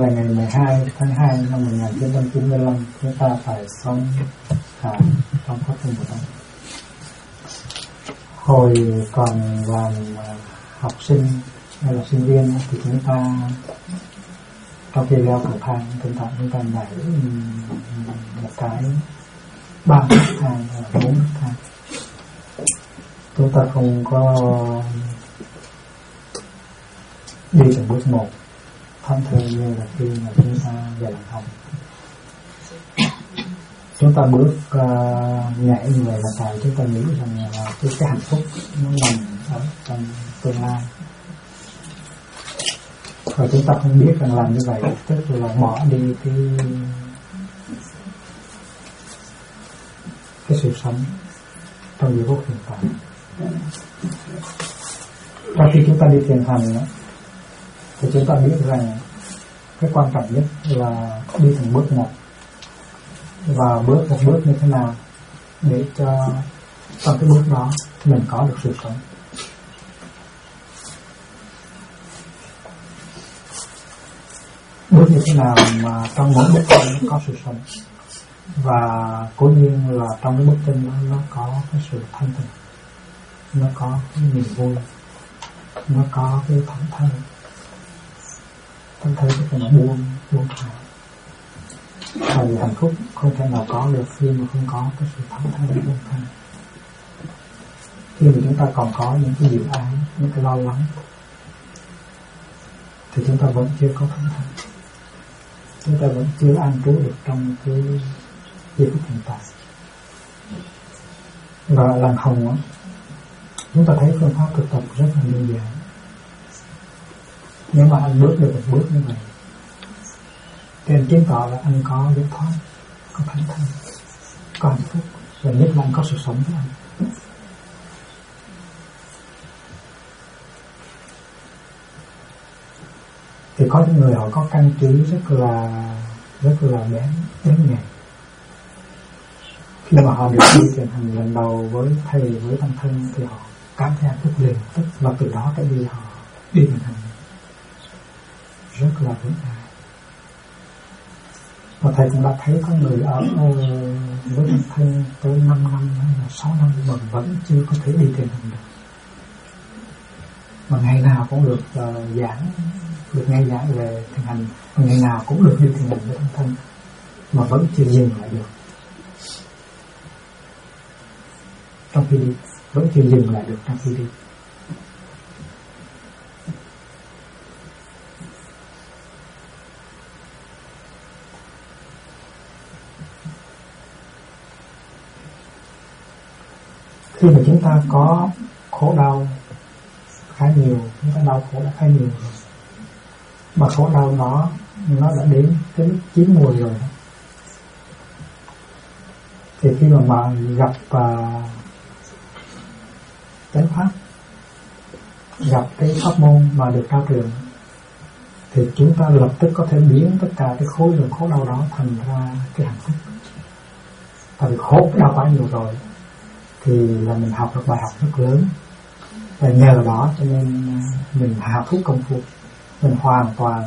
ngày 12 tháng 2 năm 1995 chúng ta phải sống trong pháp tu Bồ Tát. Hồi còn làm học sinh hay là sinh viên thì chúng ta trong khi leo cầu thang chúng ta nhảy một cái 3 nấc thang hay là 4 nấc thang. Chúng ta không có đi từng bước một thấm thơ như là khi mà chúng ta về làm học. Chúng ta bước nhảy như vậy là tại chúng ta nghĩ rằng là cái hạnh phúc nó nằm ở trong tương lai. Và chúng ta không biết rằng làm như vậy tức là bỏ đi cái sự sống trong giây phút hiện tại. Trong khi chúng ta đi thiền hành đó, thì chúng ta biết rằng cái quan trọng nhất là đi từng bước một, và bước một bước như thế nào để cho trong cái bước đó mình có được sự sống. Bước như thế nào mà trong mỗi bước chân nó có sự sống, và cố nhiên là trong cái bước chân đó nó có cái sự thanh tịnh, nó có cái niềm vui, nó có cái thảnh thơi. Thảnh thơi tức là buông thả. Tại vì hạnh phúc không thể nào có được khi mà không có cái sự thảnh thơi buông thả. Khi mà chúng ta còn có những cái dự án, những cái lo lắng, thì chúng ta vẫn chưa có thảnh thơi. Chúng ta vẫn chưa an trú được trong cái giây phút hiện tại. Và làng Hồng á, chúng ta thấy phương pháp thực tập rất là đơn giản. Nếu mà anh bước được một bước như vậy thì anh chứng tỏ là anh có giải thoát, có thảnh thơi, có hạnh phúc, và nhất là anh có sự sống với anh. Thì có những người họ có căn trí rất là bén nhạy. Khi mà họ được đi thiền hành lần đầu với thầy, với tăng thân, thì họ cảm thấy hạnh phúc liền tức, và từ đó trở đi họ đi thiền hành rất là vững vàng. Và thầy cũng đã thấy có người ở với tăng thân tới 5 năm hay là 6 năm mà vẫn chưa có thể đi thiền hành được, mà ngày nào cũng được nghe giảng về thiền hành, và ngày nào cũng được đi thiền hành với tăng thân, mà vẫn chưa dừng lại được. Trong khi đi vẫn chưa dừng lại được trong khi đi. Khi mà chúng ta có khổ đau khá nhiều, chúng ta đau khổ đã khá nhiều rồi, mà khổ đau đó nó đã đến cái lúc chín mùi rồi, thì khi mà gặp chánh pháp, gặp cái pháp môn mà được trao truyền, thì chúng ta lập tức có thể biến tất cả cái khối lượng khổ đau đó thành ra cái hạnh phúc. Tại vì khổ đau quá nhiều rồi thì là mình học được bài học rất lớn, và nhờ đó cho nên mình hạ thúc công phu, mình hoàn toàn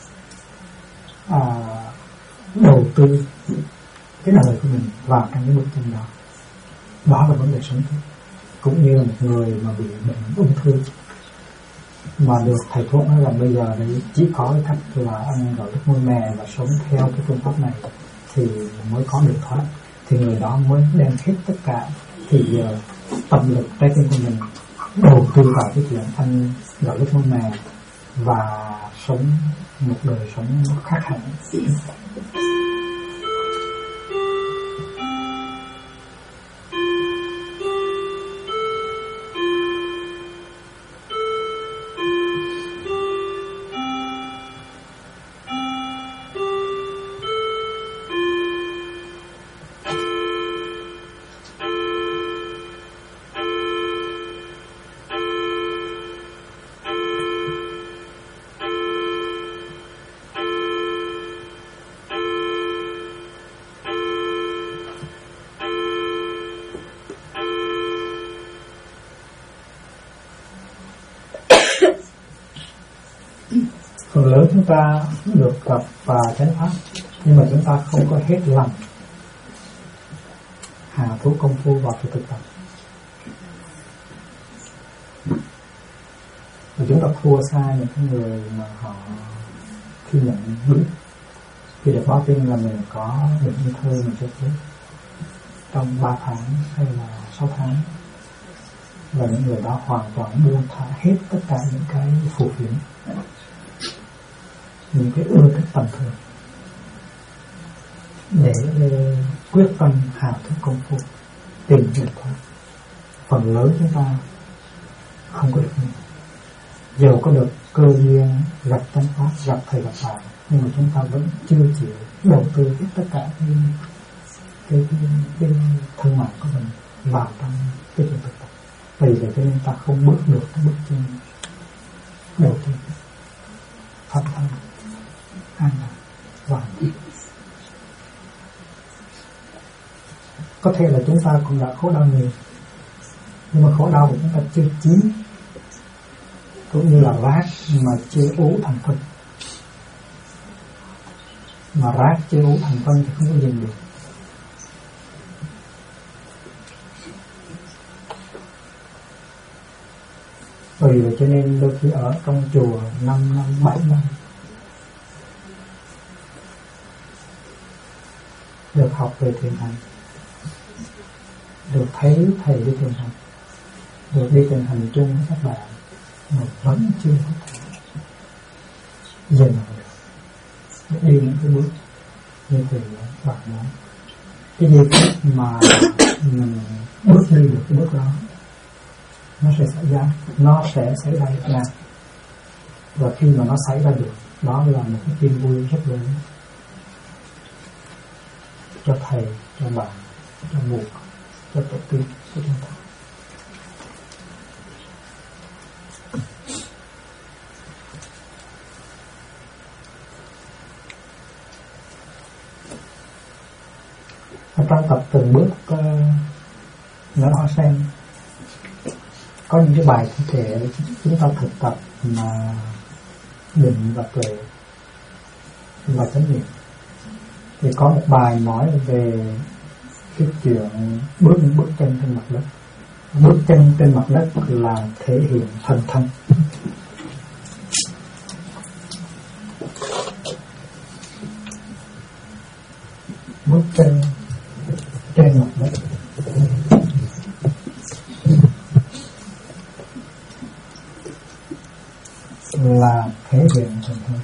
đầu tư cái đời của mình vào trong cái bước chân đó. Đó là vấn đề sống chết. Cũng như là một người mà bị bệnh ung thư mà được thầy thuốc nói là bây giờ đấy chỉ có cái cách là ăn gạo lứt muối mè và sống theo cái phương pháp này thì mới có được thoát, thì người đó mới đem hết tất cả thì giờ tâm lực trái tim của mình đầu tư vào cái chuyện ăn gạo lứt muối mè và sống một đời sống nó khác hẳn. chúng ta được gặp và chánh pháp, nhưng mà chúng ta không có hết lòng hạ thủ công phu vào cái thực tập, và chúng ta thua xa những cái người mà họ khi nhận biết, khi được báo tin là mình có bệnh ung thư mình sẽ chết trong 3 tháng hay là 6 tháng, và những người đó hoàn toàn buông thả hết tất cả những cái phù phiếm, những cái ưa thích tầm thường để quyết tâm hạ thức công phu tìm được thoát. Phần lớn chúng ta không có được như dầu có được cơ duyên gặp chánh pháp, gặp thầy gặp bạn, nhưng mà chúng ta vẫn chưa chịu đầu tư hết tất cả cái thân mạng của mình vào trong cái chuyện thực tập. Vì vậy cho nên ta không bước được cái bước chân đầu tiên, pháp thân an lạc và hạnh phúc. Có thể là chúng ta cũng đã khổ đau nhiều, nhưng mà khổ đau của chúng ta chưa chín, cũng như là rác mà chưa ủ thành phân. Mà rác chưa ủ thành phân thì không có dừng được. Vì vậy cho nên đôi khi ở trong chùa 5 năm, 7 năm được học về thiền hành, được thấy thầy đi thiền hành, được đi thiền hành chung với các bạn, mà vẫn chưa có thể dừng được để đi những cái bước như thầy bạn nói. Cái gì mà mình bước đi được cái bước đó, nó sẽ xảy ra Việt Nam, và khi mà nó xảy ra được, đó là một cái tin vui rất lớn cho thầy, cho bạn, cho buộc, cho tổ tiên của chúng ta. Ở trong tập từng bước nhỏ hoa sen có những cái bài cụ thể để chúng ta thực tập mà định và tuệ và chánh niệm. Thì có một bài nói về cái chuyện bước chân trên mặt đất. Bước chân trên mặt đất là thể hiện thần thân. Bước chân trên mặt đất là thể hiện thần thân.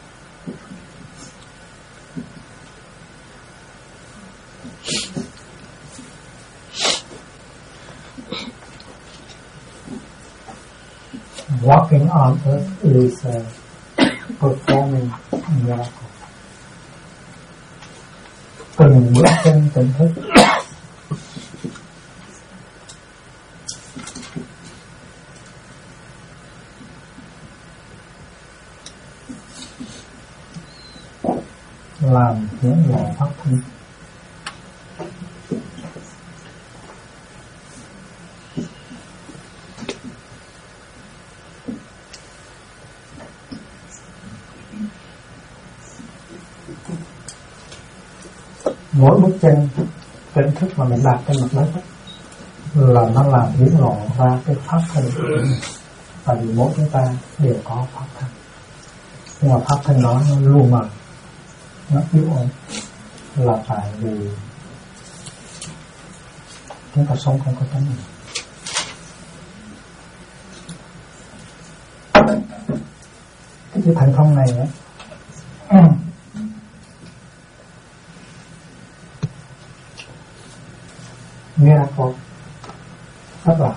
Walking on earth is performing miracle. Từng bước chân tỉnh thức làm những lời pháp thân. Mỗi bước chân tỉnh thức mà mình đặt trên mặt đất là nó làm hiển lộ ra cái pháp thân của mình. Tại vì mỗi chúng ta đều có pháp thân, nhưng mà pháp thân đó nó lu mờ, nó yếu ớt, là tại vì chúng ta sống không có chánh niệm. Cái chữ thành thông này ấy, miracle, rất là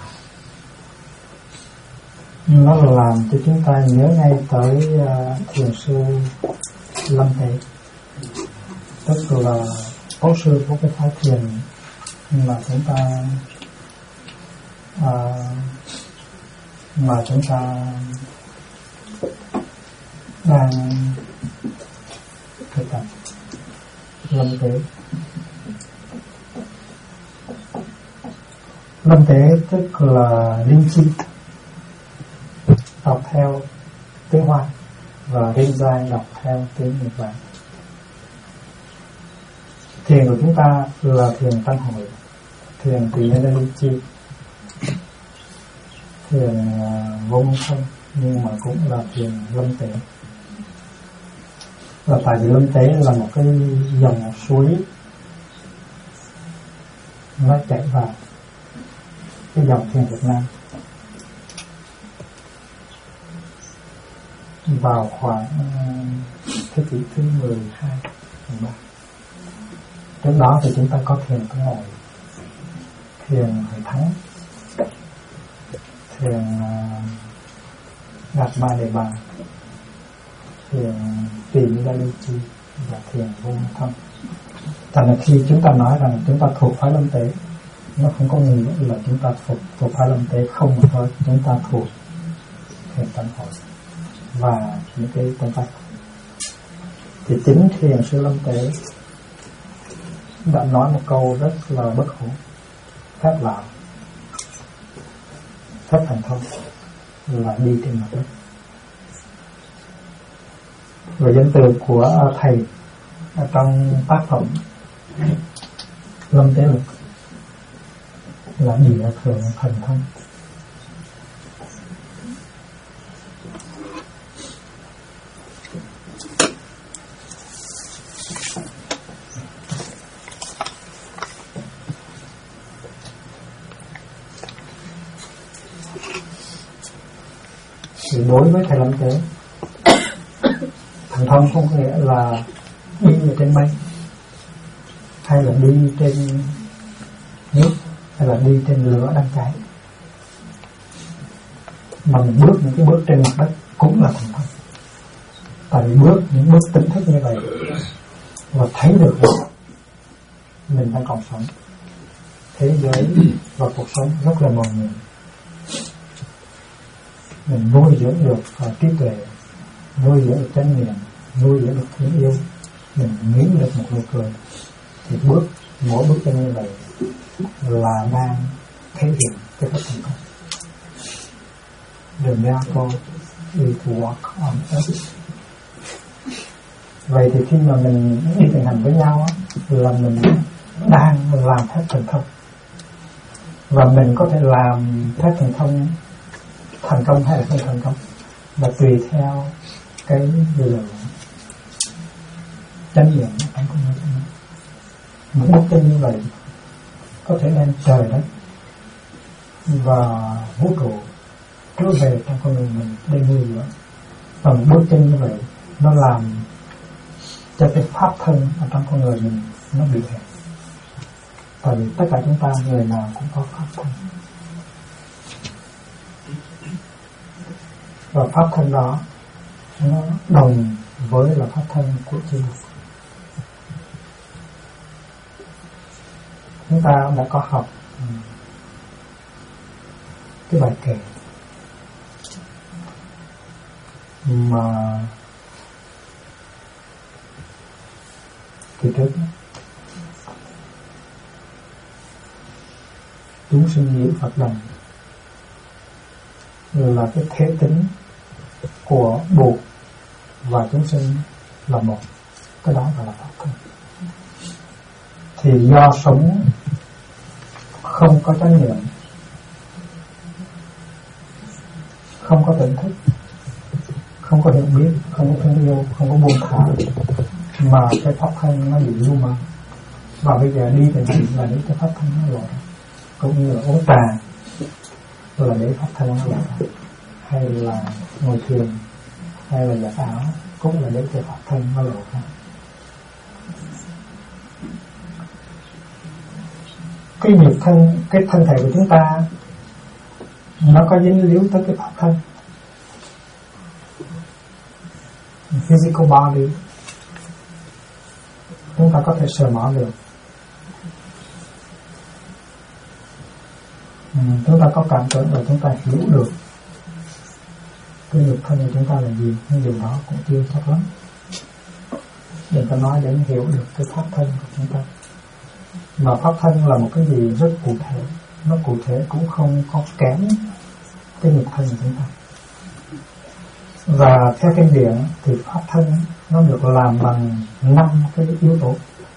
nó làm cho chúng ta nhớ ngay tới thiền sư Lâm Tế, tức là tổ sư của cái phái thiền mà chúng ta đang thực tập. Lâm Tế tức là linh chi, đọc theo tiếng Hoa và Rin Giai đọc theo tiếng Nhật Bản. Thiền của chúng ta là thiền tăng hội, thiền tùy nên chi, thiền vô minh không, nhưng mà cũng là thiền lâm tế. Và tại vì lâm tế là một cái dòng suối nó chảy vào cái dòng thiền Việt Nam vào khoảng thế kỷ thứ 12, 13. Trước đó thì chúng ta có thiền tăng ngồi, thiền hội thắng, thiền đạt ma đề bà, thiền tỳ như đa lưu chi và thiền vô minh thân. Thành là khi chúng ta nói rằng chúng ta thuộc phái lâm tế, nó không có nghĩa là chúng ta thuộc phái lâm tế không mà thôi. Chúng ta thuộc thiền tăng hội và những cái tâm pháp. Thì chính thiền sư lâm tế đã nói một câu rất là bất hủ: phép lạ, phép thành thông là đi trên mặt đất. Và danh từ của thầy ở trong tác phẩm Lâm Tế Lực là địa thượng thần thông. Thì đối với thầy Lâm Tế, thần thông không có nghĩa là đi ở trên mây, hay là đi trên nước, hay là đi trên lửa đang cháy, mà mình bước những cái bước trên mặt đất cũng là thần thông. Tại vì bước những bước tỉnh thức như vậy và thấy được mình đang còn sống, thế giới và cuộc sống rất là màu nhiệm. Mình nuôi dưỡng được trí tuệ, nuôi dưỡng được chánh niệm, nuôi dưỡng được thương yêu, mình miễn được một nụ cười, thì mỗi bước chân như vậy là đang thể hiện cái pháp thành công. The miracle is to walk on earth. Vậy thì khi mà mình đi thực hành với nhau là mình đang làm phép thành thông, và mình có thể làm phép thành thông thành công hay là không thành công là tùy theo cái lượng chánh niệm trong con người. Một bước chân như vậy có thể đem trời đất và vũ trụ trở về trong con người mình để nuôi dưỡng. Và một bước chân như vậy nó làm cho cái pháp thân ở trong con người mình nó bị hẹp. Tại vì tất cả chúng ta người nào cũng có pháp thân, và pháp thân đó nó đồng với là pháp thân của chư Phật. Chúng ta đã có học cái bài kệ mà kỳ trước: chúng sinh nhiễu Phật đồng, là cái thế tính của Bụt và chúng sinh là một. Cái đó gọi là pháp thân. Thì do sống không có chánh niệm, không có tỉnh thức, không có hiểu biết, không có thương yêu, không có buông thả, mà cái pháp thân nó bị lu mờ. Và bây giờ đi thì là để cái pháp thân nó lộ, cũng như là uống trà là để pháp thân nó lộ, hay là ngồi thiền, hay là giặt áo cũng là để cái pháp thân nó lộ ra. Cái nhục thân, cái thân thể của chúng ta nó có dính líu tới cái pháp thân, physical body, chúng ta có thể sờ mó được, chúng ta có cảm tưởng và chúng ta hiểu được cái nhục thân của chúng ta là gì, nhưng điều đó cũng chưa chắc lắm. Đừng có nói đến hiểu được cái pháp thân của chúng ta. Mà pháp thân là một cái gì rất cụ thể, nó cụ thể cũng không có kém cái nhục thân của chúng ta. Và theo kinh điển thì pháp thân nó được làm bằng 5 cái yếu tố,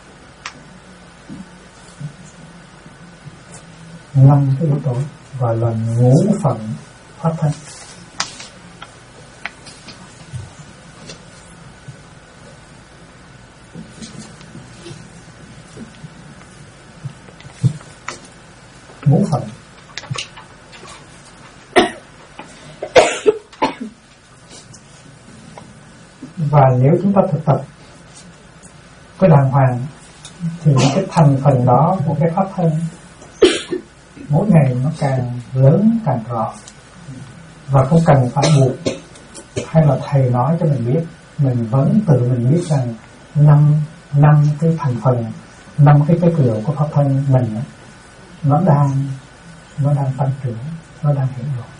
5 cái yếu tố gọi là ngũ phận pháp thân. Ngũ phận. Và nếu chúng ta thực tập cái đàng hoàng thì những cái thành phần đó của cái pháp thân mỗi ngày nó càng lớn càng rõ, và không cần phải buộc hay là thầy nói cho mình biết, mình vẫn tự mình biết rằng năm cái thành phần, 5 cái kiểu của pháp thân mình nó đang tăng trưởng, nó đang hiện lộ.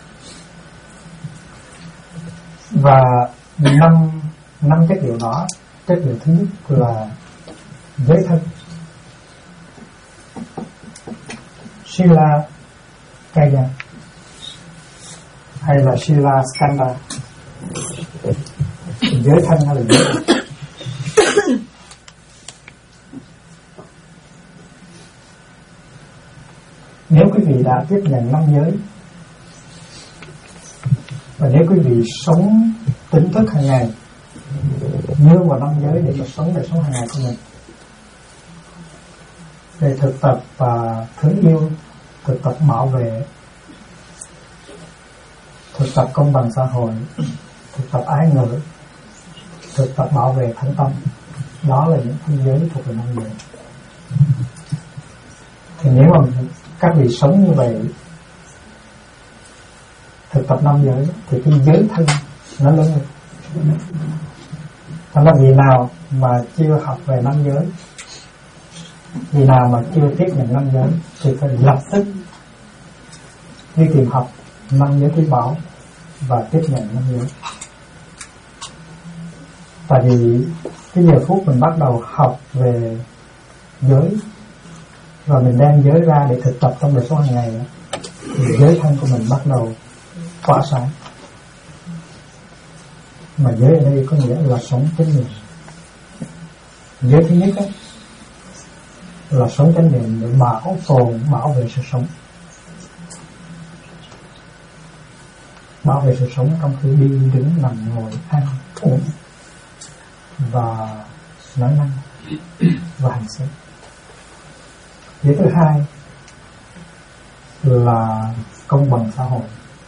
Và năm chất liệu đó, chất liệu thứ nhất là giới thân, Sila Kaya hay là Sila Skanda, giới thân hay là giới thân. Nếu quý vị đã tiếp nhận 5 giới và nếu quý vị sống tỉnh thức hàng ngày, nhớ vào 5 giới để mà sống đời sống hàng ngày của mình, để thực tập và thương yêu, thực tập bảo vệ, thực tập công bằng xã hội, thực tập ái ngữ, thực tập bảo vệ thân tâm, đó là những cái giới thuộc về 5 giới. Thì nếu mà các vị sống như vậy, thực tập 5 giới, thì cái giới thân nó lớn hơn. Thành ra vị nào mà chưa học về 5 giới, vị nào mà chưa tiếp nhận 5 giới thì phải lập tức đi tìm học 5 giới quý báu và tiếp nhận 5 giới. Tại vì cái giờ phút mình bắt đầu học về giới và mình đem giới ra để thực tập trong đời sống hàng ngày, thì giới thân của mình bắt đầu tỏa sáng. Mà giới ở đây có nghĩa là sống chánh niệm. Giới thứ nhất là sống chánh niệm để bảo tồn, bảo vệ sự sống, bảo vệ sự sống trong khi đi đứng nằm ngồi ăn uống và nói năng và hành xử. Giới thứ hai là công bằng xã hội,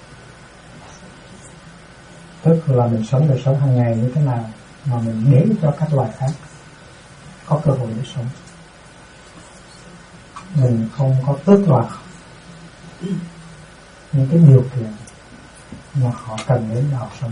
tức là mình sống đời sống hàng ngày như thế nào mà mình để cho các loài khác có cơ hội để sống. Mình không có tước đoạt những cái điều kiện mà họ cần đến để họ sống.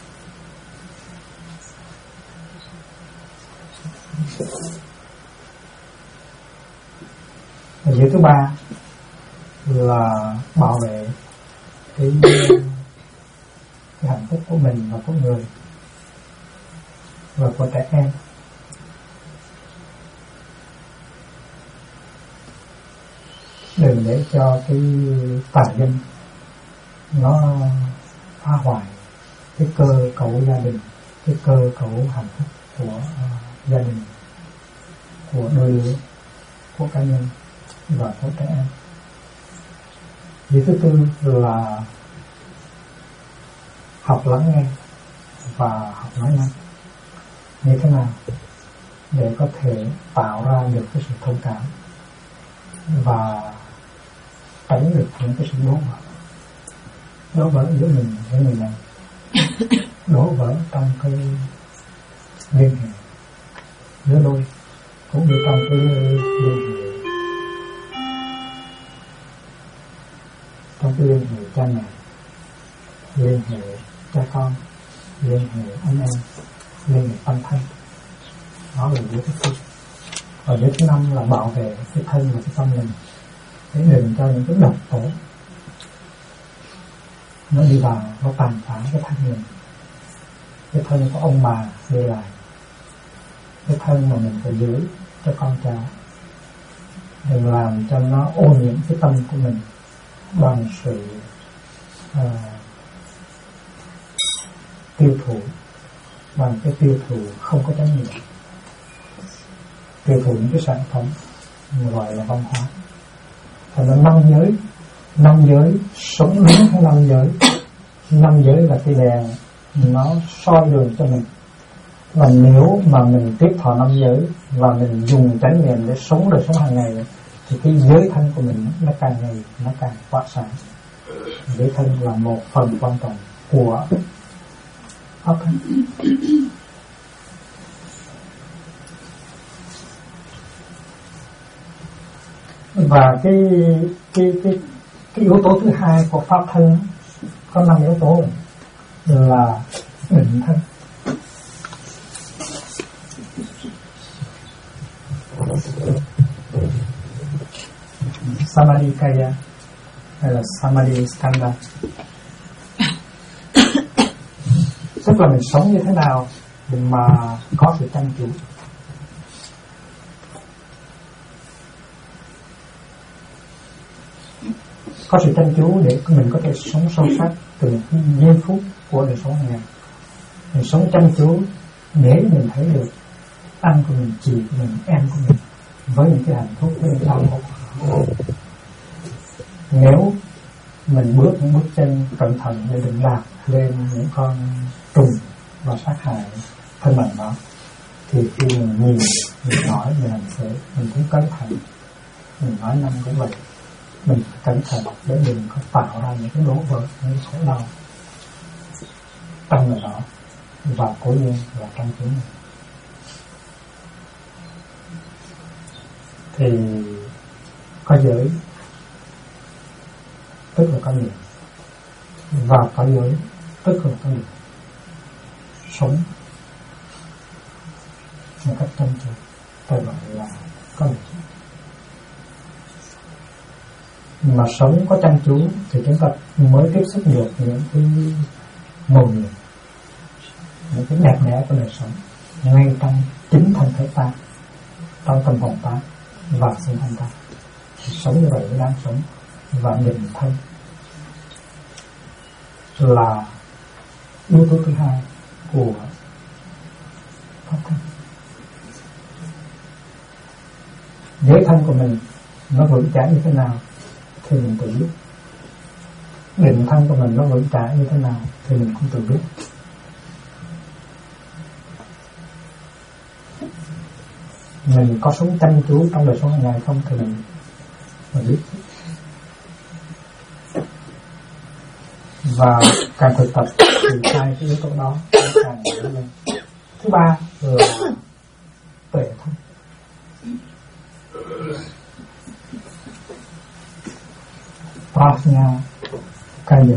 Và giới thứ ba là bảo vệ cái hạnh phúc của mình và của người và của trẻ em. Đừng để cho cái tà dâm nó phá hoại cái cơ cấu gia đình, cái cơ cấu hạnh phúc của gia đình, của đôi lứa, của cá nhân và của trẻ em. Điều thứ tư là học lắng nghe và học nói năng. Như thế nào để có thể tạo ra được cái sự thông cảm và tránh được những cái sự đổ vỡ giữa mình với người này, đổ vỡ trong cái liên hệ giữa đôi, cũng như trong cái liên hệ cha mẹ, liên hệ cha con, liên hệ anh em, liên hệ tâm thân. Đó là giới thứ tư. Và giới thứ năm là bảo vệ cái thân và cái tâm mình, để đừng cho những cái độc tố nó đi vào, nó tàn phá cái thân mình, cái thân của ông bà để lại, cái thân mà mình phải giữ cho con cháu. Đừng làm cho nó ô nhiễm cái tâm của mình bằng sự tiêu thụ bằng cái tiêu thụ không có chánh niệm, tiêu thụ những cái sản phẩm gọi là văn hóa. Thành ra năm giới sống đúng theo năm giới. Năm giới là cái đèn nó soi đường cho mình. Và nếu mà mình tiếp thọ năm giới và mình dùng chánh niệm để sống đời sống hàng ngày thì cái giới thân của mình nó càng ngày nó càng phát sáng. Giới thân là một phần quan trọng của pháp thân. Và cái yếu tố thứ hai của pháp thân có 5 yếu tố là định thân. Samadhi Kaya hay là Samadhi Skanda. Tức là mình sống như thế nào mà có sự chăm chú. Có sự chăm chú để mình có thể sống sâu sắc từng giây phút của đời sống hàng ngày. Mình sống chăm chú để mình thấy được anh của mình, chị của mình, em của mình với những cái hạnh phúc, với những đau khổ. Nếu mình bước những bước chân cẩn thận để đừng lạc lên những con trùng và sát hại thân mình đó, thì khi mình nhìn, mình nói, mình hành xử, mình cũng cẩn thận. Mình nói năm cũng vậy, mình cẩn thận để đừng có tạo ra những cái đổ vỡ, những khổ đau trong người đó và cố nhiên là trong chính mình. Thì có giới tức là có niệm, và có giới tức là có niệm. Sống một cách chân thực, tôi gọi là có niệm. Mà sống có chăm chú thì chúng ta mới tiếp xúc được những cái màu nhiệm, những cái đẹp đẽ của đời sống ngay trong chính thân thể ta, trong tâm hồn ta và sinh thân ta. Sống như vậy mới đáng sống. Và định thân là yếu tố thứ hai của pháp thân. Giới thân của mình nó vững chãi như thế nào thì mình tự biết. Định thân của mình nó vững chãi như thế nào thì mình cũng tự biết. Mình có sống chăm chú trong đời sống hàng ngày không thì mình biết. Và càng thực tập thì hai cái yếu tố đó càng lớn lên. Thứ ba là tuệ thân. Prajna Kaya.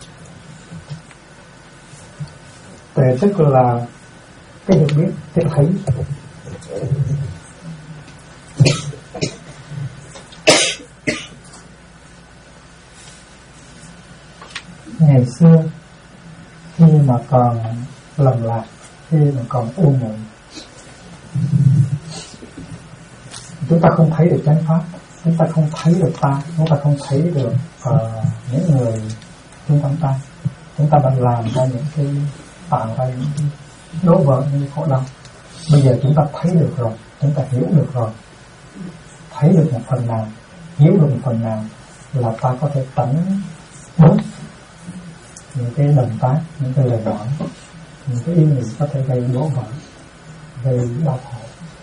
Tuệ tức là cái hiểu biết, cái thấy. Ngày xưa khi mà còn lầm lạc, khi mà còn u muội, chúng ta không thấy được chánh pháp, chúng ta không thấy được ta, chúng ta không thấy được những người xung quanh ta. Chúng ta vẫn làm ra những cái, tạo ra những cái đố vỡ, những khổ đau. Bây giờ chúng ta thấy được rồi, chúng ta hiểu được rồi, thấy được một phần nào, hiểu được một phần nào là ta có thể tận bớt những cái động tác, những cái lời nói, những cái ý nghĩ có thể gây đổ vỡ, gây đau khổ.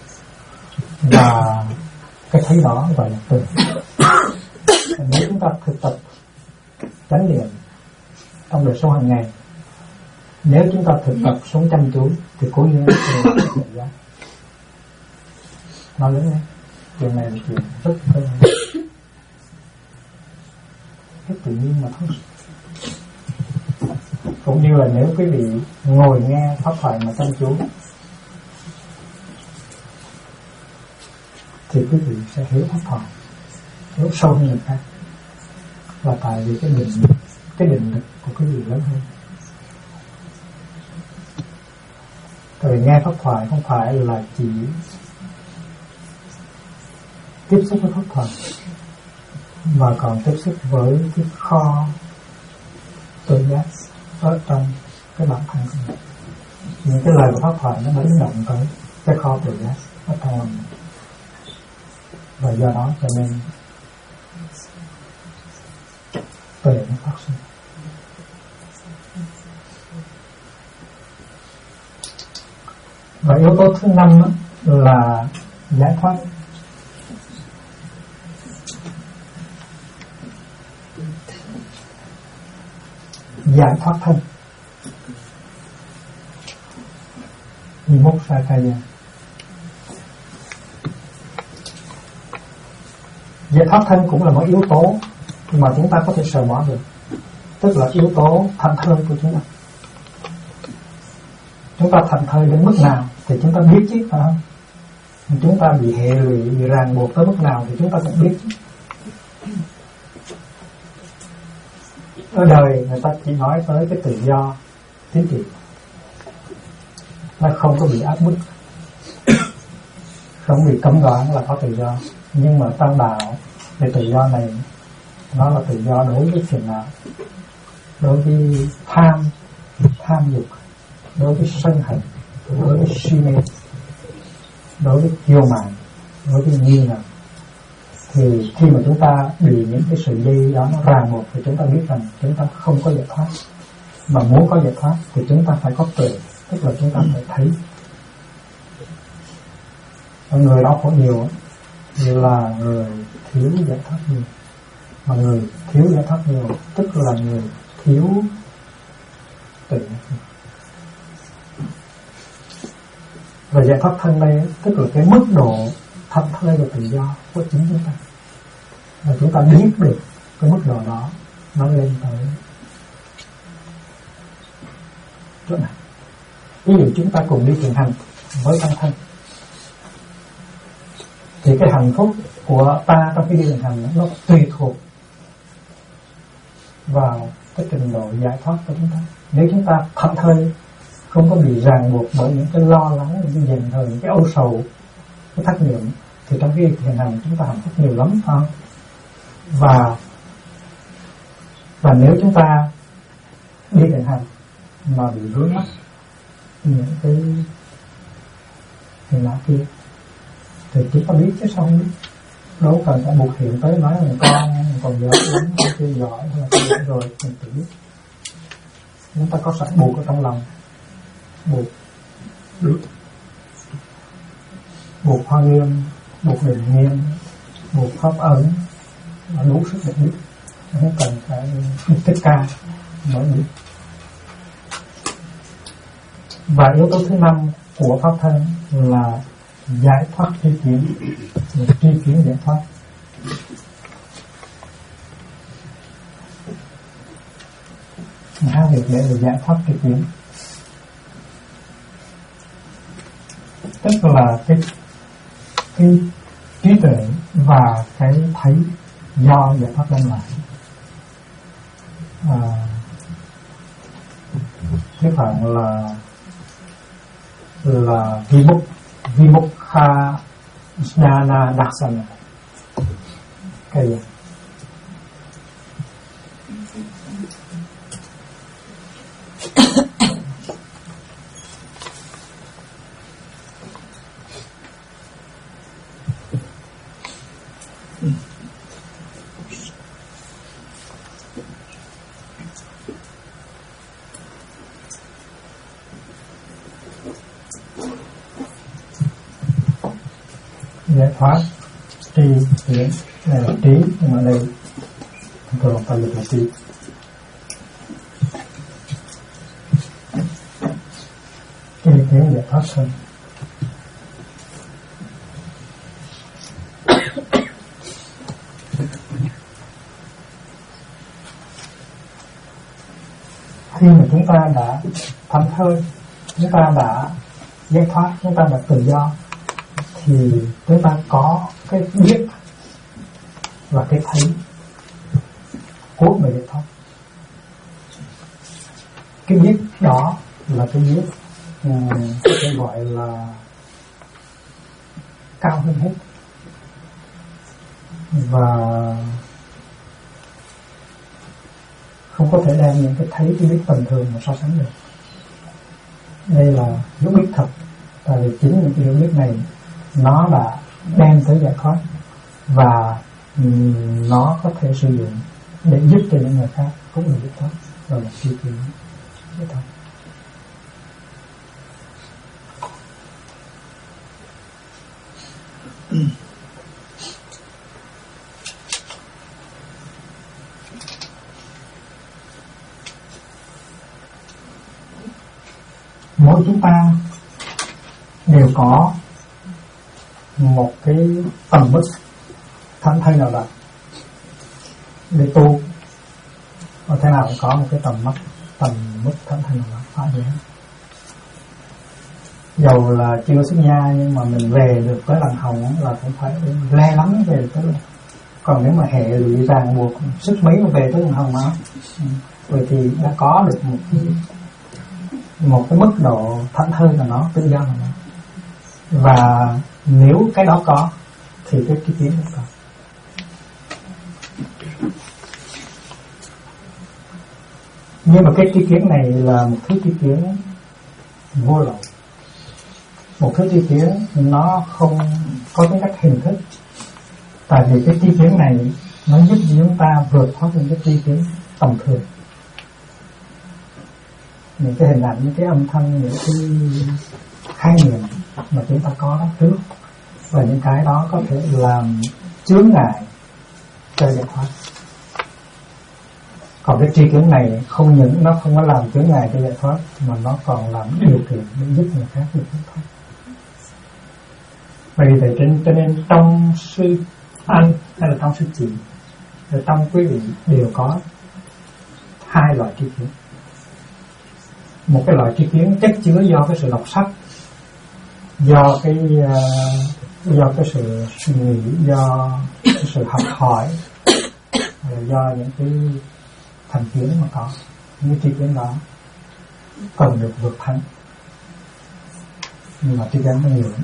Và cái thấy đó gọi là tuệ. Nếu chúng ta thực tập chánh niệm trong đời sống hàng ngày, nếu chúng ta thực tập sống chăm chú thì cố nhiên là tự giác. Nói lớn đấy, chuyện này là chuyện rất đơn giản, rất tự nhiên mà thôi. Cũng như là nếu quý vị ngồi nghe pháp thoại mà chăm chú thì quý vị sẽ hiểu pháp thoại, hiểu sâu hơn người khác. Là tại vì cái định lực của quý vị lớn hơn. Tại vì nghe pháp thoại không phải là chỉ tiếp xúc với pháp thoại, mà còn tiếp xúc với cái kho tự giác ở trong cái bản thân của mình. Những cái lời của Pháp Thoại nó đánh động tới cái kho tự giác ở trong lòng mình. Và do đó cho nên tuệ nó phát sinh. Và yếu tố thứ 5 là giải thoát. Giải thoát thân. Vimoksakaya. Giải thoát thân cũng là một yếu tố mà chúng ta có thể sờ mó được, tức là yếu tố thảnh thơi của chúng ta. Chúng ta thảnh thơi đến mức nào thì chúng ta biết chứ, phải không? Chúng ta bị hệ lụy, bị ràng buộc tới mức nào thì chúng ta cũng biết chứ. Ở đời người ta chỉ nói tới cái tự do chính trị, nó không có bị áp bức, không bị cấm đoán là có tự do. Nhưng mà trong đạo thì tự do này nó là tự do đối với phiền não, đối với tham dục, đối với sân hận, đối với si mê, đối với kiêu mạn, đối với nghi ngờ. Thì khi mà chúng ta bị những cái sự dây đó nó ràng buộc thì chúng ta biết rằng chúng ta không có giải thoát. Mà muốn có giải thoát thì chúng ta phải có tuệ, tức là chúng ta phải thấy. Người đó có nhiều là người thiếu giải thoát nhiều. Mà người thiếu giải thoát nhiều tức là người thiếu tuệ. Và giải thoát thân đây tức là cái mức độ thảnh thơi và tự do của chính chúng ta. Và chúng ta biết được cái mức độ đó nó lên tới chỗ nào. Ví dụ chúng ta cùng đi thiền hành với tăng thân, thì cái hạnh phúc của ta trong khi đi thiền hành nó tùy thuộc vào cái trình độ giải thoát của chúng ta. Nếu chúng ta thảnh thơi, không có bị ràng buộc bởi những cái lo lắng, những cái giận hờn, những cái âu sầu, cái thất niệm, thì trong khi thiền hành chúng ta hạnh phúc nhiều lắm, phải không? Và nếu chúng ta đi thiền hành mà bị vướng mắc những cái phiền não kia thì chúng ta biết chứ sao không biết. Đâu cần phải buộc hiện tới nói là con còn giỏi lắm, con chưa giỏi hay là con giỏi rồi, mình tự biết. Chúng ta có sẵn buộc ở trong lòng, buộc Hoa Nghiêm, buộc Định Nghiêm, buộc Pháp Ấn, đủ sức để biết, không cần phải Thích Ca mới biết. Và yếu tố thứ 5 của pháp thân là giải thoát tri kiến, tri kiến giải thoát. Hai việc để là giải thoát tri kiến, tức là cái trí tuệ và cái thấy do giải thoát đem lại. Cái phần là Vimukha Jnana Darsana. Cái gì? Giải thoát tri kiến, này là trí, nhưng mà đây thường ta dịch là trí. Tri kiến giải thoát thân. Khi mà chúng ta đã thảnh thơi, chúng ta đã giải thoát, chúng ta đã tự do, thì chúng ta có cái biết và cái thấy của người giải thoát. Cái biết đó là cái biết cái gọi là cao hơn hết, và không có thể đem những cái thấy cái biết tầm thường mà so sánh được. đây là hiểu biết thật. Tại vì chính những cái hiểu biết này nó đã đem tới giải thoát, và nó có thể sử dụng để giúp cho những người khác cũng được giải thoát, rồi là tri kiến giải thoát. Mỗi chúng ta đều có một cái tầm mức thánh thây nào đó để tu, và thế nào cũng có một cái tầm mức thánh thây nào đó phải vậy. Dầu là chưa xuất gia nhưng mà mình về được với làng hồng là cũng phải le lắm về tới. Còn nếu mà hệ lụy ràng buộc sức mấy mà về tới làng hồng á, vậy thì đã có được một cái mức độ thảnh thơi là nó tự do là nó. Và nếu cái đó có thì cái tri kiến cũng có. Nhưng mà cái tri kiến này là một thứ tri kiến vô lậu, một thứ tri kiến nó không có tính cách hình thức. Tại vì cái tri kiến này nó giúp chúng ta vượt thoát những cái tri kiến tầm thường, những cái hình ảnh, những cái âm thanh, những cái khái niệm mà chúng ta có đó trước, và những cái đó có thể làm chướng ngại cho giải thoát. Còn cái tri kiến này không những nó không có làm chướng ngại cho giải thoát, mà nó còn làm điều kiện để giúp người khác được giải thoát. Vậy thì cho nên trong sư anh hay là trong sư chị, trong quý vị đều có hai loại tri kiến. Một cái loại tri kiến chất chứa do cái sự đọc sách, do cái sự suy nghĩ, do cái sự học hỏi, do những cái thành kiến mà có. Những tri kiến đó cần được vượt thắng, nhưng mà tri kiến nó nhiều lắm.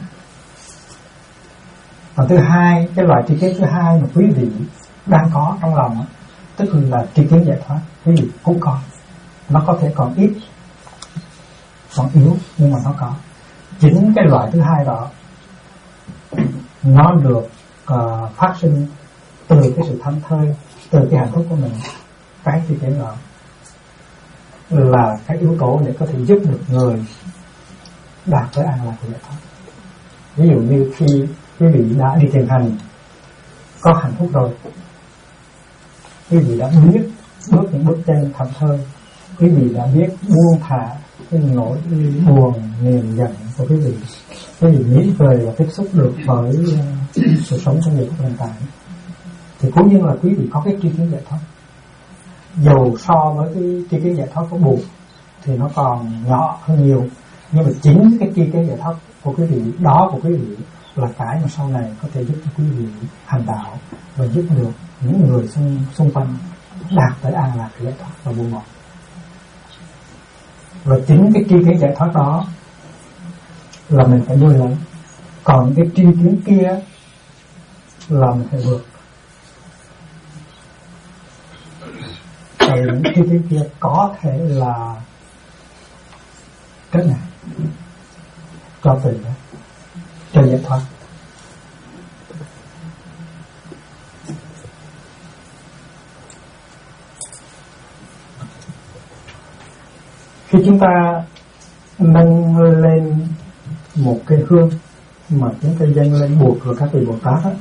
Và thứ hai, cái loại tri kiến thứ hai mà quý vị đang có trong lòng, tức là tri kiến giải thoát, quý vị cũng có. Nó có thể còn ít, còn yếu, nhưng mà nó có. Chính cái loại thứ hai đó nó được phát sinh từ cái sự thảnh thơi, từ cái hạnh phúc của mình. Cái tri kiến đó là cái yếu tố để có thể giúp được người đạt tới an lạc của giải thoát. Ví dụ như khi quý vị đã đi thiền hành, có hạnh phúc rồi, quý vị đã biết bước những bước chân thảnh thơi, quý vị đã biết buông thả cái nỗi buồn, niềm giận của quý vị nghĩ về và tiếp xúc được với sự sống trong giờ phút hiện tại, thì cũng như là quý vị có cái tri kiến giải thoát. Dầu so với cái tri kiến giải thoát của Bụt thì nó còn nhỏ hơn nhiều, nhưng mà chính cái tri kiến giải thoát của quý vị đó của quý vị là cái mà sau này có thể giúp cho quý vị hành đạo và giúp được những người xung quanh đạt tới an lạc giải thoát và buông bỏ. Và chính cái tri kiến giải thoát đó là mình phải nuôi lấy, còn cái tri kiến kia là mình phải vượt. Tại những tri kiến kia có thể là cái này cho tự đó, cho giải thoát. Khi chúng ta nâng lên một cái hương mà chúng ta dâng lên Bụt và các vị Bồ Tát đó,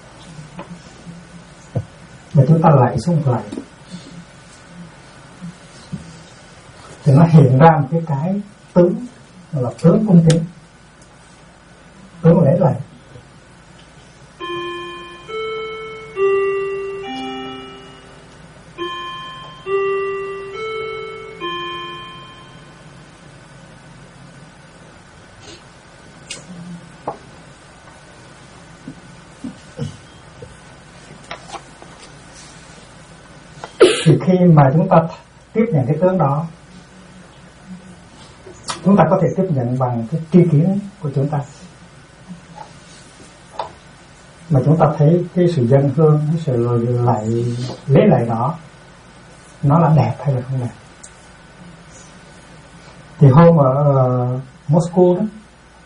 và chúng ta lạy xuống lạy, thì nó hiện ra một cái tướng là tướng cung kính, tướng lễ lạy. Thì khi mà chúng ta tiếp nhận cái tướng đó, chúng ta có thể tiếp nhận bằng cái tri kiến của chúng ta, mà chúng ta thấy cái sự dâng hương, cái sự lễ lạy đó nó là đẹp hay là không đẹp. Thì hôm ở Moscow đó,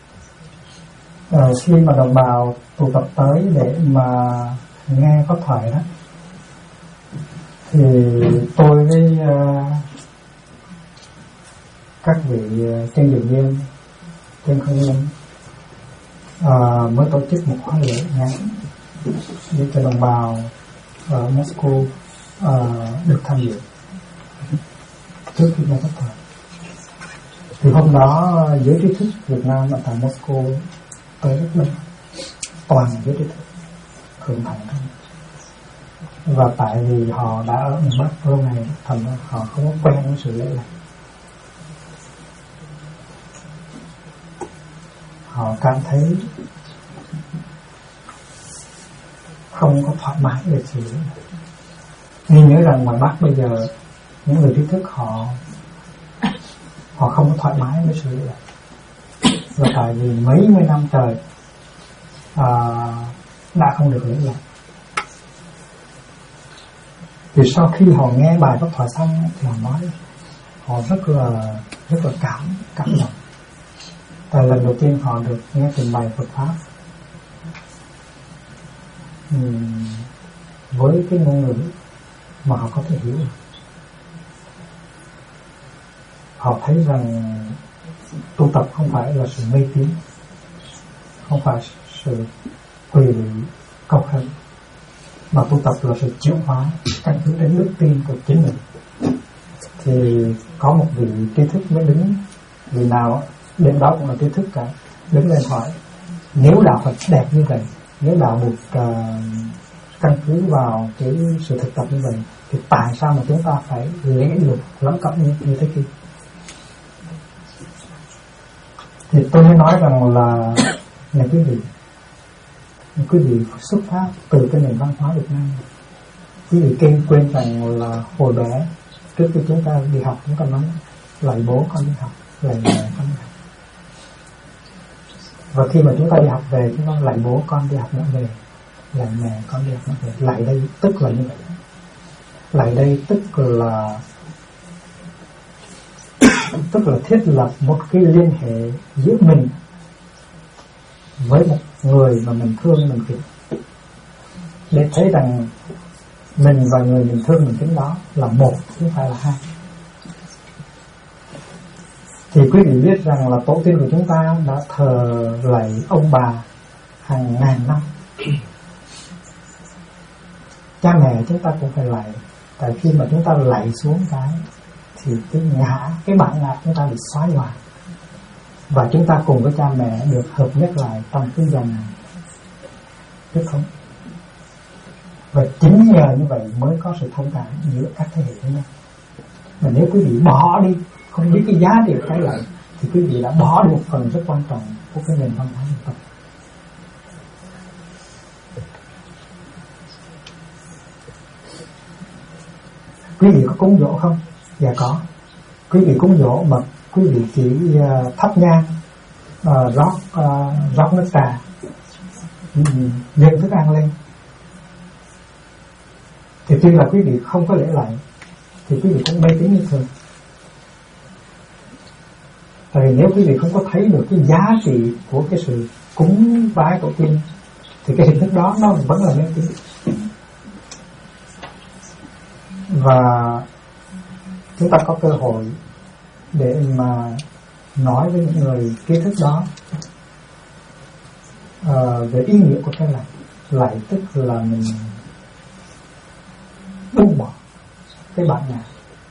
khi mà đồng bào tụ tập tới để mà nghe pháp thoại đó, thì tôi với các vị trên dự viên trên không gian mới tổ chức một khóa lễ ngắn để cho đồng bào ở Moscow được tham dự trước khi nghe pháp thoại. Thì hôm đó giới trí thức Việt Nam ở tại Moscow tới rất đông, toàn giới trí thức thượng thành thôi. Và tại vì họ đã ở miền Bắc lâu ngày, thành ra họ không có quen với sự lễ này. Họ cảm thấy không có thoải mái về sự lễ này. Nên nhớ rằng ngoài Bắc bây giờ những người trí thức họ không có thoải mái với sự lễ này. Và tại vì mấy mươi năm trời đã không được lễ này. Thì sau khi họ nghe bài pháp thoại xong thì họ nói họ rất là cảm động. Tại lần đầu tiên họ được nghe trình bày Phật pháp với cái ngôn ngữ mà họ có thể hiểu được. Họ thấy rằng tu tập không phải là sự mê tín, không phải sự quỳ lụy cầu khẩn, mà tu tập là sự chuyển hóa căn cứ đến đức tin của chính mình. Thì có một vị trí thức mới đứng, vị nào đêm đó cũng là trí thức cả, đứng lên hỏi: nếu đạo Phật đẹp như vậy, nếu đạo Bụt căn cứ vào cái sự thực tập như vậy, thì tại sao mà chúng ta phải lễ luật lắm cập như thế kia? Thì tôi mới nói rằng là này quý vị xuất phát từ cái nền văn hóa Việt Nam. Quý vị quên rằng là hồi bé trước khi chúng ta đi học, chúng ta nói lạy bố con đi học, lạy mẹ con đi học. Và khi mà chúng ta đi học về, chúng ta lạy bố con đi học nữa về, lạy mẹ con đi học nữa về. Lạy đây tức là như vậy. Lạy đây tức là thiết lập một cái liên hệ giữa mình với một người mà mình thương, mình kính, để thấy rằng mình và người mình thương, mình kính đó là một, chứ không phải là hai. Thì quý vị biết rằng là tổ tiên của chúng ta đã thờ lạy ông bà hàng ngàn năm. Cha mẹ chúng ta cũng phải lạy. Tại khi mà chúng ta lạy xuống thì cái bản ngã chúng ta bị xóa nhòa, và chúng ta cùng với cha mẹ được hợp nhất lại trong cái dòng huyết thống. Và chính nhờ như vậy mới có sự thông cảm giữa các thế hệ với nhau. Mà nếu quý vị bỏ đi, không biết cái giá trị cái lợi, thì quý vị đã bỏ đi một phần rất quan trọng của cái nền văn hóa dân tộc. Quý vị có cúng dỗ không? Dạ có. Quý vị cúng dỗ mà quý vị chỉ thắp nhang, rót nước trà, dâng thức ăn lên, thì tuy là quý vị không có lễ lạy, thì quý vị cũng mê tín như thường. Tại vì nếu quý vị không có thấy được cái giá trị của cái sự cúng bái tổ tiên, thì cái hình thức đó nó vẫn là mê tín. Và chúng ta có cơ hội để mà nói với những người kiến thức đó về ý nghĩa của cái lạy. Lạy tức là mình buông bỏ cái bản ngã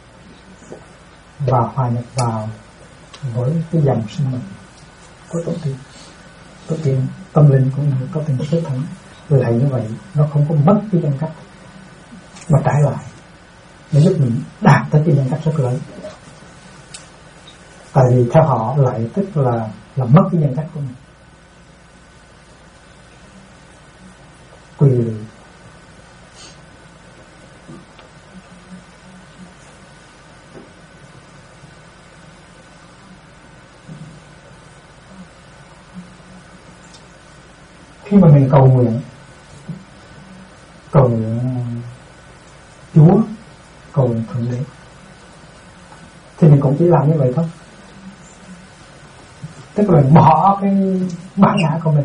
và hòa nhập vào với cái dòng sinh mệnh của tổ tiên. Tổ tiên tâm linh cũng như tổ tiên xuất thắng. Lạy như vậy nó không có mất cái nhân cách, mà trái lại nó giúp mình đạt tới cái nhân cách rất lớn. Tại vì theo họ lạy tức là mất cái nhân cách của mình, quỳ lụy. Khi mà mình cầu nguyện Chúa, cầu nguyện Thượng Đế, thì mình cũng chỉ làm như vậy thôi. tức là bỏ cái bản ngã của mình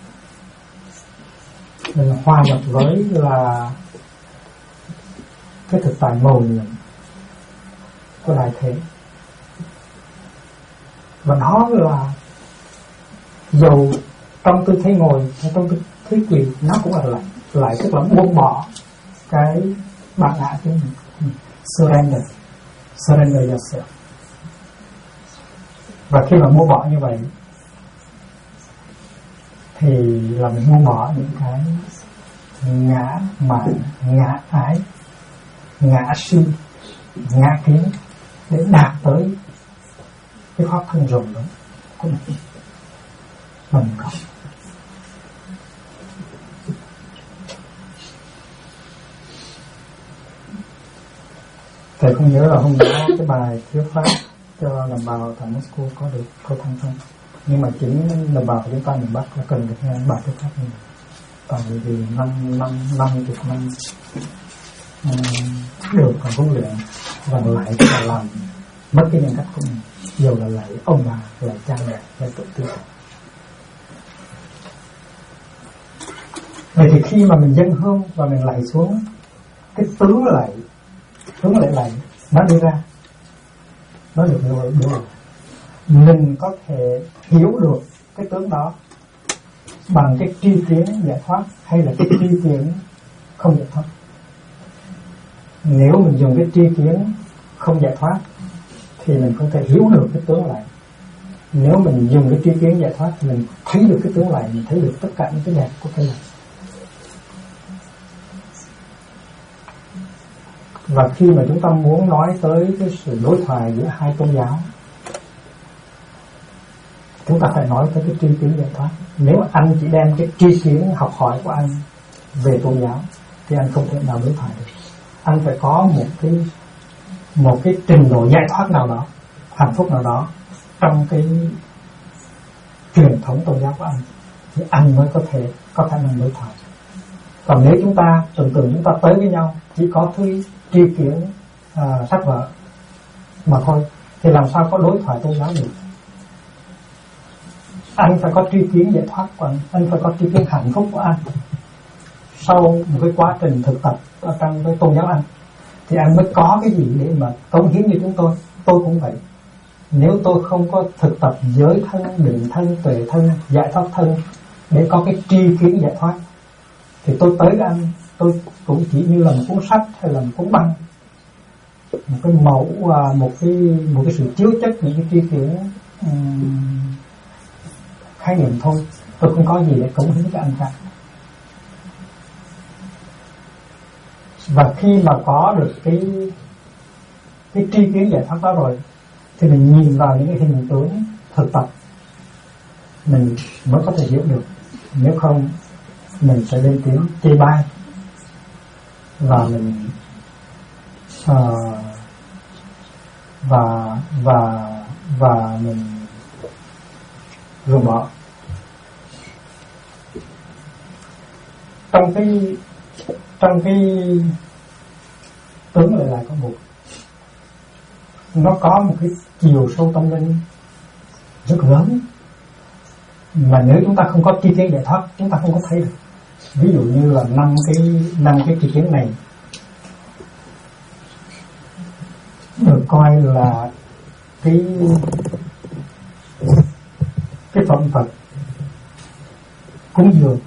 hòa nhập với là cái thực tại màu nhiệm của đại thể. Và đó là dù trong tư thế ngồi hay trong tư thế quỳ, nó cũng là lại tức là buông bỏ cái bản ngã của mình. Surrender yourself. Và khi mà buông bỏ như vậy thì là mình buông bỏ những cái ngã mạn, ngã ái, ngã si, ngã kiến để đạt tới cái pháp thân rộng đó của mình có. Thầy không nhớ là hôm đó cái bài thuyết pháp cho đồng bào tại Moscow có được câu thăng không, nhưng mà chính đồng bào của chúng ta miền Bắc là cần được nghe bài thuyết pháp này. Tại vì 50 năm được còn huấn luyện và lại tức là làm mất cái nhân cách của mình, dù là lại ông bà, lại cha mẹ, lại tự tư. Vậy thì khi mà mình dâng hương và mình lạy xuống, cái tướng lạy nó đi ra, nó được đưa. Mình có thể hiểu được cái tướng đó bằng cái tri kiến giải thoát hay là cái tri kiến không giải thoát. Nếu mình dùng cái tri kiến không giải thoát thì mình không thể hiểu được cái tướng lạy. Nếu mình dùng cái tri kiến giải thoát thì mình thấy được cái tướng lạy, mình thấy được tất cả những cái đẹp của cái lạy. Và khi mà chúng ta muốn nói tới cái sự đối thoại giữa hai tôn giáo, chúng ta phải nói tới cái tri kiến giải thoát. Nếu anh chỉ đem cái tri kiến học hỏi của anh về tôn giáo thì anh không thể nào đối thoại được. Anh phải có một cái trình độ giải thoát nào đó, hạnh phúc nào đó trong cái truyền thống tôn giáo của anh thì anh mới có thể có khả năng đối thoại. Còn nếu chúng ta tưởng chúng ta tới với nhau chỉ có thứ tri kiến sách vở mà thôi thì làm sao có đối thoại tôn giáo được. Anh phải có tri kiến giải thoát của anh phải có tri kiến hạnh phúc của anh sau một cái quá trình thực tập ở trong cái tôn giáo anh thì anh mới có cái gì để mà cống hiến như chúng tôi. Tôi cũng vậy. Nếu tôi không có thực tập giới thân, định thân, tuệ thân, giải thoát thân để có cái tri kiến giải thoát thì tôi tới với anh, tôi cũng chỉ như là một cuốn sách hay là một cuốn băng, một cái mẫu, một cái sự chiếu chất những cái tri kiến khái niệm thôi. Tôi không có gì để cống hiến cho anh cả. Và khi mà có được cái tri kiến giải thoát đó rồi thì mình nhìn vào những cái hình tướng thực tập mình mới có thể hiểu được. Nếu không mình sẽ lên tiếng chê bai và mình và mình ruồng bỏ. Trong cái tướng lại có một, nó có một cái chiều sâu tâm linh rất lớn mà nếu chúng ta không có tri kiến giải thoát chúng ta không có thấy được. Ví dụ như là năm cái tri kiến này được coi là cái phẩm vật cúng dường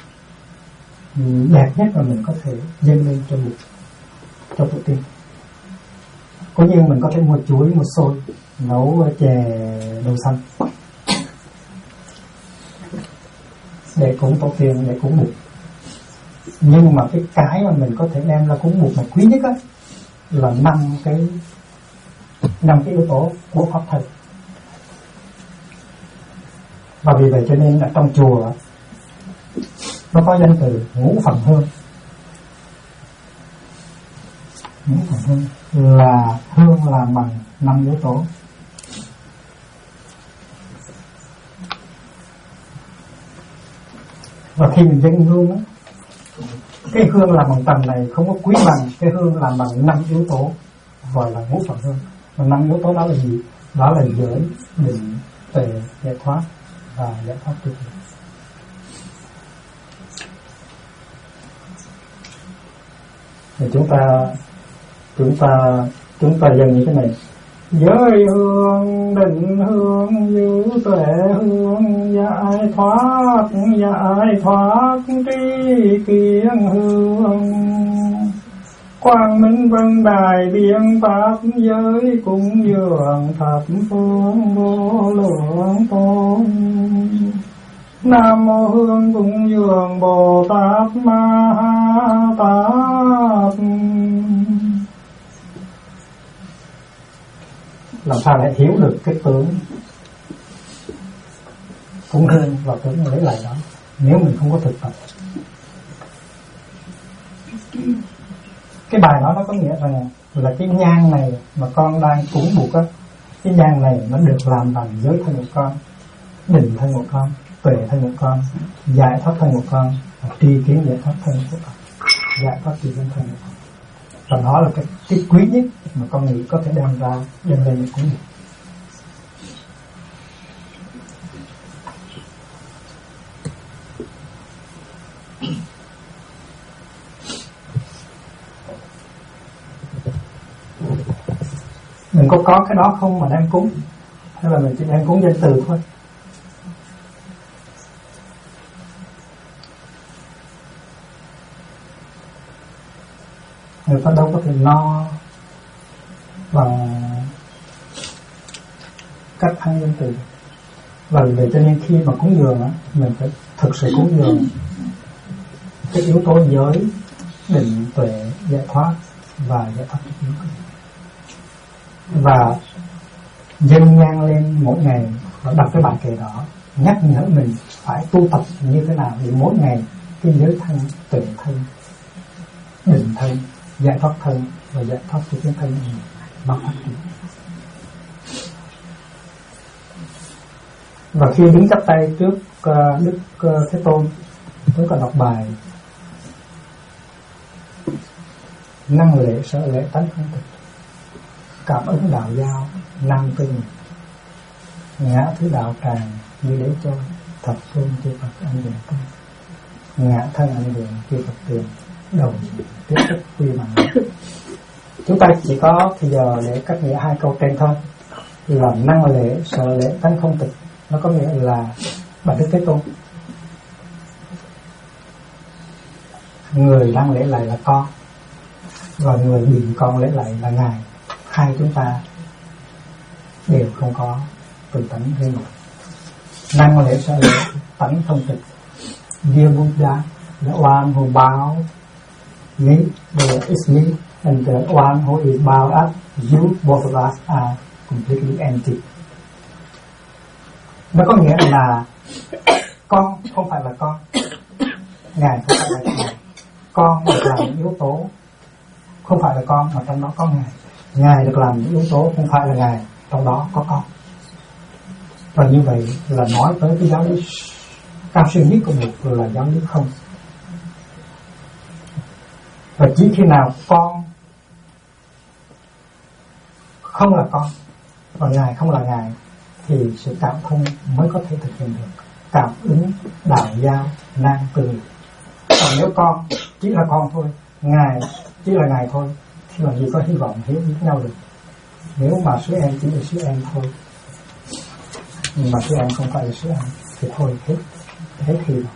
đẹp nhất mà mình có thể dâng lên cho tổ tiên. Có như mình có thể mua chuối, mua xôi, nấu chè đậu xanh để cúng tổ tiên, để cúng Bụt. Nhưng mà cái mà mình có thể đem ra cúng Bụt mà quý nhất á là năm cái yếu tố của pháp thân. Và vì vậy cho nên ở trong chùa nó có danh từ ngũ phần hương. Ngũ phần hương là hương làm bằng 5 yếu tố. Và khi mình dâng hương á, cái hương làm bằng tầm này không có quý bằng cái hương làm bằng 5 yếu tố gọi là ngũ phần hương. Và 5 yếu tố đó là gì? Đó là giới, định, tuệ, giải thoát và giải thoát tuyệt vời. Thì chúng ta dần như thế này: giới hương định hương như tuệ hương, giải thoát tri kiến hương, quang minh vân đài biện pháp giới, cúng dường thập phương vô lượng tôn. Nam mô hương cúng dường Bồ Tát Ma Tát. Làm sao lại hiểu được cái tướng cúng hương và tướng lấy lại đó nếu mình không có thực tập? Cái bài đó nó có nghĩa rằng là cái nhang này mà con đang cúng buộc á, cái nhang này nó được làm bằng giới thân của con, định thân của con, tuệ thân của con, giải thoát thân của con, và tri kiến giải thoát thân của con, giải thoát tri kiến thân của con. Và đó là cái quý nhất mà con nghĩ có thể đem lên để cúng dường. Mình có cái đó không mà đang cúng, hay là mình chỉ đang cúng danh từ thôi? Người ta đâu có thể no bằng cách ăn danh từ. Và vì cho nên khi mà cúng dường á, mình phải thực sự cúng dường cái yếu tố giới, định, tuệ, giải thoát và giải thoát. Và dâng nhang lên mỗi ngày và đọc cái bài kệ đó, nhắc nhở mình phải tu tập như thế nào để mỗi ngày cái giới thân, tuệ thân, định thân, giải thoát thân và giải thoát của cái thân nó phát triển. Và khi đứng chắp tay trước Đức Thế Tôn, chúng ta đọc bài năng lễ sở lễ tánh không tịch, cảm ứng đạo giao năng tư, ngã thứ đạo tràng như đế châu, thập phương chư Phật anh điện tôn, ngã thân anh điện chư Phật tiền, đầu tiếp xúc quy bằng. Chúng ta chỉ có thì giờ để cắt nghĩa hai câu trên thôi, là năng lễ sở lễ tánh không tịch. Nó có nghĩa là Bạch Đức Thế Tôn, người đang lễ lại là con, và người bị con lễ lại là Ngài. Hai chúng ta đều không có tự tánh riêng một. Năng lễ sở lễ tánh không tịch. Dear Buddha, the one who bow me, is me, and the one who is bowed up, you, both of us are completely empty. Nó có nghĩa là con không phải là con, Ngài không phải là Ngài. Con được làm những yếu tố không phải là con mà trong đó có Ngài. Ngài được làm những yếu tố không phải là Ngài, trong đó có con. Và như vậy là nói tới cái giáo lý cao siêu nhất của Bụt là giáo lý không. Và chỉ khi nào con không là con và Ngài không là Ngài thì sự cảm thông mới có thể thực hiện được. Cảm ứng đạo giao nan từ. Còn nếu con chỉ là con thôi, Ngài chỉ là Ngài thôi, thì làm gì có hy vọng hiểu biết nhau được. Nếu mà sứ em chỉ là sứ em thôi, mà sứ em không phải là sứ em thì thôi, hết hy vọng.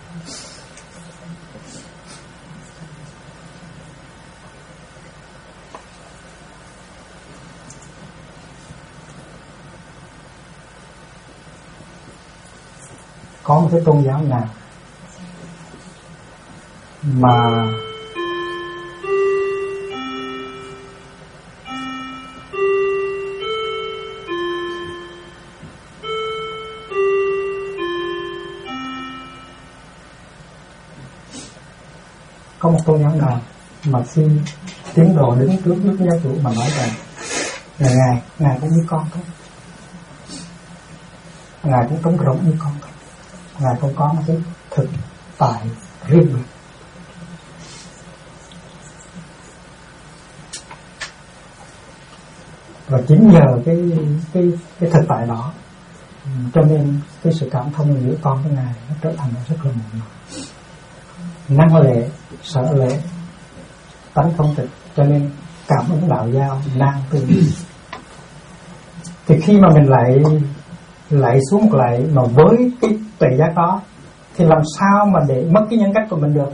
Có một cái tôn giáo nào mà có một tôn giáo nào mà xin tín đồ đứng trước Đức Giáo Chủ mà nói rằng là Ngài cũng như con thôi, Ngài cũng trống rỗng như con thôi, Ngài không có một cái thực tại riêng biệt. Và chính nhờ cái thực tại đó Cho nên cái sự cảm thông giữa con với Ngài nó trở thành rất là mỏng manh. Năng lệ, sợ lệ, tánh không tịch, cho nên cảm ứng đạo giao nan tương. Thì khi mà mình lại xuống một lại mà với cái tuệ giác đó, thì làm sao mà để mất cái nhân cách của mình được?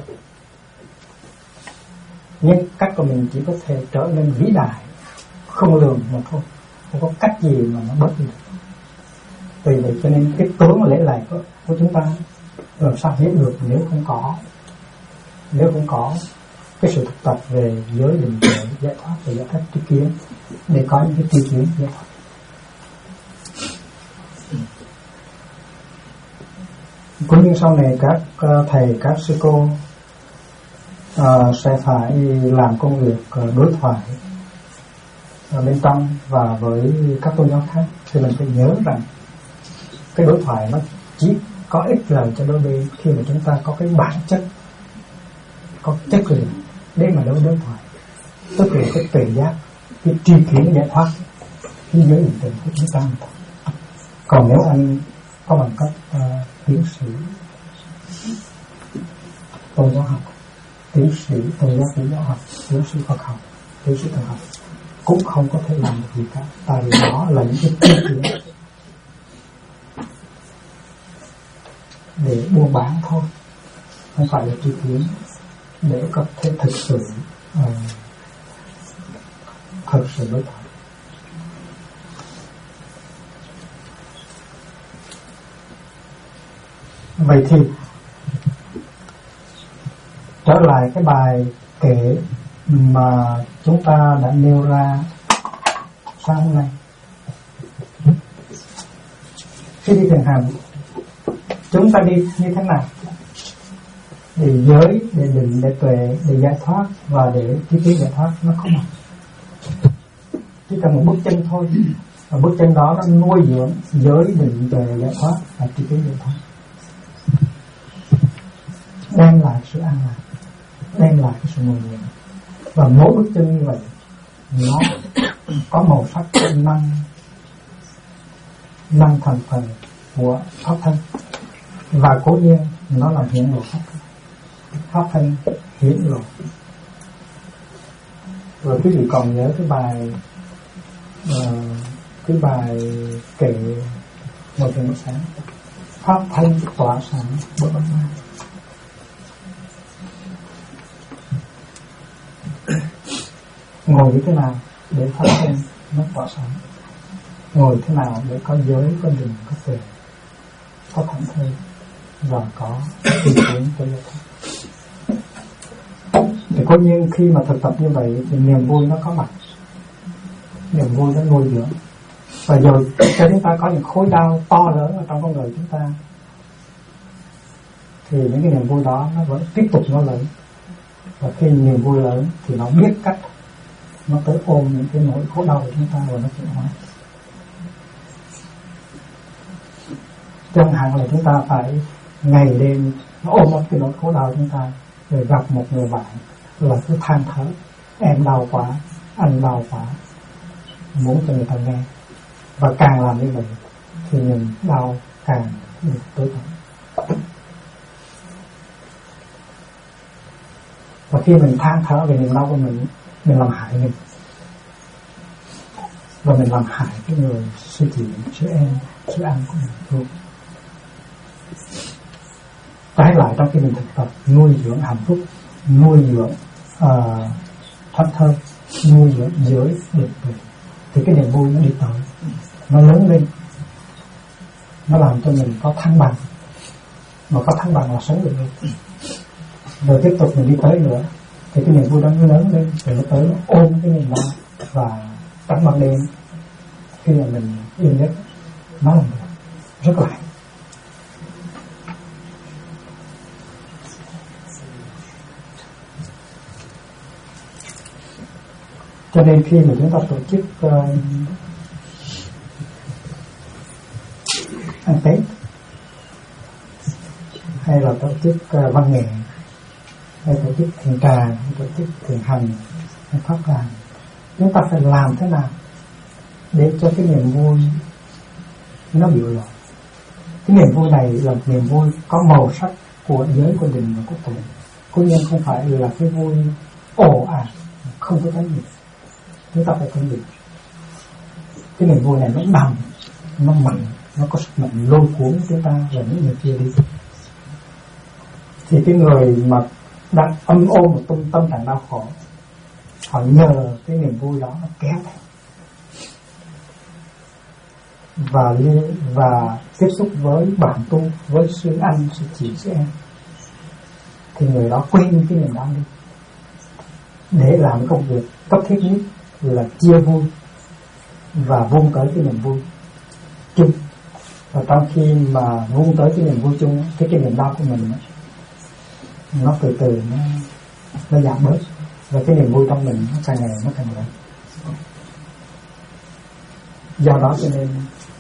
Nhân cách của mình chỉ có thể trở nên vĩ đại, không lường mà thôi, không có cách gì mà nó bớt đi được. Vì vậy cho nên cái tướng lễ lại của chúng ta làm sao hết được nếu không có cái sự thực tập về giới định tuệ, giải thoát và giải thoát tri kiến, để có những cái tri kiến giải thoát. Cũng như sau này các thầy, các sư cô sẽ phải làm công việc đối thoại ở bên trong và với các tôn giáo khác, thì mình phải nhớ rằng cái đối thoại nó chỉ có ích lợi cho đôi bên khi mà chúng ta có cái bản chất, có chất lượng để mà đối thoại, tức là cái tuệ giác, cái tri kiến giải thoát cái giới định tuệ của chúng ta. Còn nếu anh có bằng cấp tiến sĩ tôn giáo học, tiến sĩ tôn giáo học, tiến sĩ Phật học, tiến sĩ thần học, cũng không có thể làm được gì cả, tại vì đó là những cái tri kiến để buôn bán thôi, không phải là tri kiến để có thể thực sự đối thoại. Vậy thì trở lại cái bài kể mà chúng ta đã nêu ra sáng hôm nay. Khi đi thiền hành, chúng ta đi như thế nào? Để giới, để định, để tuệ, để giải thoát và để tri kiến giải thoát nó không bằng. Chỉ cần một bước chân thôi, và bước chân đó nó nuôi dưỡng giới, định, tuệ, giải thoát và tri kiến giải thoát, đem lại sự an lạc, đem lại cái sự mừng nguyện. Và mỗi bước chân như vậy nó có màu sắc năm thành phần của pháp thân, và cố nhiên nó là hiển lộ pháp thân hiển lộ. Rồi quý vị còn nhớ cái bài kệ một thiền sáng, pháp thân tỏa sáng bất bất mai. Ngồi như thế nào để pháp thân nó tỏa sáng, ngồi thế nào để có giới, có định, có tuệ, có thảnh thơi và có tri kiến cho giải thoát. Thì cố nhiên khi mà thực tập như vậy thì niềm vui nó có mặt, niềm vui nó nuôi dưỡng, và rồi cho chúng ta có những khối đau to lớn ở trong con người chúng ta, thì những cái niềm vui đó nó vẫn tiếp tục nó lớn, và khi niềm vui lớn thì nó biết cách nó tới ôm những cái nỗi khổ đau của chúng ta và nó chuyển hóa. Chẳng hạn là chúng ta phải ngày đêm nó ôm ấp cái nỗi khổ đau chúng ta, rồi gặp một người bạn là cứ than thở, em đau quá, anh đau quá, muốn cho người ta nghe, và càng làm như vậy thì mình đau càng được tối tận. Và khi mình than thở về niềm đau của mình làm hại mình, và mình làm hại cái người sư chị, sư em, sư anh của mình luôn. Trái lại trong khi mình thực tập nuôi dưỡng hạnh phúc, nuôi dưỡng thoát thơ, nuôi dưỡng giới định tuệ, thì cái niềm vui nó đi tới, nó lớn lên, nó làm cho mình có thăng bằng, mà có thăng bằng là sống được luôn. Rồi tiếp tục mình đi tới nữa thì cái niềm vui đó nó lớn lên, rồi nó tới nó ôm cái niềm đau, và trong ban đêm khi mà mình yên giấc nó làm được rất là hay. Cho nên khi mà chúng ta tổ chức ăn Tết, hay là tổ chức văn nghệ, hay tổ chức thiền trà, hay tổ chức thiền hành, hay pháp đàn, chúng ta phải làm thế nào để cho cái niềm vui nó biểu lộ, Cái niềm vui này là một niềm vui có màu sắc của giới, của định và của tuệ. Cố nhiên không phải là cái vui ồ ạt, không có cái gì. Chúng ta phải phân biệt. Cái niềm vui này nó đậm, nó mạnh, nó có sức mạnh lôi cuốn chúng ta và những người kia đi. Thì cái người mà đang âm ôm một tâm trạng đau khổ, họ nhờ cái niềm vui đó nó kéo theo và tiếp xúc với bạn tu, với sư anh, sư chị, sư em, thì người đó quên cái niềm đau đi để làm công việc cấp thiết nhất là chia vui và vun tới cái niềm vui chung. Và trong khi mà vun tới cái niềm vui chung, cái niềm đau của mình nó từ từ nó giảm bớt, và cái niềm vui trong mình nó càng ngày nó càng lớn. Do đó cho nên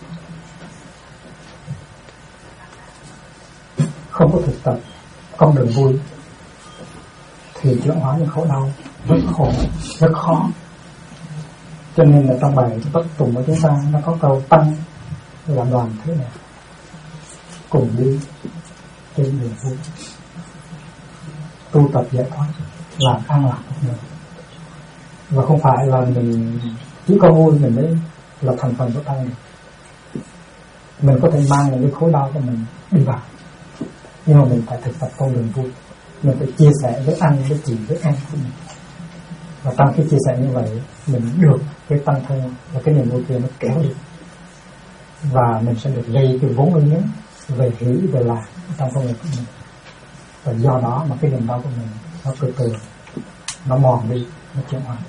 không có thực tập con đường vui thì chuyển hóa những khổ đau rất khổ, rất khó. Cho nên là trong bài Bất Tùng của chúng ta nó có câu tăng là đoàn thế này, cùng đi trên đường vui, tu tập giải thoát, làm an lạc của mình. Và không phải là mình chỉ có vui mình mới là thành phần của tăng. Mình có thể mang những cái khối đau của mình đi vào, nhưng mà mình phải thực tập con đường vui. Mình phải chia sẻ với anh, với chị, với em của mình. Và trong khi chia sẻ như vậy, mình được cái tăng thân và cái niềm vui kia nó kéo đi, và mình sẽ được gây cái vốn ứng về hỷ, về lạc trong công việc của mình. Và do đó mà cái niềm đau của mình nó từ từ nó mòn đi, nó chuyển hóa.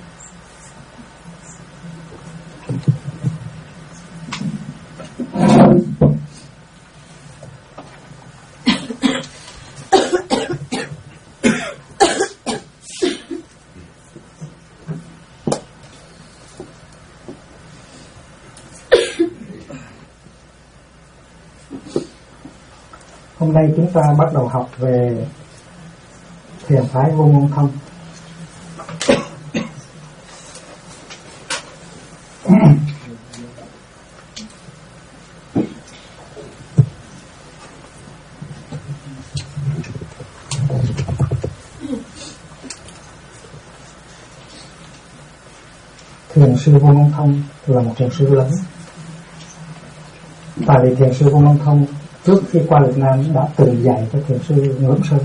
Hôm nay chúng ta bắt đầu học về thiền phái Vô Ngôn Thông. Thiền sư Vô Ngôn Thông là một thiền sư lớn. Tại vì thiền sư Vô Ngôn Thông trước khi qua Việt Nam đã từng dạy cho thiền sư Ngưỡng Sơn.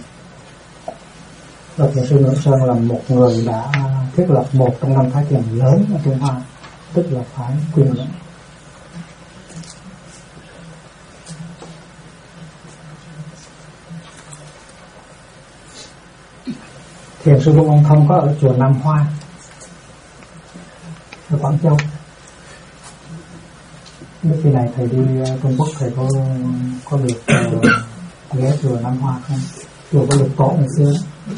Và thiền sư Ngưỡng Sơn là một người đã thiết lập một trong 5 phái thiền lớn ở Trung Hoa, tức là phái Quyên Lũng. Thiền sư Vô Ngôn Thông có ở chùa Nam Hoa ở Quảng Châu. Lúc khi này thầy đi Trung Quốc, thầy có được ghé chùa Nam Hoa không? Chùa có được tổ ngày xưa.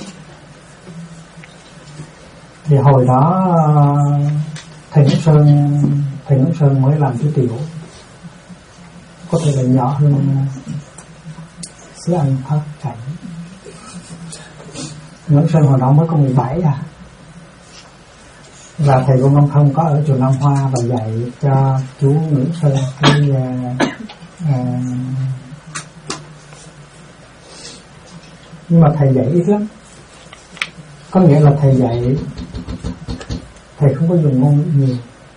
Thì hồi đó thầy Ngưỡng Sơn mới làm chú tiểu, có thể là nhỏ hơn sư anh Pháp Cảnh. Ngưỡng Sơn hồi đó mới có 17 à. Và thầy Vô Ngôn Thông có ở chùa Nam Hoa và dạy cho chú Ngưỡng Sơn nhưng mà thầy dạy ít lắm. Có nghĩa là thầy dạy, thầy không có dùng ngôn ngữ nhiều.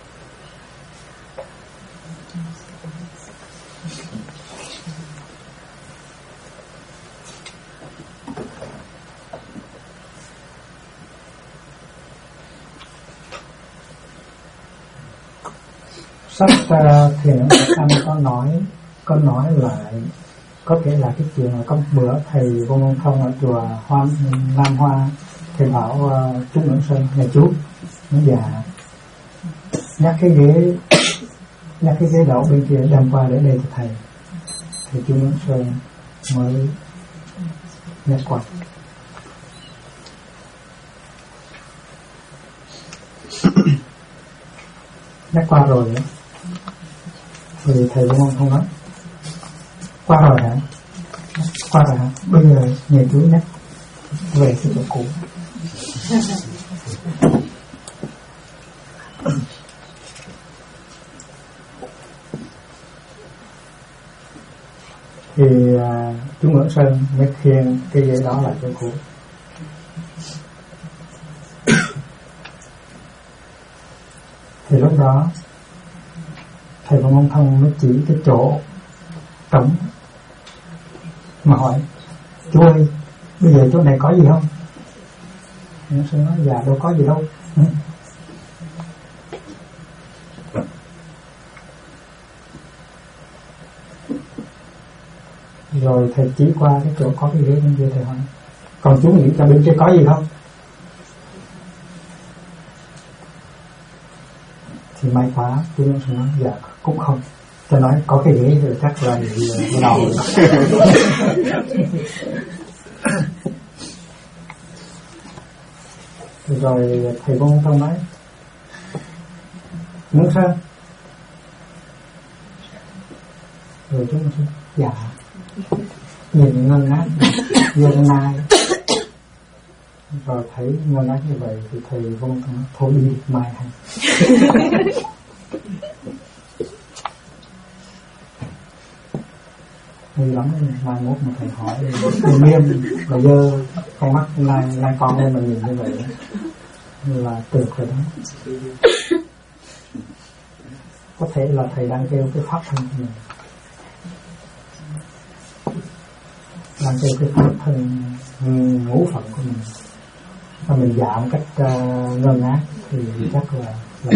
Sách Thiền Anh có nói lại, có kể lại cái chuyện là có một bữa thầy Vô Ngôn Thông ở chùa Nam Hoa, thầy bảo chú Ngưỡng Sơn, nhà chú nó già, nhắc cái ghế đậu bên kia đem qua để đây cho thầy. Thì chú Ngưỡng Sơn mới nhắc qua. Nhắc qua rồi thì thầy Vô Ngôn Thông nói qua rồi hả? Qua rồi hả? Bây giờ nhờ chú nhắc về cái chỗ cũ. Thì chú Ngưỡng Sơn mới khiêng cái ghế đó lại cho cô. Thì lúc đó thầy Văn Môn Thông mới chỉ cái chỗ trống mà hỏi: chú ơi, bây giờ chỗ này có gì không? Ngưỡng Sơn nói: dạ đâu có gì đâu. Rồi thầy chỉ qua cái chỗ có cái ghế bên kia, thầy hỏi: còn chú nghĩ cho bên kia có gì không? Thì may quá chú Ngưỡng Sơn nói: dạ cũng không. Cho nói có cái ghế rồi chắc là bị đầu. Rồi thầy Văn Môn Thông nói: Ngưỡng Sơn. Rồi chú Ngưỡng Sơn: dạ. Nhìn ngân ngác dương nai. Rồi thấy ngân ngác như vậy thì thầy Văn Môn Thông nói: thôi đi mai hành. Nguy lắm, mai mốt mà thầy hỏi thì nghiêm và dơ con mắt lai con lên mà nhìn như vậy là tuyệt rồi đó. Có thể là thầy đang kêu cái pháp thân của mình, đang kêu cái pháp thân ngũ phận của mình, và mình dạo cách ngơ ngác thì chắc là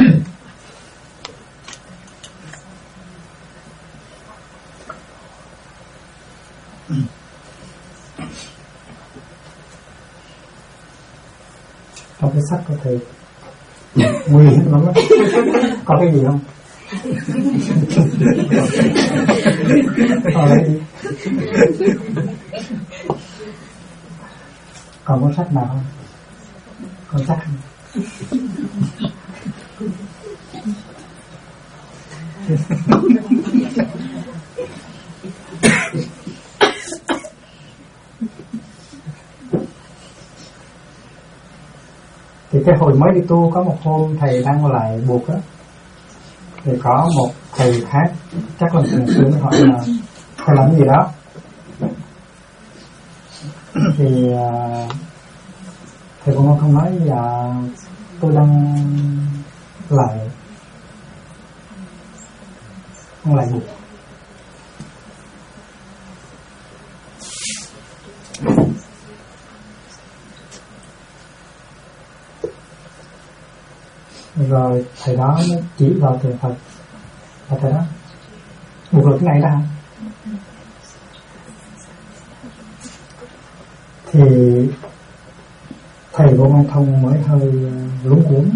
trong cái sách có thể nguy hiểm lắm đó. Có cái gì không? Còn có sách nào không? Còn sách không? Thì cái hồi mới đi tu có một hôm thầy đang lại buộc á, thì có một thầy khác chắc là thường xuyên hỏi là thầy làm gì đó. Thì thầy cũng không nói là tôi đang lại buộc. Rồi thầy đó chỉ vào tượng Phật và thầy đó buộc được cái này đó. Thì thầy Văn Môn Thông mới hơi lúng cuống.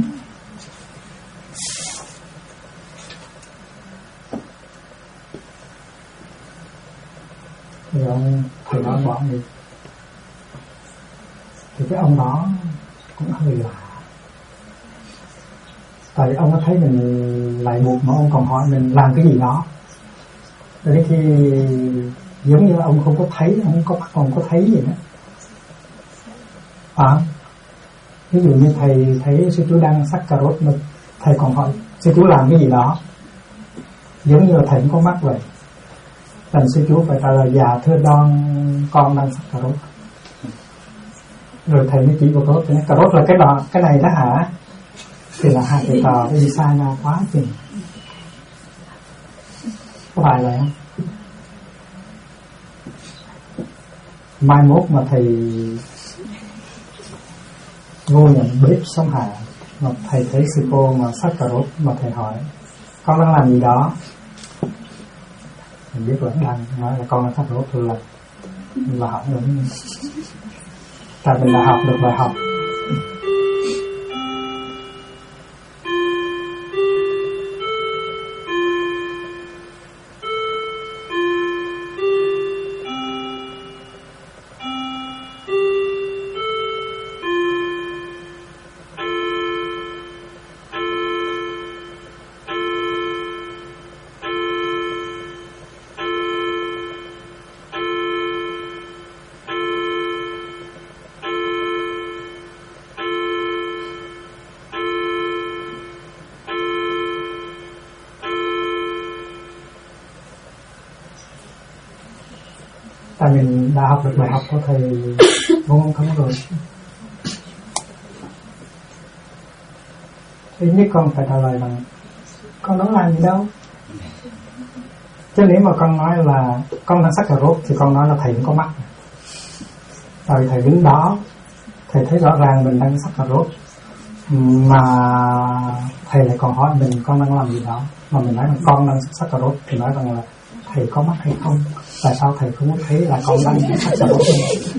Rồi ông thầy đó bỏ đi. Thì cái ông đó cũng hơi lạ. Tại ông có thấy mình lại buộc mà ông còn hỏi mình làm cái gì đó. Đến khi giống như ông không có thấy, ông không có thấy gì nữa. Ví dụ như thầy thấy sư chú đang xắt cà rốt mà thầy còn hỏi sư chú làm cái gì đó, giống như là thầy cũng có mắt vậy. Thành sư chú phải trả lời: dạ thưa Đoan, con đang xắt cà rốt. Rồi thầy mới chỉ vào cà rốt, cà rốt là cái này đó hả? Thì là hai thầy trò đi xa nhau quá chừng. Có phải vậy không? Mai mốt mà thầy vô nhận bếp sống hạ mà thầy thấy sư cô mà xắt cà rốt mà thầy hỏi con đang làm gì đó, mình biết là đang nói là con đang xắt cà rốt thôi là học đúng. Tại mình đã học được bài học. Tại mình đã học được bài học của thầy Vô Ngôn Thông rồi. Ít nhất con phải trả lời rằng con đâu làm gì đâu. Chứ nếu mà con nói là con đang sắc cà rốt thì con nói là thầy không có mắt. Tại vì thầy đứng đó, thầy thấy rõ ràng mình đang sắc cà rốt, mà thầy lại còn hỏi mình con đang làm gì đó, mà mình nói là con đang sắc cà rốt thì nói rằng là thầy có mắt hay không? Tại sao thầy không thấy là con đang sắc cà rốt?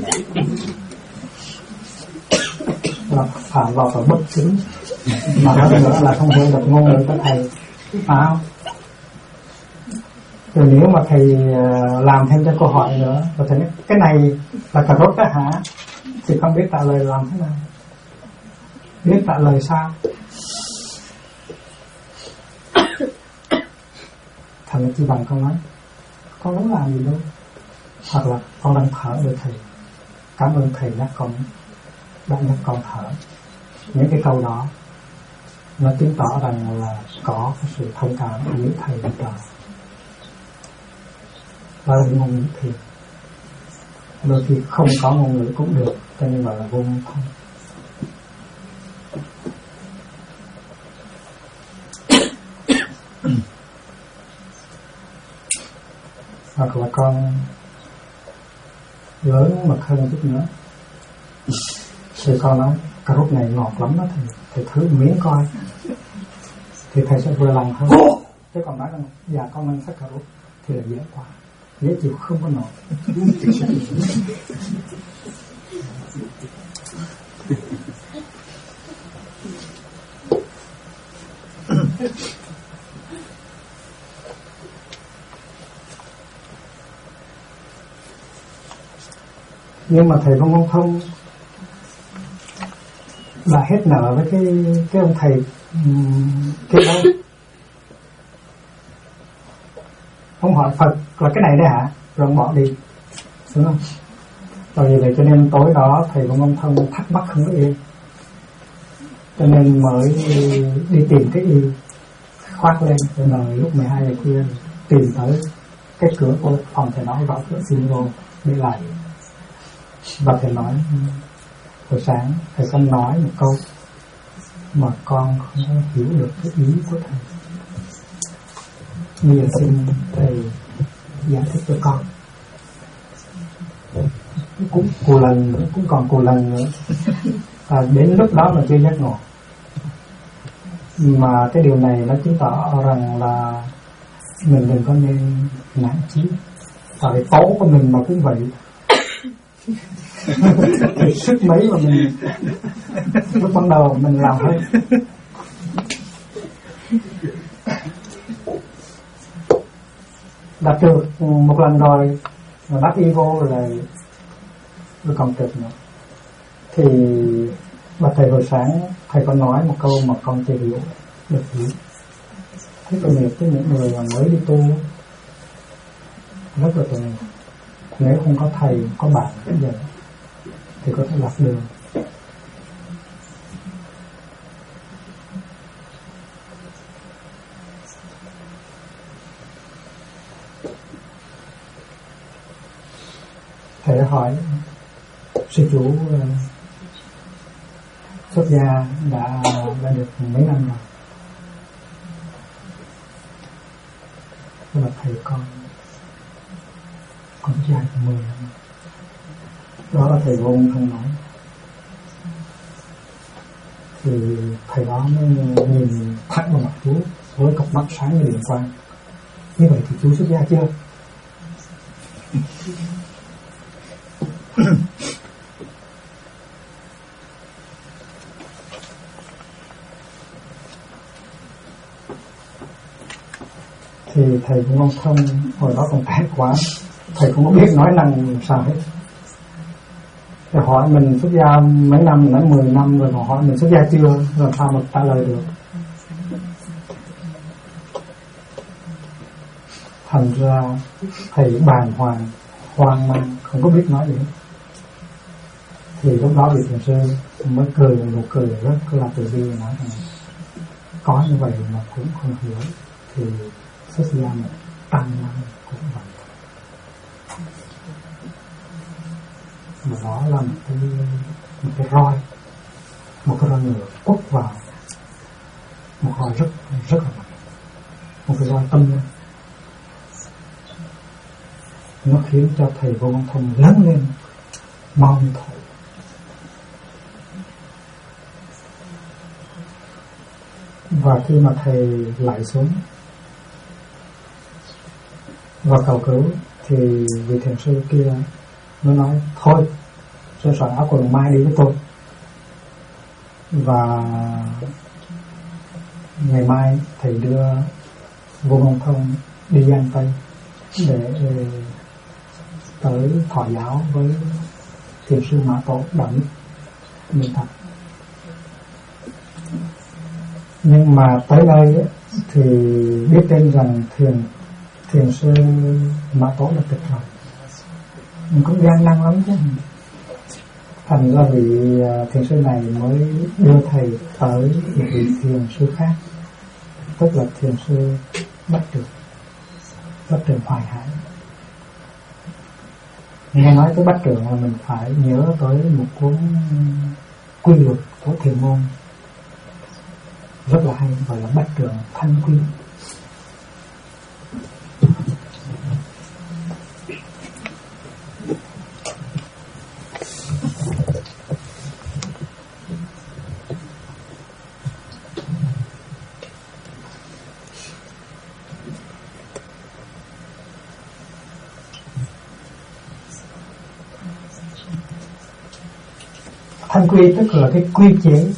Là phạm vào tội bất chính, mà hơn nữa là không hiểu được ngôn ngữ của thầy, phải không? Rồi nếu mà thầy làm thêm cho câu hỏi nữa, và thầy nói cái này là cà rốt đó hả? Thì không biết trả lời làm thế nào, biết trả lời sao? Thầy chỉ bằng con nói con không làm gì đâu, hoặc là con đang thở để thầy, cảm ơn thầy nhắc con, đã nhắc con thở. Những cái câu đó nó chứng tỏ rằng là có cái sự thông cảm giữa thầy và trò. Đó là ngôn ngữ thiền. Đôi khi không có ngôn ngữ cũng được, cho nên gọi là vô ngôn thông. Hoặc là con lớn mà hơn chút nữa thì con nói cà rốt này ngọt lắm đó thầy thử miếng coi, thì thầy sẽ vừa lòng hơn. Chứ còn nói rằng dạ con ăn sắc cà rốt thì là dễ quá, dễ chịu không có nổi. Nhưng mà thầy Vô Ngôn Thông là hết nợ với cái ông thầy kia đâu. Ông hỏi Phật là cái này đấy hả, rồi ông bỏ đi, đúng không? Rồi vì vậy cho nên tối đó thầy Vô Ngôn Thông thắc mắc không có yên, cho nên mới đi tìm cái y khoác lên, rồi lúc 12 giờ khuya tìm tới cái cửa của phòng thầy, nói gõ cửa xin vô đi lại. Và thầy nói hồi sáng thầy không nói một câu mà con không có hiểu được cái ý của thầy, bây giờ xin thầy giải thích cho con. Cũng cù lần nữa, cũng còn cù lần nữa. Đến lúc đó mà chưa giác ngộ. Mà cái điều này nó chứng tỏ rằng là mình đừng có nên nản chí. Tại vì tố của mình mà cũng vậy. Sức mấy mà mình lúc ban đầu mình làm hết. Đã trượt một lần rồi mà đắp y vô rồi còn trượt nữa. Thì bà thầy hồi sáng thầy có nói một câu mà con chưa hiểu được hiểu. Thế tội nghiệp với những người mà mới đi tu, rất là tội nghiệp. Nếu không có thầy, có bạn bây giờ thì có thể lạc đường. Thầy đã hỏi sư chủ xuất gia đã được mấy năm rồi. Thế là thầy con dài 10 năm. Đó là thầy Vô Ngôn Thông nói. Thì thầy đó mới nhìn thẳng vào mặt chú với cặp mắt sáng như điện quang. Như vậy thì chú xuất gia chưa? Thì thầy Vô Ngôn Thông hồi đó còn trẻ quá, thầy không có biết nói năng sao hết. Thầy hỏi mình xuất gia mấy năm, nói 10 năm rồi, còn hỏi mình xuất gia chưa, làm sao mà trả lời được. Thành ra thầy bàng hoàng, hoang mang, không có biết nói gì hết. Thì lúc đó vị thiền sư mới cười một nụ cười rất là từ bi, nói rằng có như vậy mà cũng không hiểu thì xuất gia một trăm năm cũng vậy. mà nó là một cái roi ngựa quất vào, một roi rất là mạnh, một cái roi tâm linh. Nó khiến cho thầy Vô Ngôn Thông lớn lên mau như thổi. Và khi mà thầy lại xuống và cầu cứu thì vị thiền sư kia nó nói thôi, sơ soạn áo quần mai đi với tôi, và ngày mai thầy đưa Vô Ngôn Thông đi Giang Tây để tới thọ giáo với thiền sư Mã Tổ Đạo Nhất Minh Thật. Nhưng mà tới đây thì biết tên rằng thiền sư Mã Tổ đã tịch rồi, mình cũng gian nan lắm chứ. Thành ra vị thiền sư này mới đưa thầy tới một vị thiền sư khác, tức là thiền sư Bách Trường Hoài Hải. Nghe nói tới Bách Trường là mình phải nhớ tới một cuốn quy luật của thiền môn rất là hay, gọi là Bách Trường Thanh Quy. Thanh quy tức là cái quy chế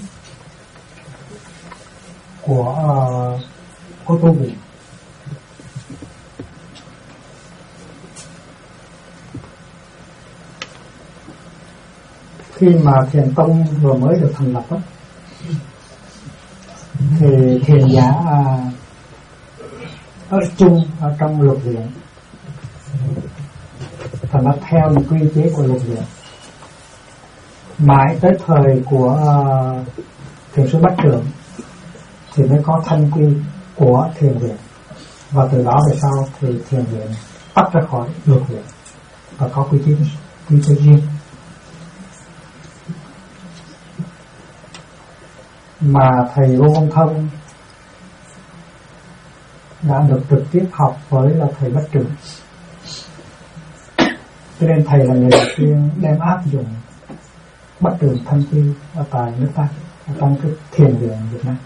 của tu viện. Khi mà thiền tông vừa mới được thành lập thì thiền giả ở chung ở trong luật viện, thành ra theo những quy chế của luật viện. Mãi tới thời của thiền sư Bách Trường thì mới có thanh quy của thiền viện, và từ đó về sau thì thiền viện tách ra khỏi luật viện và có quy chế riêng. Mà thầy Vô Ngôn Thông đã được trực tiếp học với là thầy Bách Trường, cho nên thầy là người đầu tiên đem áp dụng Bách Trường Thanh quy ở tại nước ta, ở trong cái thiền viện Việt Nam.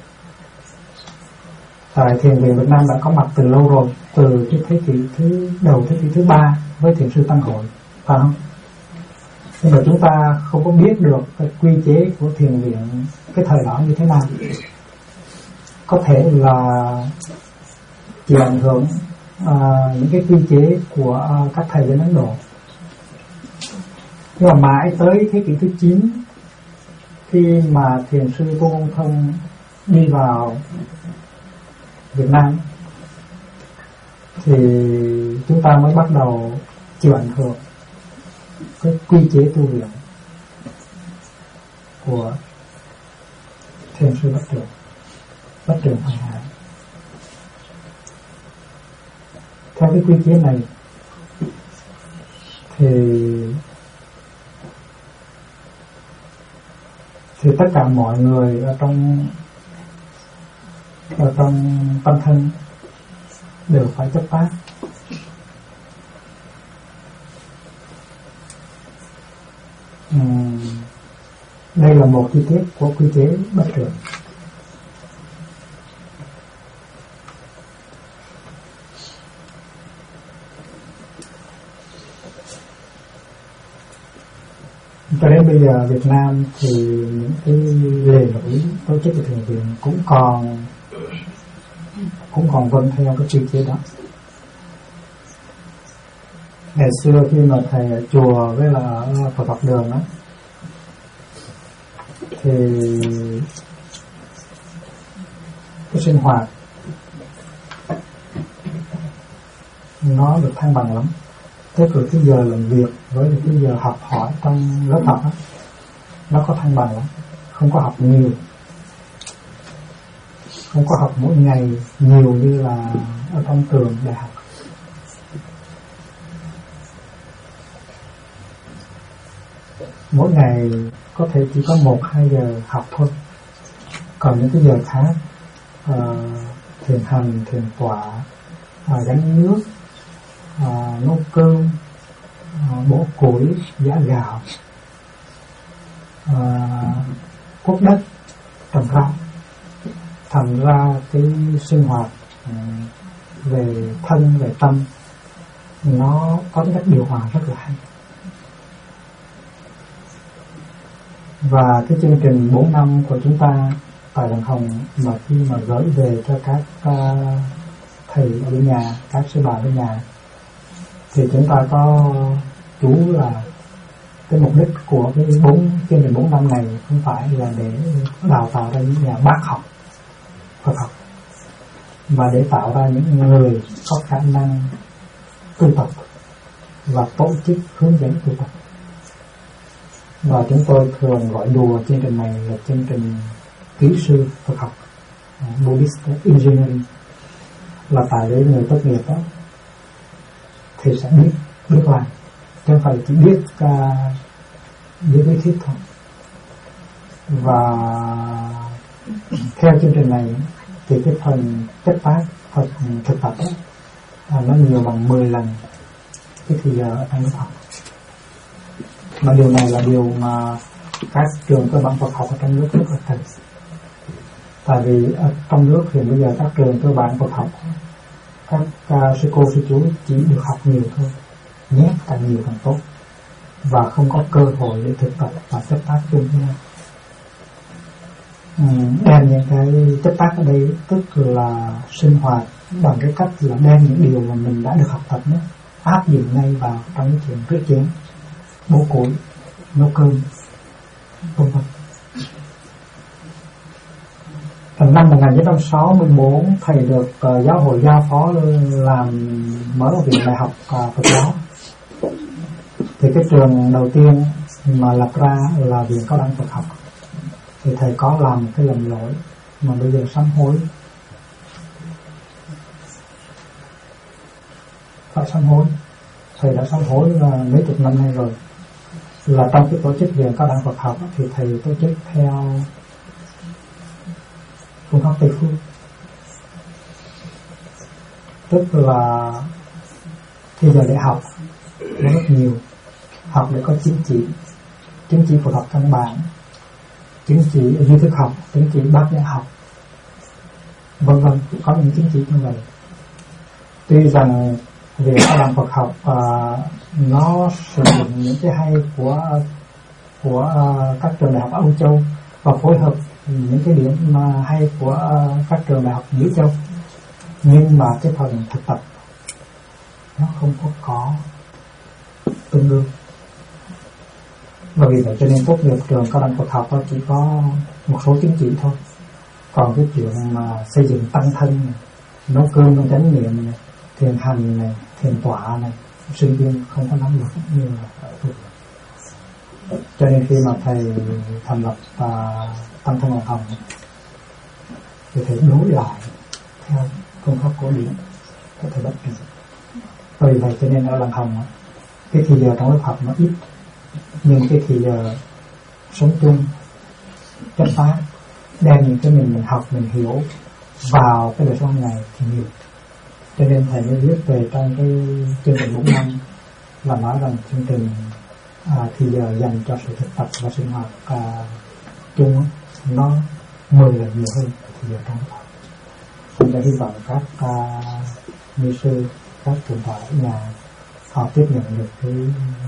Tại thiền viện Việt Nam đã có mặt từ lâu rồi, từ cái thế kỷ đầu thế kỷ thứ 3 với thiền sư Tăng Hội, phải không? Nhưng mà chúng ta không có biết được cái quy chế của thiền viện cái thời đó như thế nào. Có thể là chịu ảnh hưởng những cái quy chế của các thầy bên Ấn Độ. Nhưng mà mãi tới thế kỷ thứ 9, khi mà thiền sư Vô Ngôn Thông đi vào Việt Nam thì chúng ta mới bắt đầu chịu ảnh hưởng cái quy chế tu viện của thiền sư Bách Trường Hoài Hải. Theo cái quy chế này thì tất cả mọi người ở trong tâm thân đều phải chấp pháp. Đây là một chi tiết của quy chế Bách Trường. Cho đến bây giờ Việt Nam thì những cái lề lối tổ chức của thiền viện cũng còn vâng theo cái quy chế đó. Ngày xưa khi mà thầy ở chùa với là ở Phật học đường đó thì cái sinh hoạt nó được thăng bằng lắm. Tức là cái giờ làm việc với cái giờ học hỏi trong lớp học đó, nó có thăng bằng lắm. Không có học nhiều, không có học mỗi ngày nhiều như là ở trong trường đại học. mỗi ngày có thể chỉ có 1-2 giờ học thôi, còn những cái giờ khác thiền hành, thiền tọa, gánh nước, nấu cơm, bổ củi, giã gạo, cuốc đất, trồng rau. Thành ra cái sinh hoạt về thân, về tâm nó có cách điều hòa rất là hay. Và cái chương trình 4 năm của chúng ta tại Làng Hồng mà khi mà gửi về cho các thầy ở bên nhà, các sư bà bên nhà, thì chúng ta có chú là cái mục đích của cái chương trình 4 năm này không phải là để đào tạo ra những nhà bác học Phật học, mà để tạo ra những người có khả năng tu tập và tổ chức hướng dẫn tu tập. Và chúng tôi thường gọi đùa chương trình này là chương trình kỹ sư Phật học, Buddhist Engineering, là tại để người tốt nghiệp đó thì sẽ biết làm, chứ không phải chỉ biết lý thuyết thôi. Và theo chương trình này thì cái phần chất tác, phần thực tập đó, nó nhiều bằng 10 lần cái thời giờ ở trong lớp học. Mà điều này là điều mà các trường cơ bản Phật học ở trong nước rất là cần. Tại vì ở trong nước thì bây giờ các trường cơ bản Phật học, các sư cô sư chú chỉ được học nhiều thôi, nhét càng nhiều càng tốt, và không có cơ hội để thực tập và chấp tác chung với nhau. Đem những cái chấp tác ở đây tức là sinh hoạt bằng cái cách là đem những điều mà mình đã được học tập đó áp dụng ngay vào trong cái chuyện rửa chén, bổ củi, nấu cơm, vân vân. Năm 1964 thầy được giáo hội giao phó làm mở một viện đại học Phật giáo. Thì cái trường đầu tiên mà lập ra là viện cao đẳng Phật học. Thì thầy có làm một cái lầm lỗi mà bây giờ sám hối, phải sám hối. Thầy đã sám hối mấy chục năm nay rồi. Là trong cái tổ chức viện cao đẳng Phật học thì thầy tổ chức theo phương pháp Tây phương, tức là bây giờ để học nó rất nhiều, học để có chứng chỉ Phật học căn bản, chứng chỉ duy thức học, chứng chỉ bát nhã học, vân vân, có những chứng chỉ như vậy. Tuy rằng về cao đẳng Phật học nó sử dụng những cái hay của các trường đại học Âu Châu và phối hợp những cái điểm mà hay của các trường đại học Mỹ Châu, nhưng mà cái phần thực tập nó không có tương đương. Và vì vậy cho nên tốt nghiệp trường cao đẳng Phật học chỉ có một số chứng chỉ thôi. Còn cái chuyện mà xây dựng tăng thân này, nấu cơm, nấu chánh niệm này, thiền hành này, thiền tọa này, sinh viên không có nắm được như là ở trường. Cho nên khi mà thầy thành lập tăng thân Làng Hồng thì thầy đối lại theo phương pháp cổ điển của thầy Bách Trì. Vì vậy cho nên ở Làng Hồng cái thời giờ trong lớp học nó ít, nhưng cái thời giờ sống chung, chấp phá, đem những cái mình học, mình hiểu vào cái đời sống hàng ngày thì nhiều. Cho nên thầy mới viết về trong cái chương trình 4 năm là nói rằng chương trình thì giờ dành cho sự thực tập và sinh hoạt chung nó 10 lần nhiều hơn thì giờ trong đó. Chúng ta hy vọng các ni sư, các thượng tọa ở nhà họ tiếp nhận được cái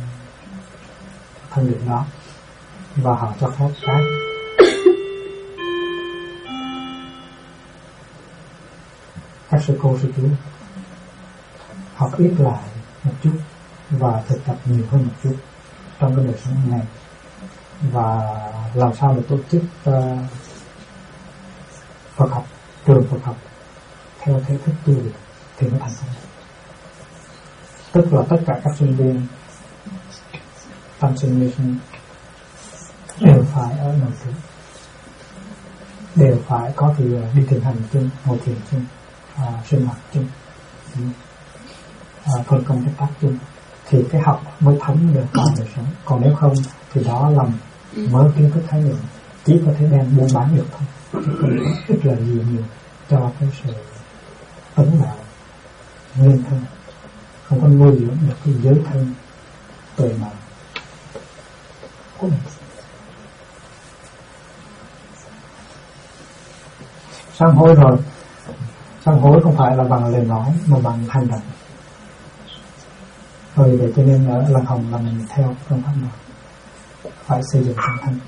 thông điệp đó và họ cho phép các sư cô sư chú học ít lại một chút và thực tập nhiều hơn một chút trong cái đời sống hàng ngày, và làm sao để tổ chức Phật học, trường Phật học theo thế thức tu viện thì nó thành công. Tức là tất cả các sinh viên Tam Sinh Mission đều phải ở nội trú, đều phải có thì đi thiền hành chung, ngồi thiền chung, sinh hoạt chung, phân công tác chung thì cái học mới thấm được vào đời sống. Còn nếu không thì đó là mới kiến thức khái niệm, chỉ có thể đem buôn bán được thôi, chứ không có ích lợi gì nhiều cho cái sự tấn đạo nguyên thân, không có nuôi dưỡng được cái giới thân tuệ mạng của mình. Sám hối rồi, sám hối không phải là bằng lời nói mà bằng hành động. Vì vậy cho nên ở Lăng Hồng là mình theo phương pháp nào phải xây dựng bản thân.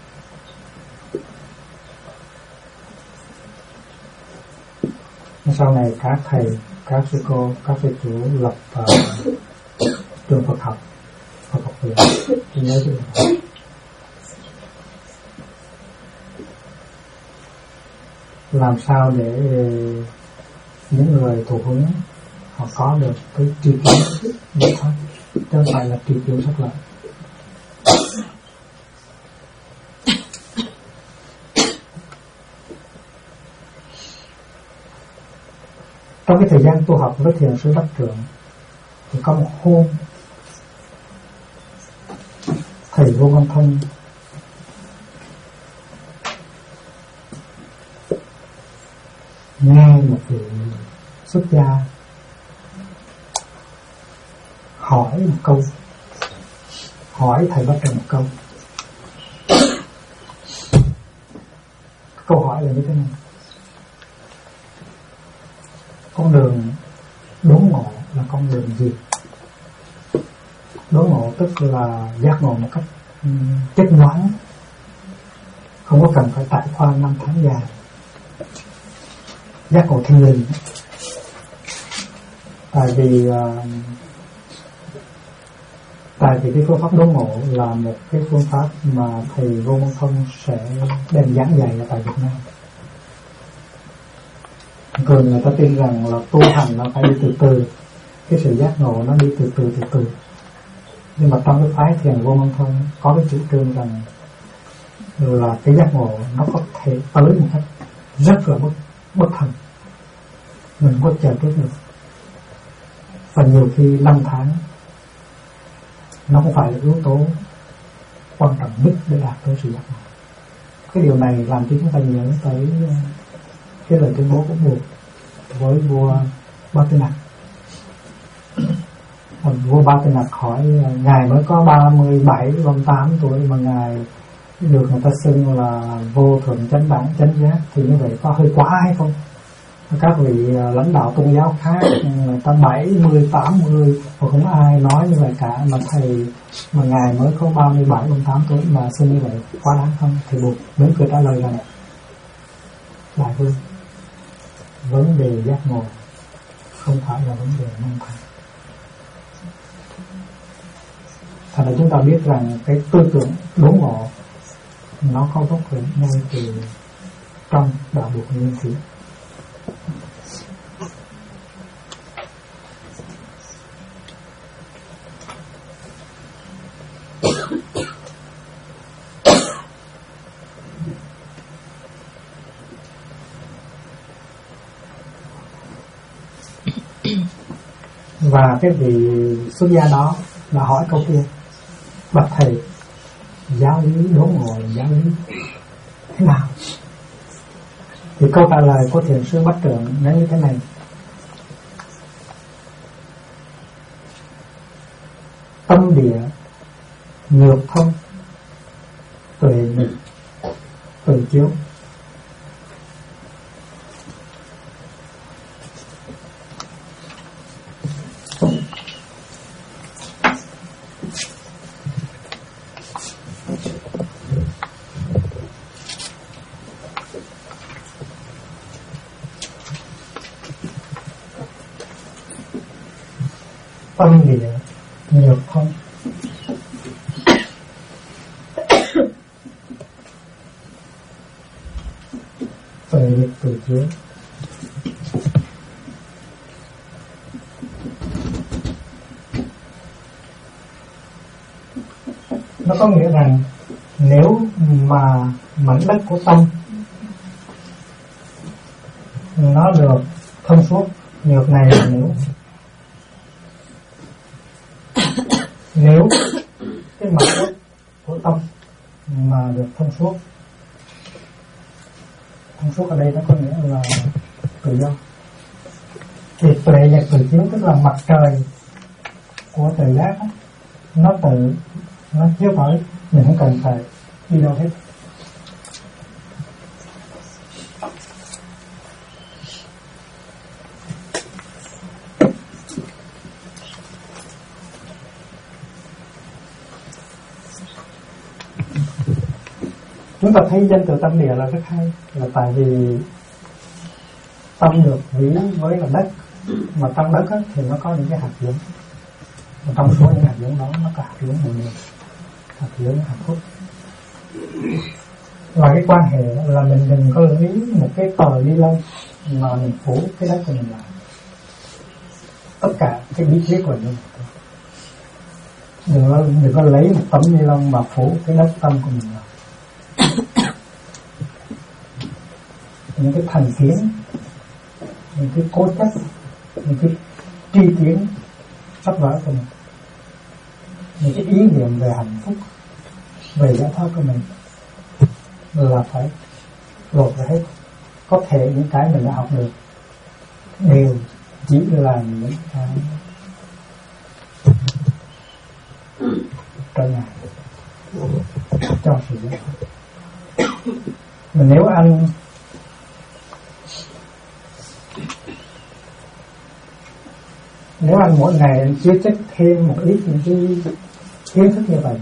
Sau này các thầy, các sư cô, các sư chủ lập trường Phật học viện, tôi nhớ chứ. Làm sao để những người thụ hướng họ có được cái tri kiến giải thoát, chứ không phải là tri kiến sắc lợi. Trong cái thời gian tu học với thiền sư Đắc Trượng thì có một hôm thầy Vô Ngân Thông nghe một vị xuất gia hỏi một câu, hỏi thầy Đắc Trượng một câu. Câu hỏi là như thế này: con đường đốn ngộ là con đường gì? Đốn ngộ tức là giác ngộ một cách chớp nhoáng, không có cần phải trải qua 5 tháng dài. Giác ngộ thiên liêng. Tại vì cái phương pháp đốn ngộ là một cái phương pháp mà thầy Vô Ngân Thông sẽ đem giảng dạy ở tại Việt Nam. Thường người ta tin rằng là tu hành nó phải đi từ từ, cái sự giác ngộ nó đi từ từ. Nhưng mà trong cái phái thiền Vô Ngân Thông có cái chủ trương rằng là cái giác ngộ nó có thể tới một cách rất là bất thần, mình không có chờ trước được. Và nhiều khi 5 tháng nó không phải là yếu tố quan trọng nhất để đạt tới sự giác ngộ. Cái điều này làm cho chúng ta nhớ tới cái lời tuyên bố của Bụt với vua Ba Tư Nặc. Vua Ba Tư Nặc hỏi ngài mới có 37, 38 tuổi mà ngài được người ta xưng là vô thượng chánh đẳng chánh giác, thì như vậy có hơi quá hay không? Các vị lãnh đạo tôn giáo khác người ta 70, 80 và không ai nói như vậy cả, mà thầy mà ngài mới có 37, 38 tuổi mà xưng như vậy quá đáng không? Thì Bụt mới cười trả lời rằng: Đại vương, vấn đề giác ngộ không phải là vấn đề mong thành. Thật là chúng ta biết rằng cái tư tưởng đốn ngộ nó có gốc rễ ngay từ trong đạo Bụt Nguyên Thủy. Và cái vị xuất gia đó đã hỏi câu kia: bạch thầy, giáo lý đốn ngộ là giáo lý thế nào? Thì câu trả lời của thiền sư Bách Trượng nói như thế này: tâm địa nhược thông, tuệ nghịch tự chiếu. Tâm địa nhược thông, tuệ nghịch tự chiếu. Nó có nghĩa rằng nếu mà mảnh đất của tâm nó được thông suốt, nhược này là nếu Nếu cái mặt đất của tâm mà được thông suốt ở đây nó có nghĩa là tự do, thì tuệ nhật tự chiếu, tức là mặt trời của tự giác đó, nó chiếu tới, mình không cần phải đi đâu hết. Chúng ta thấy danh từ tâm địa là rất hay, là tại vì tâm được ví với là đất, mà trong đất á, thì nó có những cái hạt giống, và trong số những hạt giống đó nó có hạt giống mùi niệm, hạt giống hạt phúc. Và cái quan hệ là mình đừng có lấy một cái tờ ni lông mà mình phủ cái đất của mình lại, tất cả cái bí quyết của mình. Đừng có lấy một tấm ni lông mà phủ cái đất tâm của mình lại. Những cái thành kiến, những cái cố chấp, những cái tri kiến sắp vỡ của mình, những cái ý niệm về hạnh phúc, về giải thoát của mình là phải lột ra hết. Có thể những cái mình đã học được đều chỉ là những cái trở ngại cho sự giải thoát. Mà nếu anh mỗi ngày anh chia chất thêm một ít những cái kiến thức như vậy,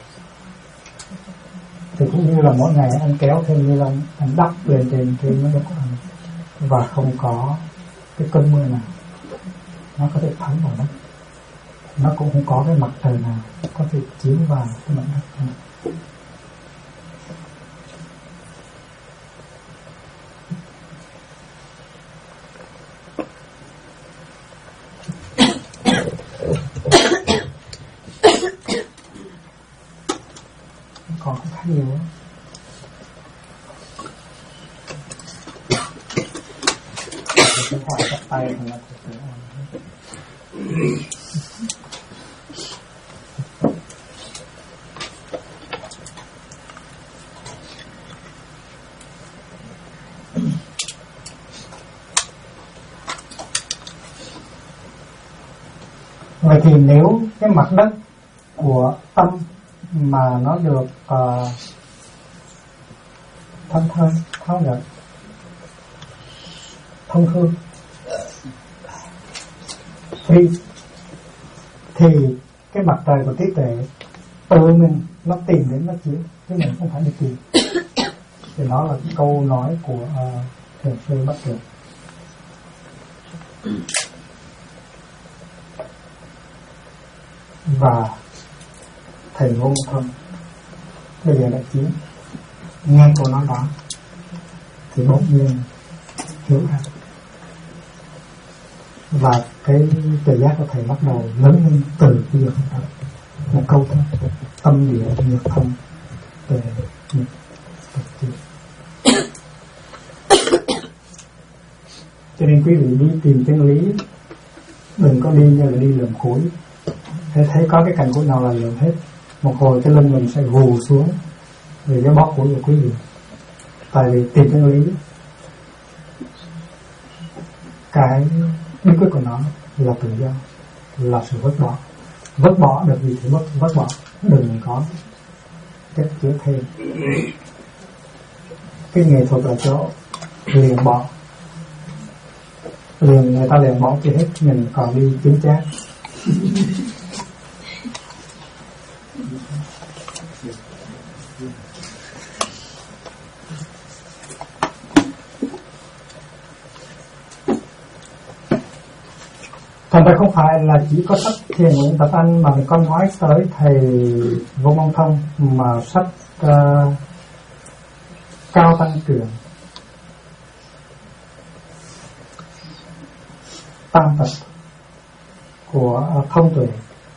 thì cũng như là mỗi ngày anh kéo thêm ni lông, anh đắp lên trên nó của anh, và không có cái cơn mưa nào nó có thể thấm vào đất, nó cũng không có cái mặt trời nào có thể chiếu vào cái mặt đất này. Còn không khá nhiều á. Cái hỏi chặt tay thì nó sẽ vậy thì nếu cái mặt đất của tâm mà nó được thấm thơi, tháo gỡ, thông thương, free, thì cái mặt trời của trí tuệ tự mình nó tìm đến nó chiếu, chứ mình không phải đi tìm. Thì đó là cái câu nói của thiền sư Bắc Trường. Và thầy Vô Thông bây giờ đã chiếu, nghe câu nói đó thì bỗng nhiên hiểu ra, và cái tự giác của thầy bắt đầu lớn lên từ cái việc đó. Một câu thôi: tâm địa nhược thông về nhược thực chiếu. Cho nên quý vị đi tìm chân lý, đừng có đi như là đi lượm củi. Thấy có cái cành củi nào là lượm hết, một hồi cái lưng mình sẽ gù xuống vì cái bó củi của quý vị. Tại vì tìm chân lý, cái bí quyết của nó là tự do, là sự vứt bỏ. Vứt bỏ được gì thì vứt bỏ, đừng có chất chứa thêm. Cái nghệ thuật là chỗ liền bỏ, người ta liền bỏ chưa hết, mình còn đi chứng chát. Thành ra không phải là chỉ có sách Thiền Nguyện Tập Anh mà mình có nói tới thầy Vô Mong Thông, mà sách Cao Tăng Trưởng, Tam Tập của Thông Tuệ,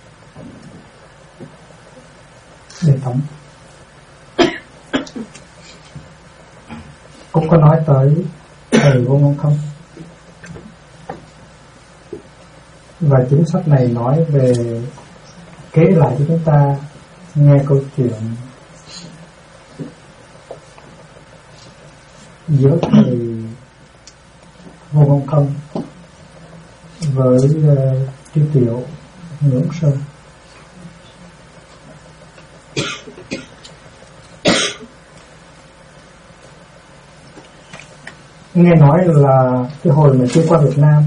Đề Tổng cũng có nói tới thầy Vô Mong Thông. Và chính sách này nói về kể lại cho chúng ta nghe câu chuyện giữa thầy Ngô Công Công với Tri Tiểu Ngưỡng Sơn. Nghe nói là cái hồi mà chưa qua Việt Nam,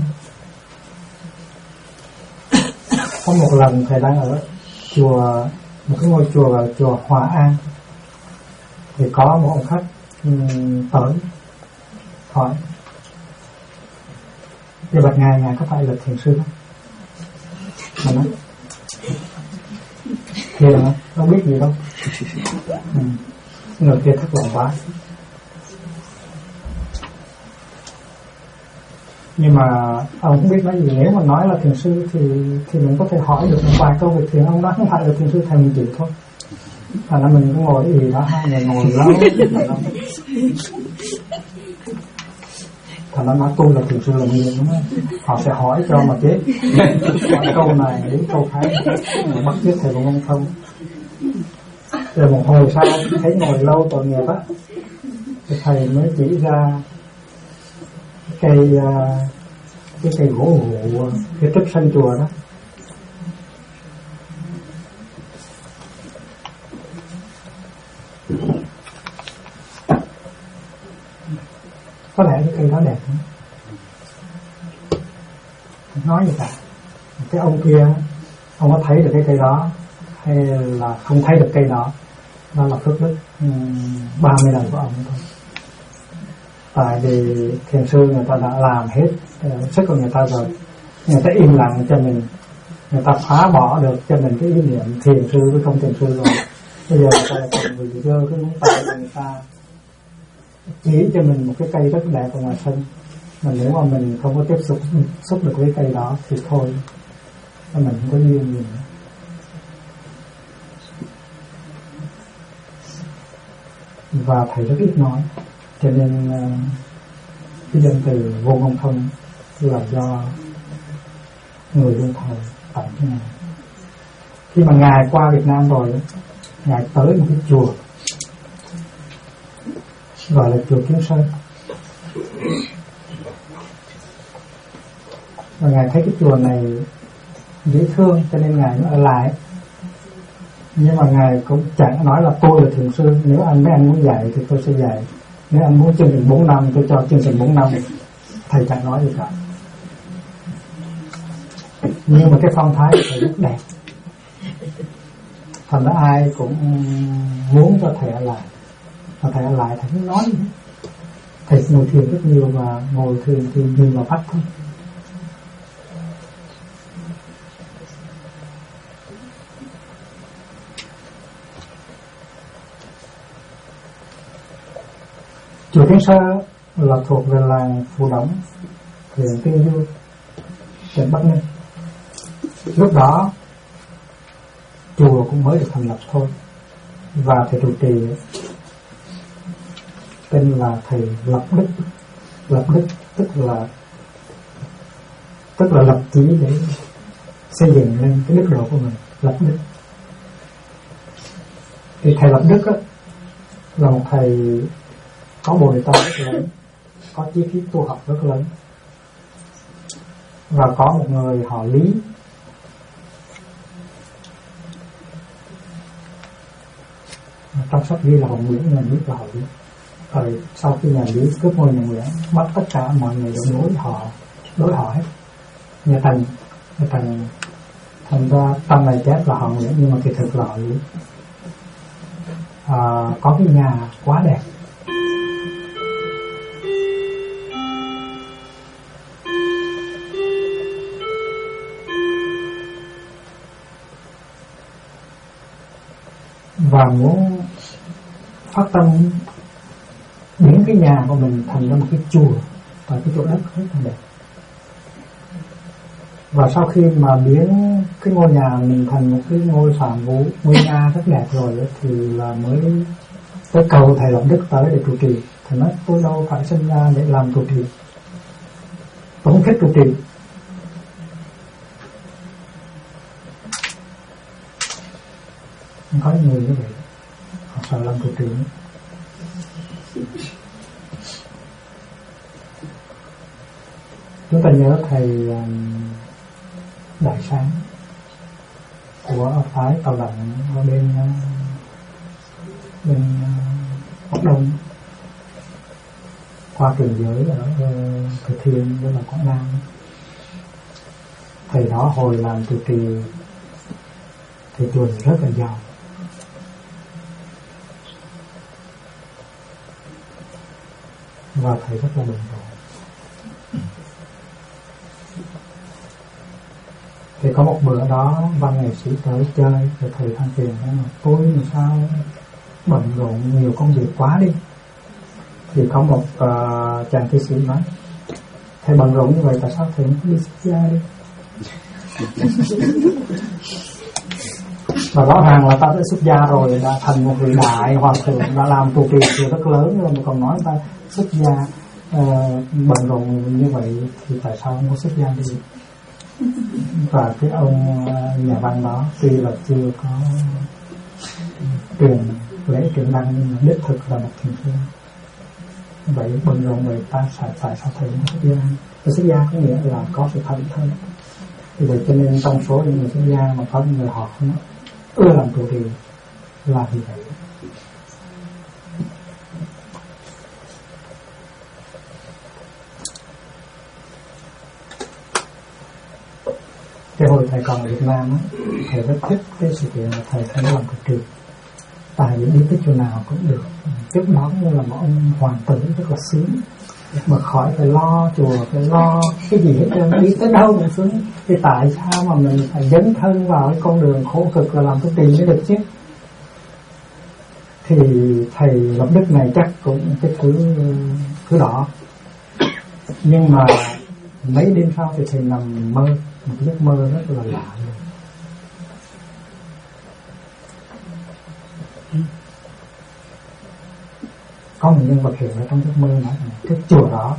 có một lần thầy đang ở chùa, một cái ngôi chùa là chùa Hòa An, thì có một ông khách tới hỏi: "Thì bạch ngài có phải là thiền sư không?" Mà nói: "Thiền hả? Không biết gì đâu." Người kia thất vọng quá. Nhưng mà ông cũng biết nói gì, nếu mà nói là thiền sư thì mình có thể hỏi được một vài câu về thiền. Ông nói không phải là thiền sư, thầy mình chịu thôi. Thành ra mình cũng ngồi gì đó, hai người ngồi lâu. Thành ra nói tôi là thiền sư là nhiều, đúng không? Họ sẽ hỏi cho mà chết. Hỏi câu này đến câu khác, bắt chước thầy cũng không. Rồi một hồi sau thấy ngồi lâu tội nghiệp á, thì thầy mới chỉ ra cái cây gỗ hụ, cái trúc sân chùa đó. Có lẽ cái cây đó đẹp lắm. Nói gì cả. Cái ông kia, ông có thấy được cái cây đó hay là không thấy được cây đó, đó là phước đức 30 lần của ông thôi. Tại vì thiền sư người ta đã làm hết sức của người ta rồi, người ta im lặng cho mình, người ta phá bỏ được cho mình cái ý niệm thiền sư với không thiền sư rồi. Bây giờ người ta còn vì giơ cái ngón tay của người ta chỉ cho mình một cái cây rất đẹp ở ngoài sân, mà nếu mà mình không có tiếp xúc được với cây đó thì thôi, mình không có duyên gì nữa. Và thầy rất ít nói, cho nên cái danh từ Vô Công Thông là do người đương thời tặng cho ngài. Khi mà ngài qua Việt Nam rồi, ngài tới một cái chùa gọi là chùa Kiến Sơn, và ngài thấy cái chùa này dễ thương cho nên ngài mới ở lại. Nhưng mà ngài cũng chẳng nói là tôi là thiền sư, nếu mấy anh muốn dạy thì tôi sẽ dạy, nếu anh muốn chương trình 4 năm tôi cho chương trình 4 năm. Thầy chẳng nói gì cả. Nhưng mà cái phong thái thầy rất đẹp, thành ra ai cũng muốn cho thầy ở lại. Và thầy ở lại thầy không nói gì. Thầy ngồi thiền rất nhiều và ngồi thiền thì nhìn vào mắt thôi. Chùa Kiến Sơn là thuộc về làng Phù Đổng, huyện Tiên Du, tỉnh Bắc Ninh. Lúc đó chùa cũng mới được thành lập thôi, và thầy trụ trì tên là thầy Lập Đức. Lập Đức tức là lập chí để xây dựng lên cái đức độ của mình. Lập Đức thì thầy Lập Đức á, là một thầy có bồ đề tâm rất lớn, có chi phí tu học rất lớn, và có một người họ Lý trong sách ghi là họ Nguyễn, nhà biết là họ Lý. Rồi sau khi nhà Lý cướp ngôi nhà Nguyễn, bắt tất cả mọi người đều đối họ hết. Nhà Thành thành ra trong này chép là họ Nguyễn, nhưng mà kỳ thực là họ Lý. Có cái nhà quá đẹp, và muốn phát tâm biến cái nhà của mình thành ra một cái chùa tại cái chỗ đất rất là đẹp. Và sau khi mà biến cái ngôi nhà mình thành một cái ngôi phạm vũ nguy nga rất đẹp rồi thì là mới tới cầu thầy Lập Đức tới để trụ trì. Thầy nói tôi đâu phải sinh ra để làm trụ trì, tôi không thích trụ trì. Có những người như vậy, họ sợ làm trụ trì. Chúng ta nhớ thầy Đại Sáng của phái Tàu Lặng ở bên Bắc Đông, qua trường giới ở Thừa Thiên với là Quảng Nam. Thầy đó hồi làm trụ trì thì chùa rất là giàu, và thầy rất là bận rộn. Thì có một bữa đó văn nghệ sĩ tới chơi, rồi thầy than phiền nói tôi làm sao bận rộn nhiều công việc quá đi. Thì có một chàng thi sĩ nói thầy bận rộn như vậy tại sao thầy không đi xuất gia đi. Và rõ ràng là ta đã xuất gia rồi, đã thành một vị đại hòa thượng, đã làm trụ trì thì rất lớn rồi, mà còn nói ta xuất gia bận rộn như vậy thì tại sao không có xuất gia đi. Và cái ông nhà văn đó tuy là chưa có truyền lễ truyền đăng nhưng mà đích thực là một thiền sư. Vậy bận rộn vậy ta tại sao thầy không có xuất gia? Và xuất gia có nghĩa là có sự thành thân. Vì vậy cho nên trong số những người xuất gia mà có những người họ không ưa làm trụ trì là vì vậy. Cái hồi thầy còn ở Việt Nam á, thầy rất thích cái sự kiện là thầy thấy làm trụ trì. Tài đi tới chỗ nào cũng được. Trước đó như là một ông hoàng tử rất là sướng, mà khỏi phải lo chùa, phải lo cái gì hết trơn, đi tới đâu cũng sướng. Thì tại sao mà mình phải dấn thân vào cái con đường khổ cực là làm trụ trì mới được chứ? Thì thầy Lập Đức này chắc cũng cái thứ đó. Nhưng mà mấy đêm sau thì thầy nằm mơ một giấc mơ rất là lạ luôn. Có một nhân vật hiện ở trong giấc mơ nói rằng cái chùa đó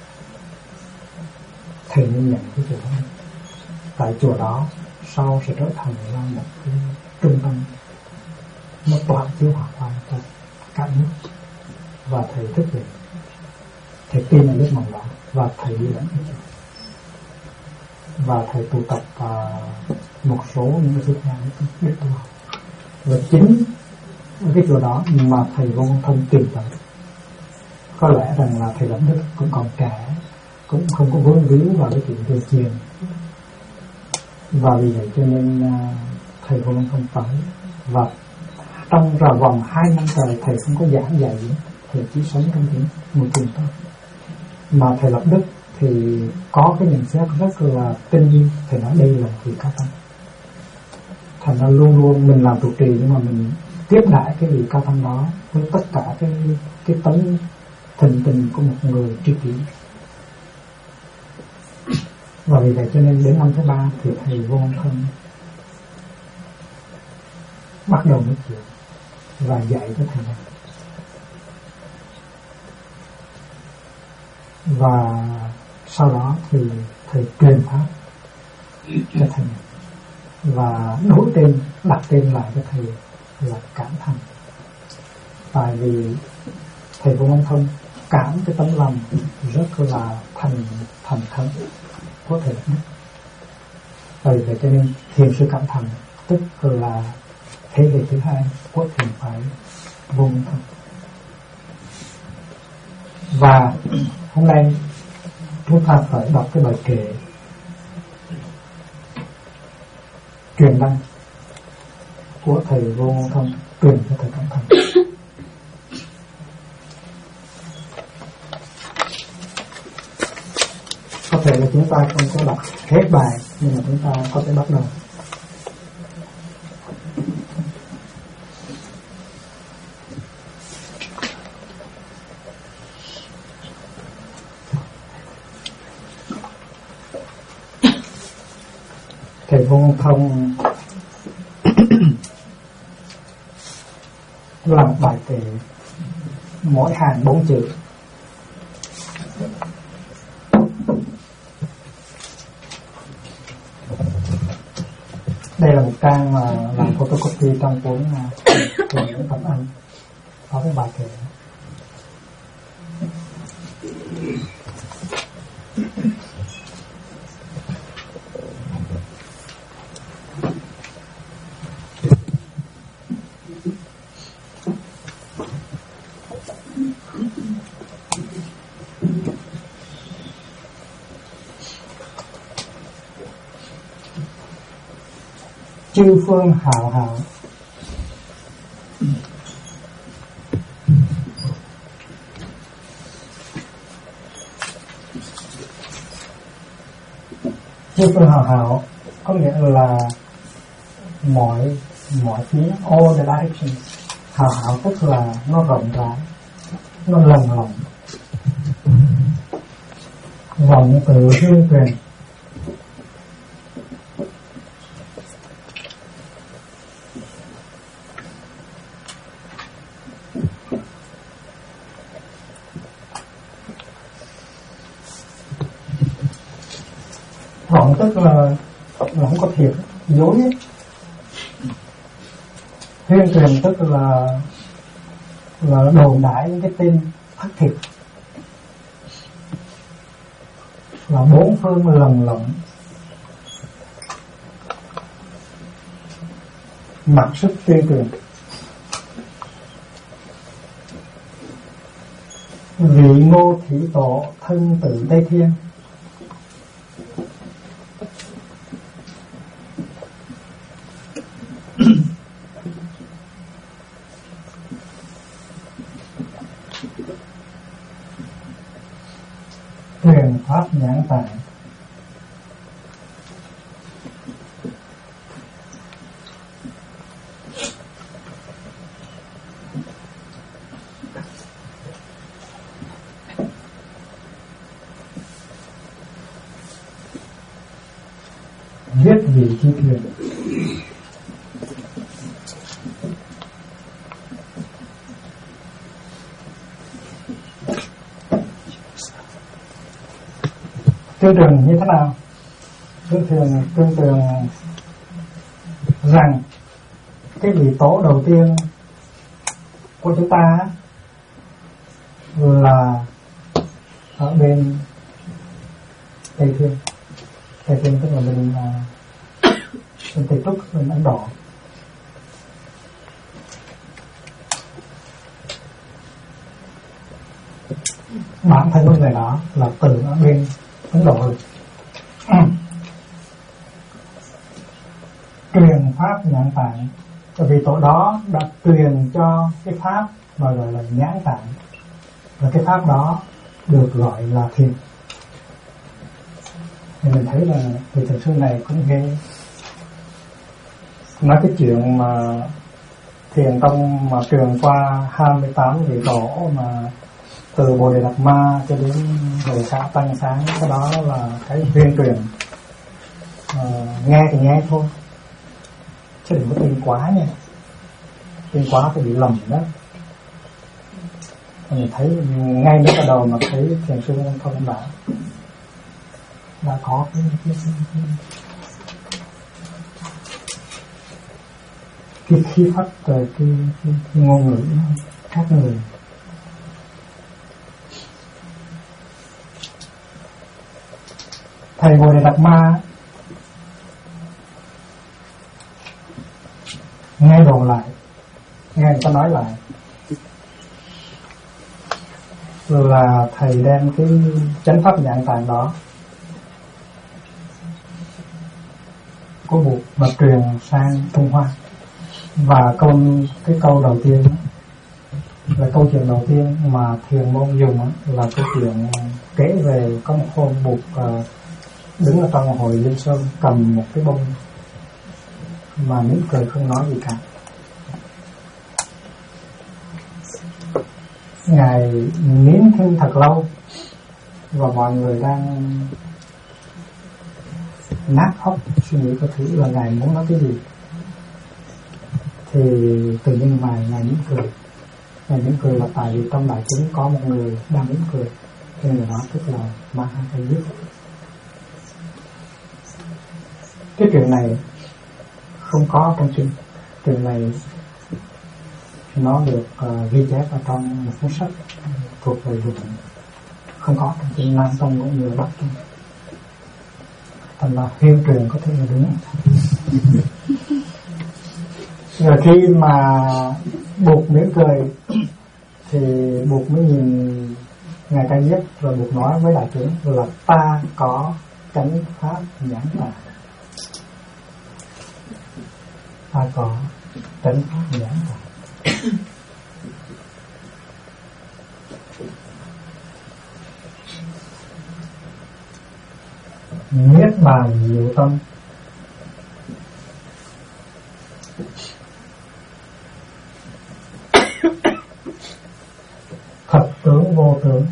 thầy nên nhận cái chùa đó, tại chùa đó sau sẽ trở thành là một cái trung tâm, một tòa chiếu hỏa quang cho cả nước. Và thầy thức dậy, thầy tin vào giấc mộng đó và thầy đi đến cái chùa, và thầy tụ tập một số những cái xuất gia biết tu học. Và chính cái chùa đó mà thầy Vô Ngôn Thông tìm tới. Có lẽ rằng là thầy Lập Đức cũng còn trẻ, cũng không có vướng víu vào cái chuyện điều truyền, và vì vậy cho nên thầy Vô Ngôn Thông tới. Và trong vòng 2 năm trời thầy không có giảng dạy, thầy chỉ sống trong những môi trường tốt. Mà thầy Lập Đức thì có cái nhận xét rất là tinh vi. Thầy nói đây là vị cao tăng, thành ra luôn luôn mình làm trụ trì nhưng mà mình tiếp đãi cái vị cao tăng đó với tất cả cái tấm thịnh tình của một người tri kỷ. Và vì vậy cho nên đến năm thứ 3 thì thầy Vô Ngôn Thông bắt đầu nói chuyện và dạy cho thầy này. Và sau đó thì thầy truyền pháp cho thầy này, và đặt tên lại cho thầy là Cảm Thành. Tại vì thầy Vô Ngôn Thông cảm cái tấm lòng rất là thành khẩn của thầy. Vì vậy cho nên thiền sư Cảm Thành tức là thế hệ thứ 2 của thiền phái Vô Ngôn Thông. Và hôm nay chúng ta phải đọc cái bài kệ truyền đăng của thầy Vô Ngôn Thông truyền cho thầy Cảm Thành. Có thể là chúng ta không có đọc hết bài, nhưng mà chúng ta có thể bắt đầu. Thầy Vô Ngôn Thông làm bài kệ mỗi hàng 4 chữ. Đây là một trang mà làm photocopy trong cuốn Nguyễn Cẩm Anh, có cái bài kể. Chư phương hảo hảo, chư phương hảo hảo có nghĩa là mọi phía, all the directions. Hảo hảo tức là nó rộng rãi, nó lồng lộng, vọng từ hương truyền. Vọng tức là không có thiệt, dối ấy. Huyên truyền tức là đồn đại những cái tin thất thiệt, là bốn phương lồng lộng, mặc sức tuyên truyền. Vị Ngô Thủy Tổ thân tự Tây Thiên, truyền pháp nhãn tạng, viết vị chi thuyền. Tuyên truyền như thế nào? Tuyên truyền rằng cái vị tổ đầu tiên của chúng ta là ở bên Tây Thiên. Tây Thiên tức là bên Tây Trúc, bên Ấn Độ. Bản thân của người đó là từ ở bên Ấn Độ. Truyền pháp nhãn tạng, vì tổ đó đã truyền cho cái pháp mà gọi là nhãn tạng, và cái pháp đó được gọi là thiền. Thì mình thấy là vị thiền sư này cũng ghê. Nói cái chuyện mà thiền tông mà truyền qua 28 vị tổ, mà từ Bồ Đề Đạt Ma cho đến Huệ Khả Tăng Sáng, cái đó là cái tuyên truyền. Nghe thì nghe thôi, chứ đừng có tin quá nha. Tin quá thì bị lầm đó. Mình thấy ngay lúc bắt đầu mà thấy thiền sư Thông đã có cái khí phách rồi cái ngôn ngữ khác người. Thầy Bồ Đề Đạt Ma nghe đồn lại, nghe người ta nói lại là thầy đem cái chánh pháp nhãn tạng đó của Bụt mà truyền sang Trung Hoa. Và cái câu đầu tiên là câu chuyện đầu tiên mà thiền môn dùng là câu chuyện kể về có một hôm Bụt đứng ở trong hội Liên Sơn, cầm một cái bông mà mỉm cười không nói gì cả. Ngài nín thinh thật lâu và mọi người đang nát óc suy nghĩ có thứ là Ngài muốn nói cái gì. Thì tự nhiên Ngài mỉm cười. Ngài mỉm cười là tại vì trong đại chúng có một người đang mỉm cười, thì người đó tức là Mahayana. Cái chuyện này không có trong kinh. Chuyện này nó được ghi chép ở trong một cuốn sách thuộc về Buddha, không có trong kinh Nam Tông cũng như Bắc Tông. Thành là hiên truyền có thể là đúng. Rồi khi mà Bụt mỉm cười thì Bụt mới nhìn Ngài Ca Diếp, rồi Bụt nói với đại chúng là ta có chánh pháp nhãn tạng. Ta có chánh pháp nhãn tạng. Niết bàn diệu tâm, thật tướng vô tướng.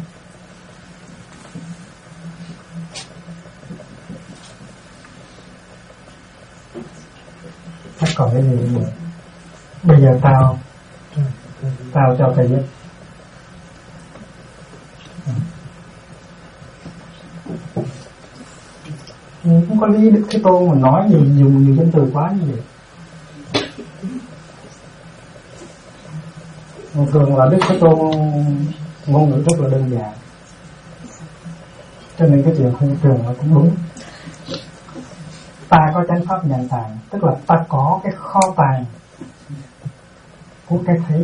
Chắc còn cái gì nữa. Bây giờ tao cho Ca Diếp. Không có lý Đức Thế Tôn mà nói dùng nhiều danh từ quá như vậy. Thường là Đức Thế Tôn ngôn ngữ rất là đơn giản, cho nên cái chuyện không trường là cũng đúng. Ta có chánh pháp nhãn tạng, tức là ta có cái kho tàng của cái thấy,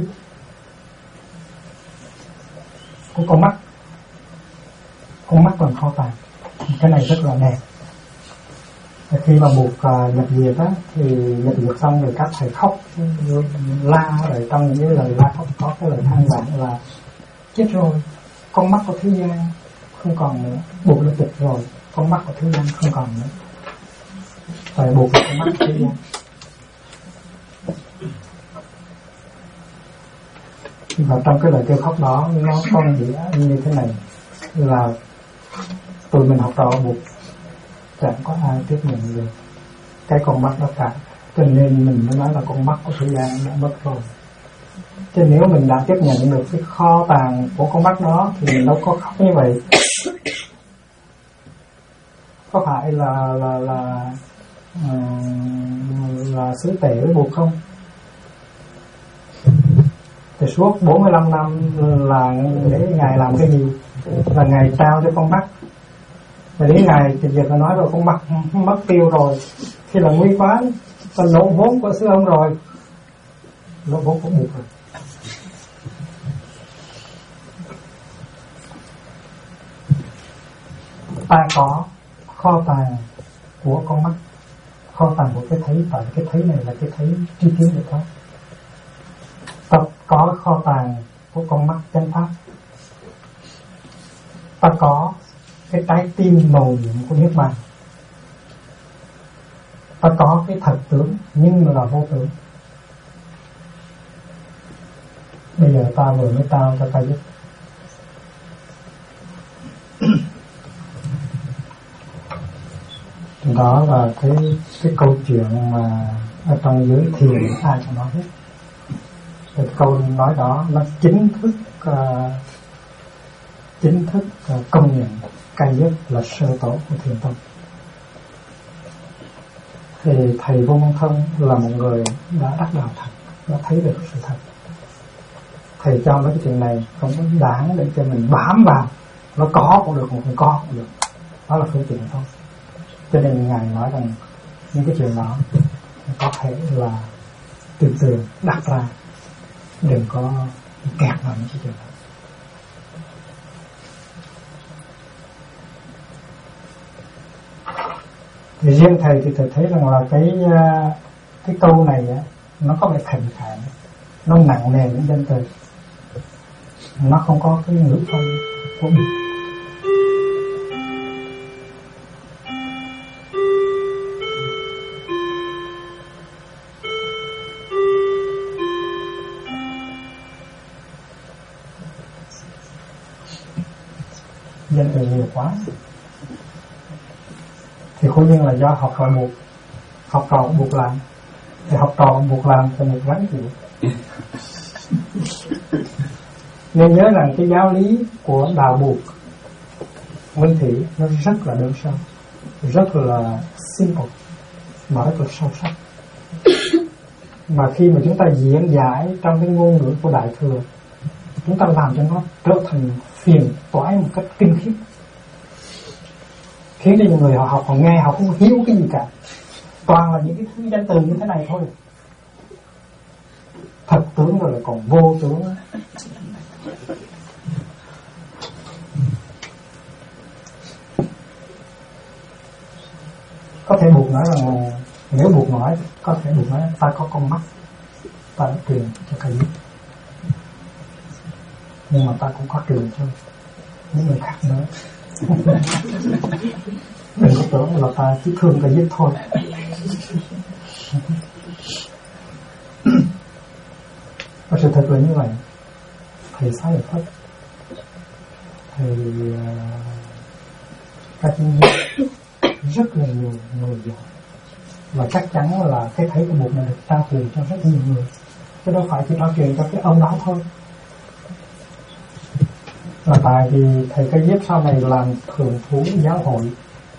của con mắt. Con mắt là kho tàng. Cái này rất là đẹp. Khi mà Bụt nhập diệt á, thì nhập diệt xong rồi các thầy khóc la, rồi trong những cái lời la khóc có cái lời than vãn là chết rồi, con mắt của thế gian không còn nữa. Bụt đã tịch rồi, con mắt của thế gian không còn nữa. Và Bụt là con mắt của thế gian. Và trong cái lời kêu khóc đó nó có nghĩa như thế này là tụi mình học trò Bụt chẳng có ai tiếp nhận được cái con mắt đó cả, cho nên mình mới nói là con mắt của thế gian đã mất rồi. Chứ nếu mình đã tiếp nhận được cái kho tàng của con mắt đó thì mình đâu có khóc như vậy. Có phải là xứ tể với Bụt không? Thì suốt 45 năm là để Ngài làm cái gì? Là Ngài trao cho con mắt. Và đến Ngài thì việc là nói rồi con mắt mất tiêu rồi thì là nguy quá, còn lỗ vốn của sư ông rồi, lỗ vốn của Bụt rồi. Ta có kho tàng của con mắt, kho tàng của cái thấy, tại cái thấy này là cái thấy tri kiến được thôi. Ta có kho tàng của con mắt chánh pháp. Ta có cái trái tim màu nhiệm của Niết Bàn. Ta có cái thật tướng nhưng là vô tướng. Bây giờ ta vừa mới trao cho Ca Diếp. Đó là cái câu chuyện mà ở trong giới thiền ai cũng nói hết. Cái câu nói đó nó chính thức công nhận Ca Diếp là sơ tổ của Thiền Tông. Thì thầy Vô Ngôn Thông là một người đã đắc đạo thật, đã thấy được sự thật. Thầy cho mấy cái chuyện này không có đáng để cho mình bám vào. Nó có cũng được, không có cũng được. Đó là phương tiện thôi. Cho nên Ngài nói rằng những cái chuyện đó có thể là từ từ đặt ra, đừng có kẹt vào những cái chuyện đó. Thì riêng thầy thì thầy thấy rằng là cái câu này á, nó có vẻ thành khẩn, nó nặng nề những danh từ, nó không có cái ngữ phong của mình. Danh từ nhiều quá thì cố nhiên là do học trò buộc làm, thì học trò buộc làm thì một rắn chịu. Nên nhớ rằng cái giáo lý của đạo Buộc Nguyên Thủy nó rất là đơn sơ, rất là simple mà rất là sâu sắc. Mà khi mà chúng ta diễn giải trong cái ngôn ngữ của Đại Thừa, chúng ta làm cho nó trở thành phiền toái một cách kinh khiếp, khiến cho những người họ học, họ nghe họ không hiểu cái gì cả, toàn là những cái thứ danh từ như thế này thôi. Thật tướng rồi là còn vô tướng. Có thể buộc nói rằng nếu buộc nói, có thể buộc nói ta có con mắt, ta đã truyền cho Ca Diếp, nhưng mà ta cũng có truyền cho những người khác nữa. Đừng có tưởng là ta chỉ thương Ca Diếp thôi. Và sự thật là như vậy. Thầy Xá Lợi Phất, thầy Ca Diếp rất là nhiều người giỏi, và chắc chắn là cái thấy của Bụt này được trao truyền cho rất nhiều người, chứ đâu phải chỉ trao truyền cho cái ông đó thôi. Là tại vì thầy Ca Diếp sau này làm thường trú giáo hội,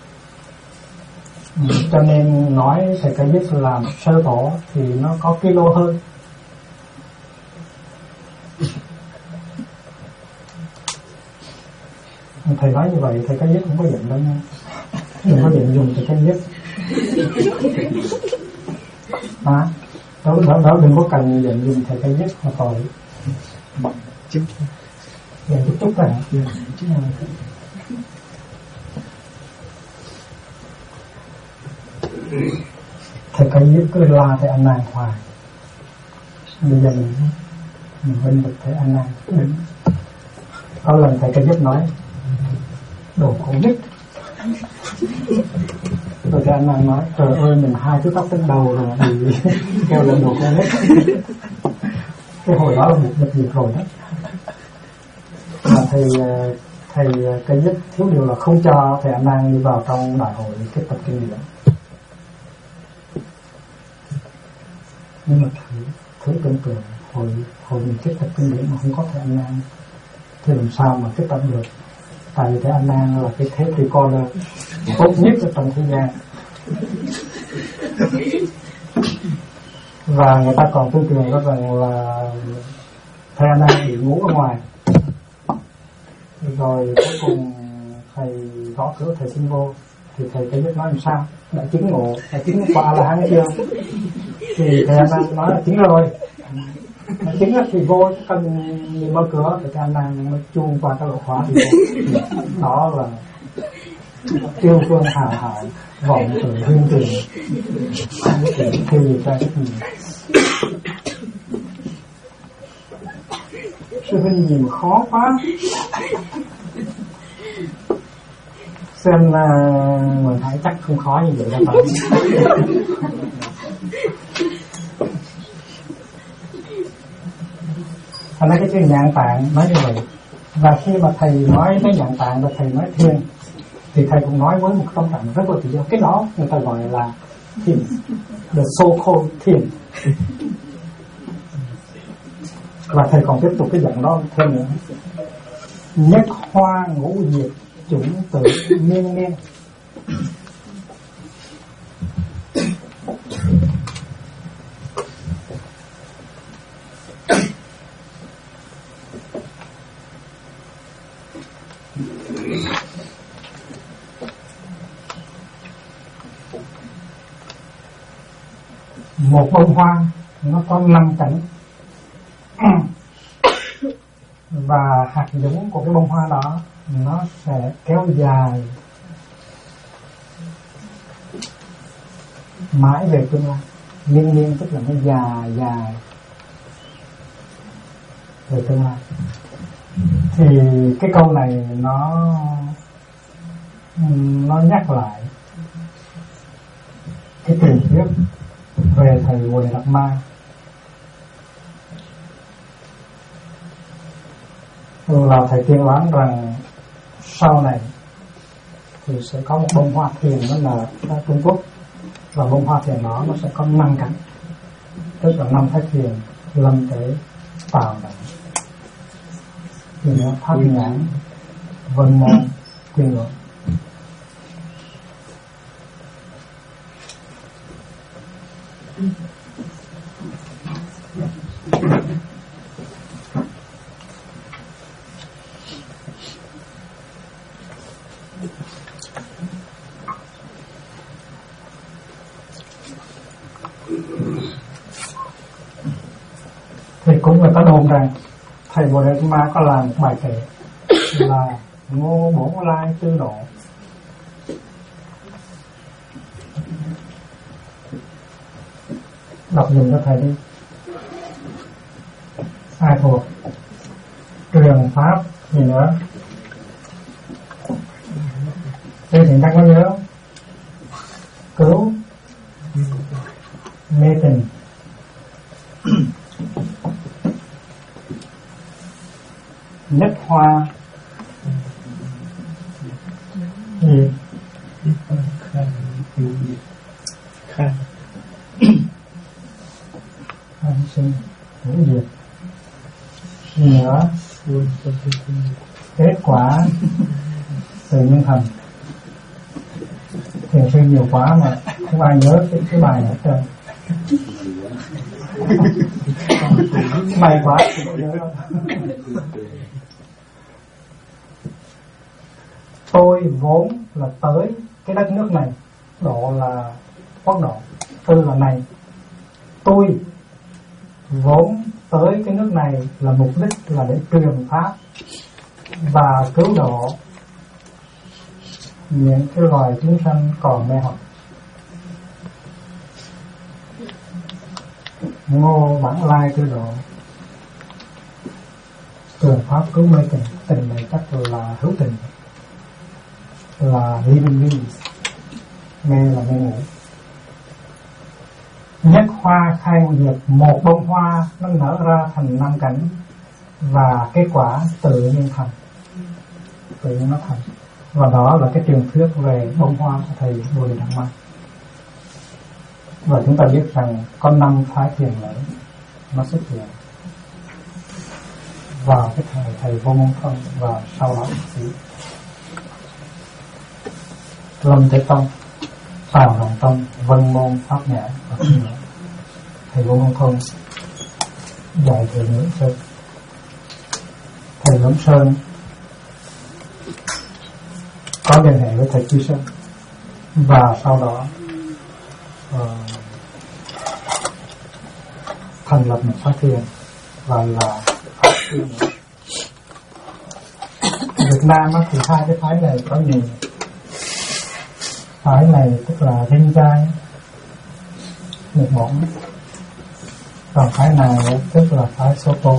cho nên nói thầy Ca Diếp làm sơ tổ thì nó có kilo hơn. Thầy nói như vậy, thầy Ca Diếp không có giận đâu nha, đừng có giận dùng thầy Ca Diếp. Đó đừng có cần giận dùng thầy Ca Diếp mà tội. Giận chút này. Thầy Ca Diếp cứ la thầy An Nan hoài. Bây giờ mình vinh được thầy An Nan. Có lần thầy Ca Diếp nói đồ khổ nhất. Rồi thầy An Nan nói trời ơi mình hai thứ tóc đến đầu rồi vì kêu là đồ khổ nhất. Cái hồi đó là một nghịch việc rồi đó. Mà thầy Ca Diếp thiếu điều là không cho thầy An Nan đi vào trong đại hội kết tập kinh điển. Nhưng mà thử tưởng tượng hồi mình kết tập kinh điển mà không có thầy An Nan thì làm sao mà kết tập được? Tại vì thầy An Nan là cái thế thì con là tốt nhất ở trong thế gian, và người ta còn tư tưởng rằng là thầy An Nan bị ngủ ở ngoài, rồi cuối cùng thầy gõ cửa thầy xin vô, thì thầy Ca Diếp nói làm sao đã chứng ngộ, đã chứng qua A-la-hán chưa? Thì thầy An Nan nói là chứng rồi. Chứng thì vô, cần mở cửa thì An Nan mới chuông qua cái lỗ khóa thì vô. Đó là tiêu phương hào hảo, vọng tưởng huyên tình, theo gì ra rất nhiều. Sư huynh gì mà khó quá. Xem mình thấy chắc không khó như vậy đâu phải. Thành ra cái chữ Nhạn Tạng nói như vậy. Và khi mà thầy nói với Nhạn Tạng và thầy nói thiền, thì thầy cũng nói với một tâm trạng rất là tự do. Cái đó người ta gọi là thiền, the so-called thiền. Và thầy còn tiếp tục cái dạng đó thêm nữa. Nhất hoa ngũ diệt chủng tử miên miên. Một bông hoa nó có 5 cánh, và hạt giống của cái bông hoa đó nó sẽ kéo dài mãi về tương lai. Miên miên tức là nó dài về tương lai. Thì cái câu này nó nhắc lại cái truyền thuyết về thầy Bồ Đề Đạt Ma. Là thầy tiên đoán rằng sau này thì sẽ có một bông hoa thiền nó là ở Trung Quốc, và bông hoa thiền đó nó sẽ có 5 cánh, tức là 5 thái thiền lâm tế tạo động thì nó phát nhãn vân môn quyên luận. Thì cũng người ta đồn rằng thầy Bồ Đề Ma có làm một bài kệ là Ngô Bổn Lai Tư Độ. Đọc dùm cho thầy đi. Ai thuộc? Truyền pháp gì nữa? Thế thì ta có nhớ không? Cứu mê tình, nhất hoa gì khai sinh hữu diệt gì nữa, kết quả từ nhân thần. Thiền sư nhiều quá mà không ai nhớ cái bài này hết trơn. May quá thì không nhớ đâu. Tôi vốn là tới cái đất nước này, độ là quốc độ, tư là này. Tôi vốn tới cái nước này là mục đích là để truyền pháp và cứu độ những cái loài chúng sanh còn mê hoặc. Ngô Bản Lai Tư Độ, truyền pháp cứu mê tình. Tình này chắc là hữu tình, là living beings. Mê là mê ngủ. Nhất hoa khai ngộ diệt, một bông hoa nó nở ra thành 5 cánh và kết quả tự nhiên thành, tự nhiên nó thành. Và đó là cái truyền thuyết về bông hoa của thầy Bồ Đề Đạt Ma. Và chúng ta biết rằng có 5 phái thiền nữa nó xuất hiện vào cái thời thầy Vô Ngôn Thông và sau đó thì Lâm Thế Tông, Tào Hồng Tông, Vân Môn, Pháp Nhã và thêm nữa. Thầy Vô Ngôn Thông dạy thầy Nguyễn Sơn, thầy Lâm Sơn có liên hệ với thầy Chư Sơn, và sau đó thành lập một phái thiền và là pháp thiền. Việt Nam thì hai cái phái này có nhiều. Phái này tức là Rinh Giai, Nhật Bản, còn phái này tức là phái Soto.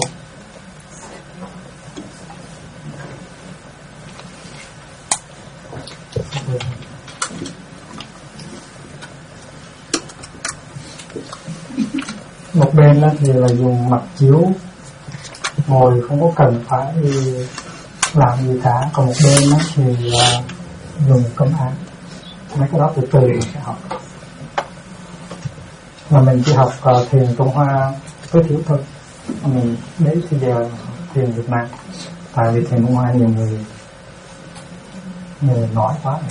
Một bên thì là dùng mặt chiếu ngồi, không có cần phải làm gì cả. Còn một bên thì là dùng công án. Mấy cái đó từ từ mình sẽ học. Mà mình chỉ học thiền Trung Hoa tối thiểu thôi. Mình đến bây giờ thiền Việt Nam, tại vì thiền Trung Hoa nhiều người nói quá.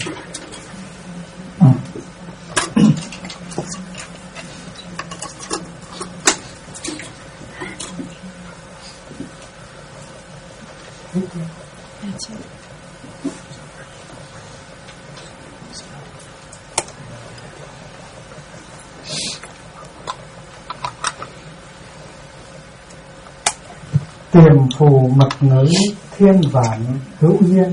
Tiềm phù mật ngữ thiên vạn hữu duyên.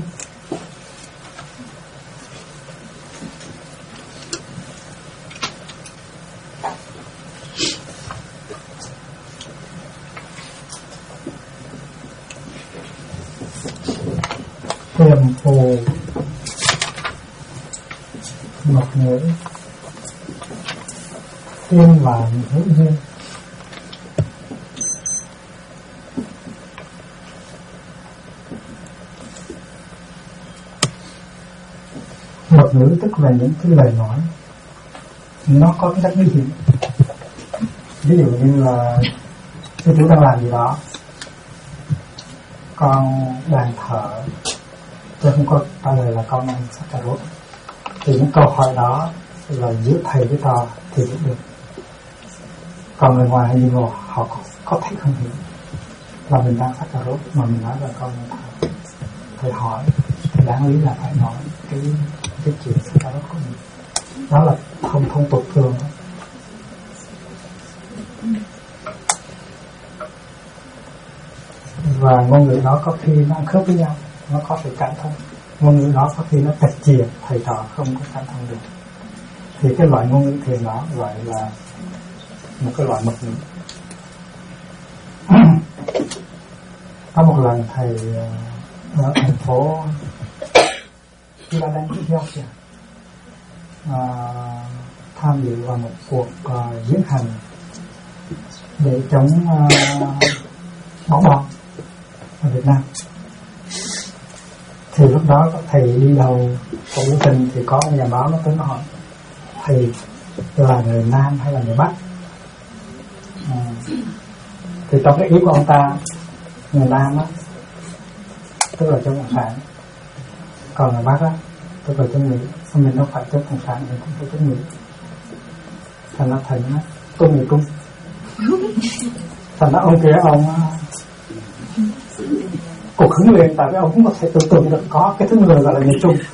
Tiềm phù mật ngữ thiên vạn hữu duyên. Mật ngữ tức là những cái lời nói nó có cái rất nguy hiểm. Ví dụ như là sư chủ đang làm gì đó, con đang thở, tôi không có trả lời là con ăn sắc cà rốt, thì những câu hỏi đó là giữa thầy với trò thì cũng được. Còn người ngoài nhìn vào họ có thấy không hiểu là mình đang phát cà rốt mà mình nói là con thầy hỏi thì đáng lý là phải nói cái chuyện phát cà rốt của mình. Đó là thông tục thường đó. Và ngôn ngữ đó có khi nó ăn khớp với nhau, nó có sự cảm thông. Ngôn ngữ đó có khi nó tách chia, thầy trò không có cảm thông được. Thì cái loại ngôn ngữ thiền đó gọi là một cái loại mật ngữ. Có một lần thầy ở thành phố Philadelphia tham dự vào một cuộc diễn hành để chống bỏ bom ở Việt Nam. Thì lúc đó thầy đi đầu của biểu tình thì có nhà báo nó tới nó hỏi thầy là người Nam hay là người Bắc. Thì trong cái ý của ông ta, người Nam á tức là chống cộng sản, còn người Bắc á tức là chống Mỹ. Mình đâu phải chống cộng sản, mình cũng phải chống Mỹ. Thành ra thầy nói tôi Mỹ Trung. Thành ra ông kia ông cuộc hứng lên, tại vì ông cũng có thể tưởng tượng được có cái thứ người gọi là người Trung.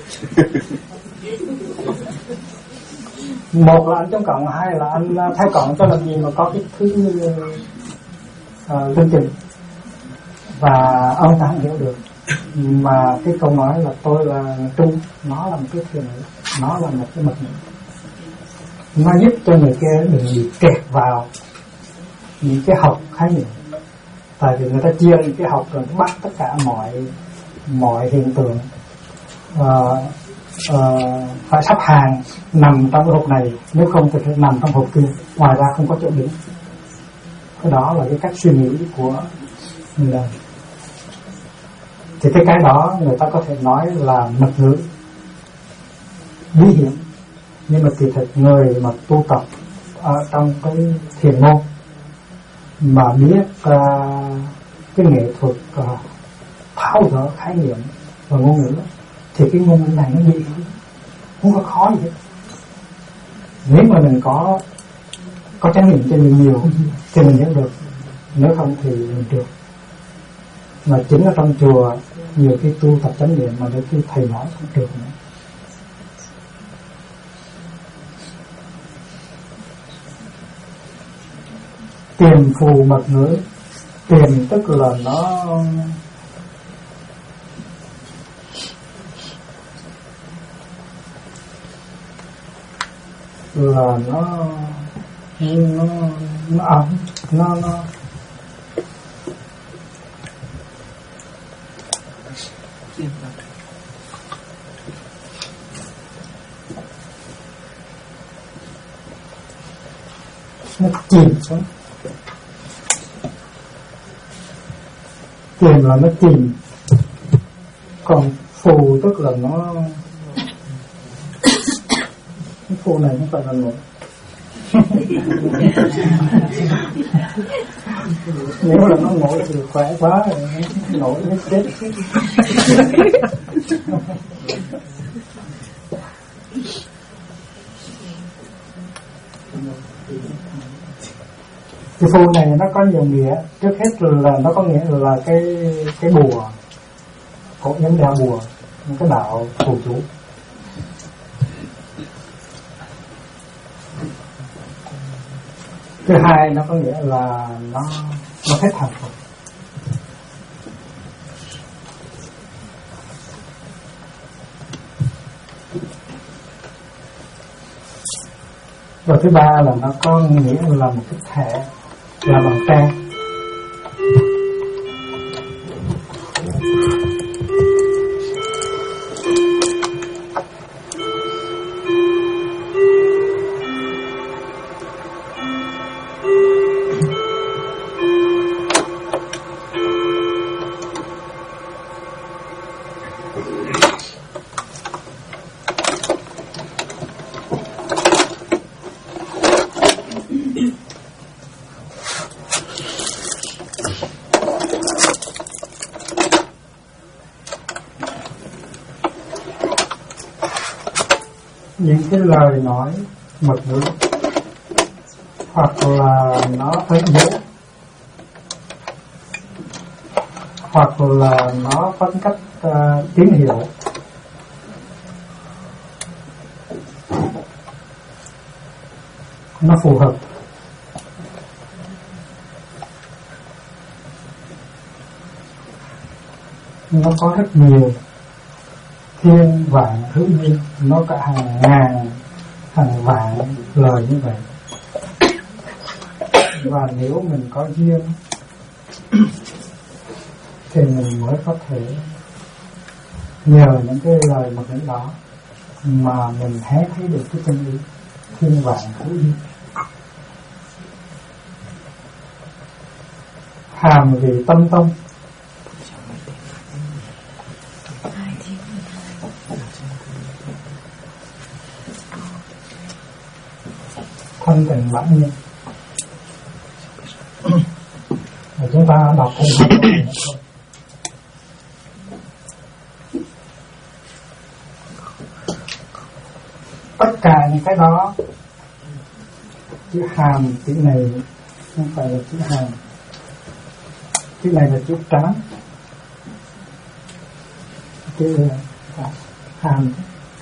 Một là anh chống cộng, hai là anh theo cộng cho làm gì mà có cái thứ tương trình. Và ông ta không hiểu được. Mà cái câu nói là tôi là người Trung, nó là một cái thiền ngữ, nó là một cái mật ngữ. Nó giúp cho người kia đừng bị kẹt vào những cái học khái niệm. Tại vì người ta chia những cái học rồi bắt tất cả mọi hiện tượng phải sắp hàng nằm trong cái hộp này, nếu không thì phải nằm trong hộp kia, ngoài ra không có chỗ đứng. Cái đó là cái cách suy nghĩ của người đời. Thì cái đó người ta có thể nói là mật ngữ bí hiểm, nhưng mà kỳ thực người mà tu tập ở trong cái thiền môn mà biết cái nghệ thuật tháo gỡ khái niệm và ngôn ngữ thì cái ngôn ngữ này nó dễ, không có khó gì hết. Nếu mà mình có trải nghiệm cho nhiều thì mình hiểu được, nếu không thì mình được. Mà chính ở trong chùa nhiều khi tu tập chánh niệm mà đôi khi thầy nói không được nữa. Tiền phù mật ngữ. Tiền tức là nó ấm, nó chìm xuống. Tiền là nó chìm, còn phù tức là nó cái phù này không phải là nổi. Nếu là nó nổi thì khỏe quá, nổi hết chết. Cái phù này nó có nhiều nghĩa. Trước hết là nó có nghĩa là cái bùa, cổ nhân đeo bùa, cái đạo phù chú. Thứ hai nó có nghĩa là nó hết thành Phật. Và thứ ba là nó có nghĩa là một cái thẻ là bằng tre. Những cái lời nói mật ngữ hoặc là nó ẩn dấu, hoặc là nó phân cách tín hiệu. Nó phù hợp. Nó có rất nhiều thiên vạn hữu duyên, nó cả hàng ngàn hàng vạn lời như vậy. Và nếu mình có duyên thì mình mới có thể nhờ những cái lời mà đến đó mà mình hé thấy được cái chân lý thiên vạn hữu duyên. Hàm vì tâm tông, thân tình bản nhiên. Và chúng ta đọc thêm hai câu này thôi. Tất cả những cái đó, chữ hàm, chữ này không phải là chữ hàm, chữ này là chữ trắng, chữ hàm,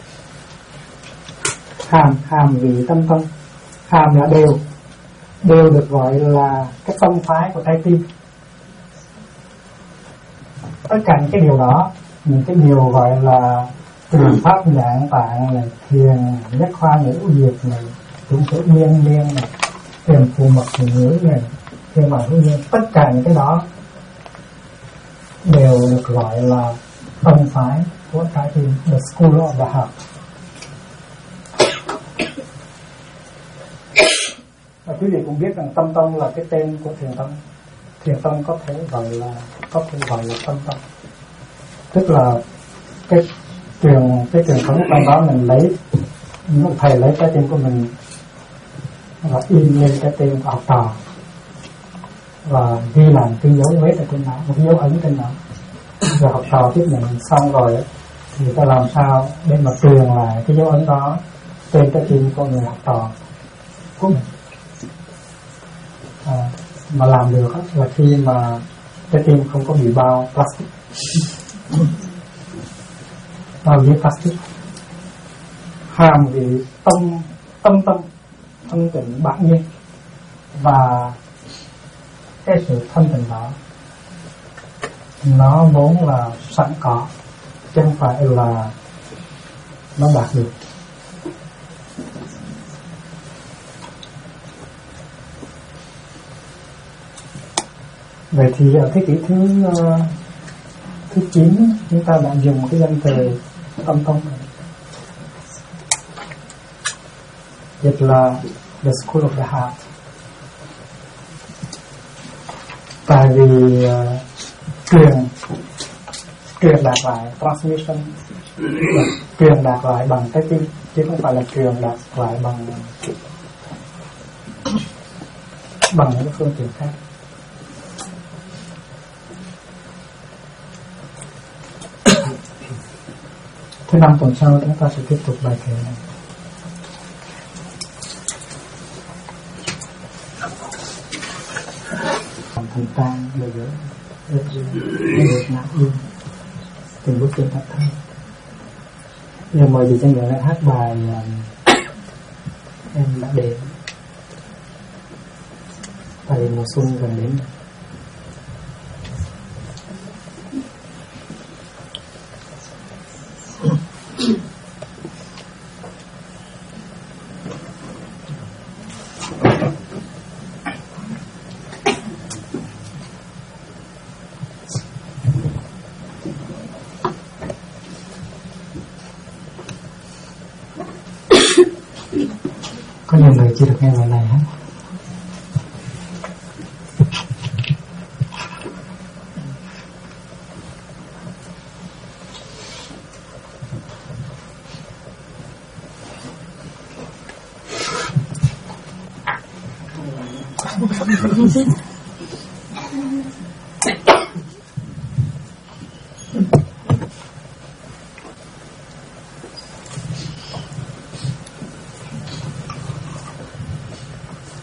hàm vì tâm tông. Hàm là đều được gọi là cái tông phái của trái tim. Tất cả những cái điều đó, những cái điều gọi là trường pháp nhãn tạng này, thiền nhất khoa ngũ diệt này, chúng số nguyên liên này, thiền phù mật ngữ này, thiền bản hữu nhiên, tất cả những cái đó đều được gọi là tông phái của trái tim, the school of the heart. Và quý vị cũng biết rằng tâm tông là cái tên của thiền tông. Thiền tông có thể gọi là tâm tông, tức là cái truyền thống trong đó mình lấy, thầy lấy trái tim của mình và in lên cái tên của học trò và ghi làm cái dấu vết ở trên đó, một cái dấu ấn trên đó. Rồi học trò tiếp nhận xong rồi thì ta làm sao để mà truyền lại cái dấu ấn đó trên trái tim của người học trò của mình. Mà làm được là khi mà trái tim không có bị bao plastic, bao giấy plastic. Hàm vì tâm thân tình bản nhiên, và cái sự thân tình đó nó vốn là sẵn có, chứ không phải là nó đạt được. Vậy thì ở thế kỷ thứ 9 chúng ta đã dùng cái danh từ tâm tông này, dịch là the school of the heart. Tại vì truyền đạt lại, transmission, truyền đạt lại bằng trái tim, chứ không phải là truyền đạt lại bằng những phương tiện khác. Thứ 5 tuần sau chúng ta sẽ tiếp tục bài kệ này. Thành tan lời gỡ được ngạc nhiên từng bước chân thật thơ. Giờ mời chị Trang lại hát bài em đã đến. Bài mùa xuân gần đến. Có nhiều người chưa được nghe bài này hết.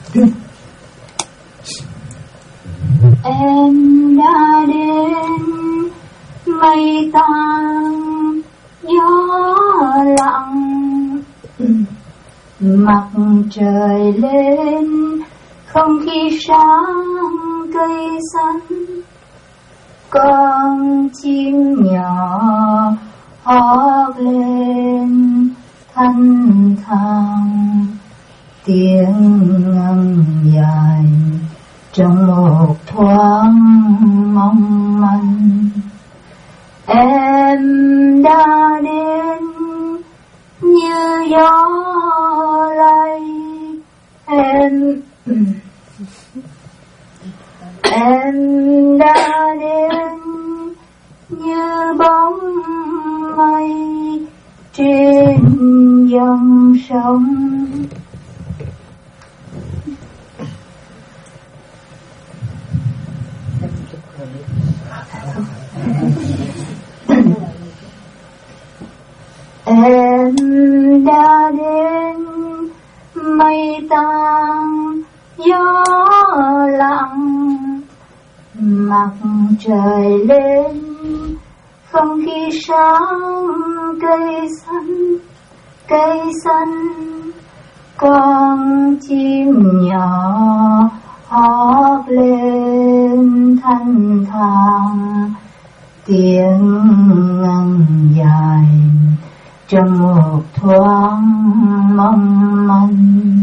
Em đã đến mây tan gió lặng, mặt trời lên không khí sáng cây xanh, con chim nhỏ hót lên thanh thang, tiếng ngân dài trong một thoáng mong manh. Em đã đến như gió lay, em đã đến như bóng mây trên dòng sông. Em đã đến mây tan gió lặng, mặt trời lên không khí sáng cây xanh, con chim nhỏ hót lên thanh thang, tiếng ngân dài trong một thoáng mong manh.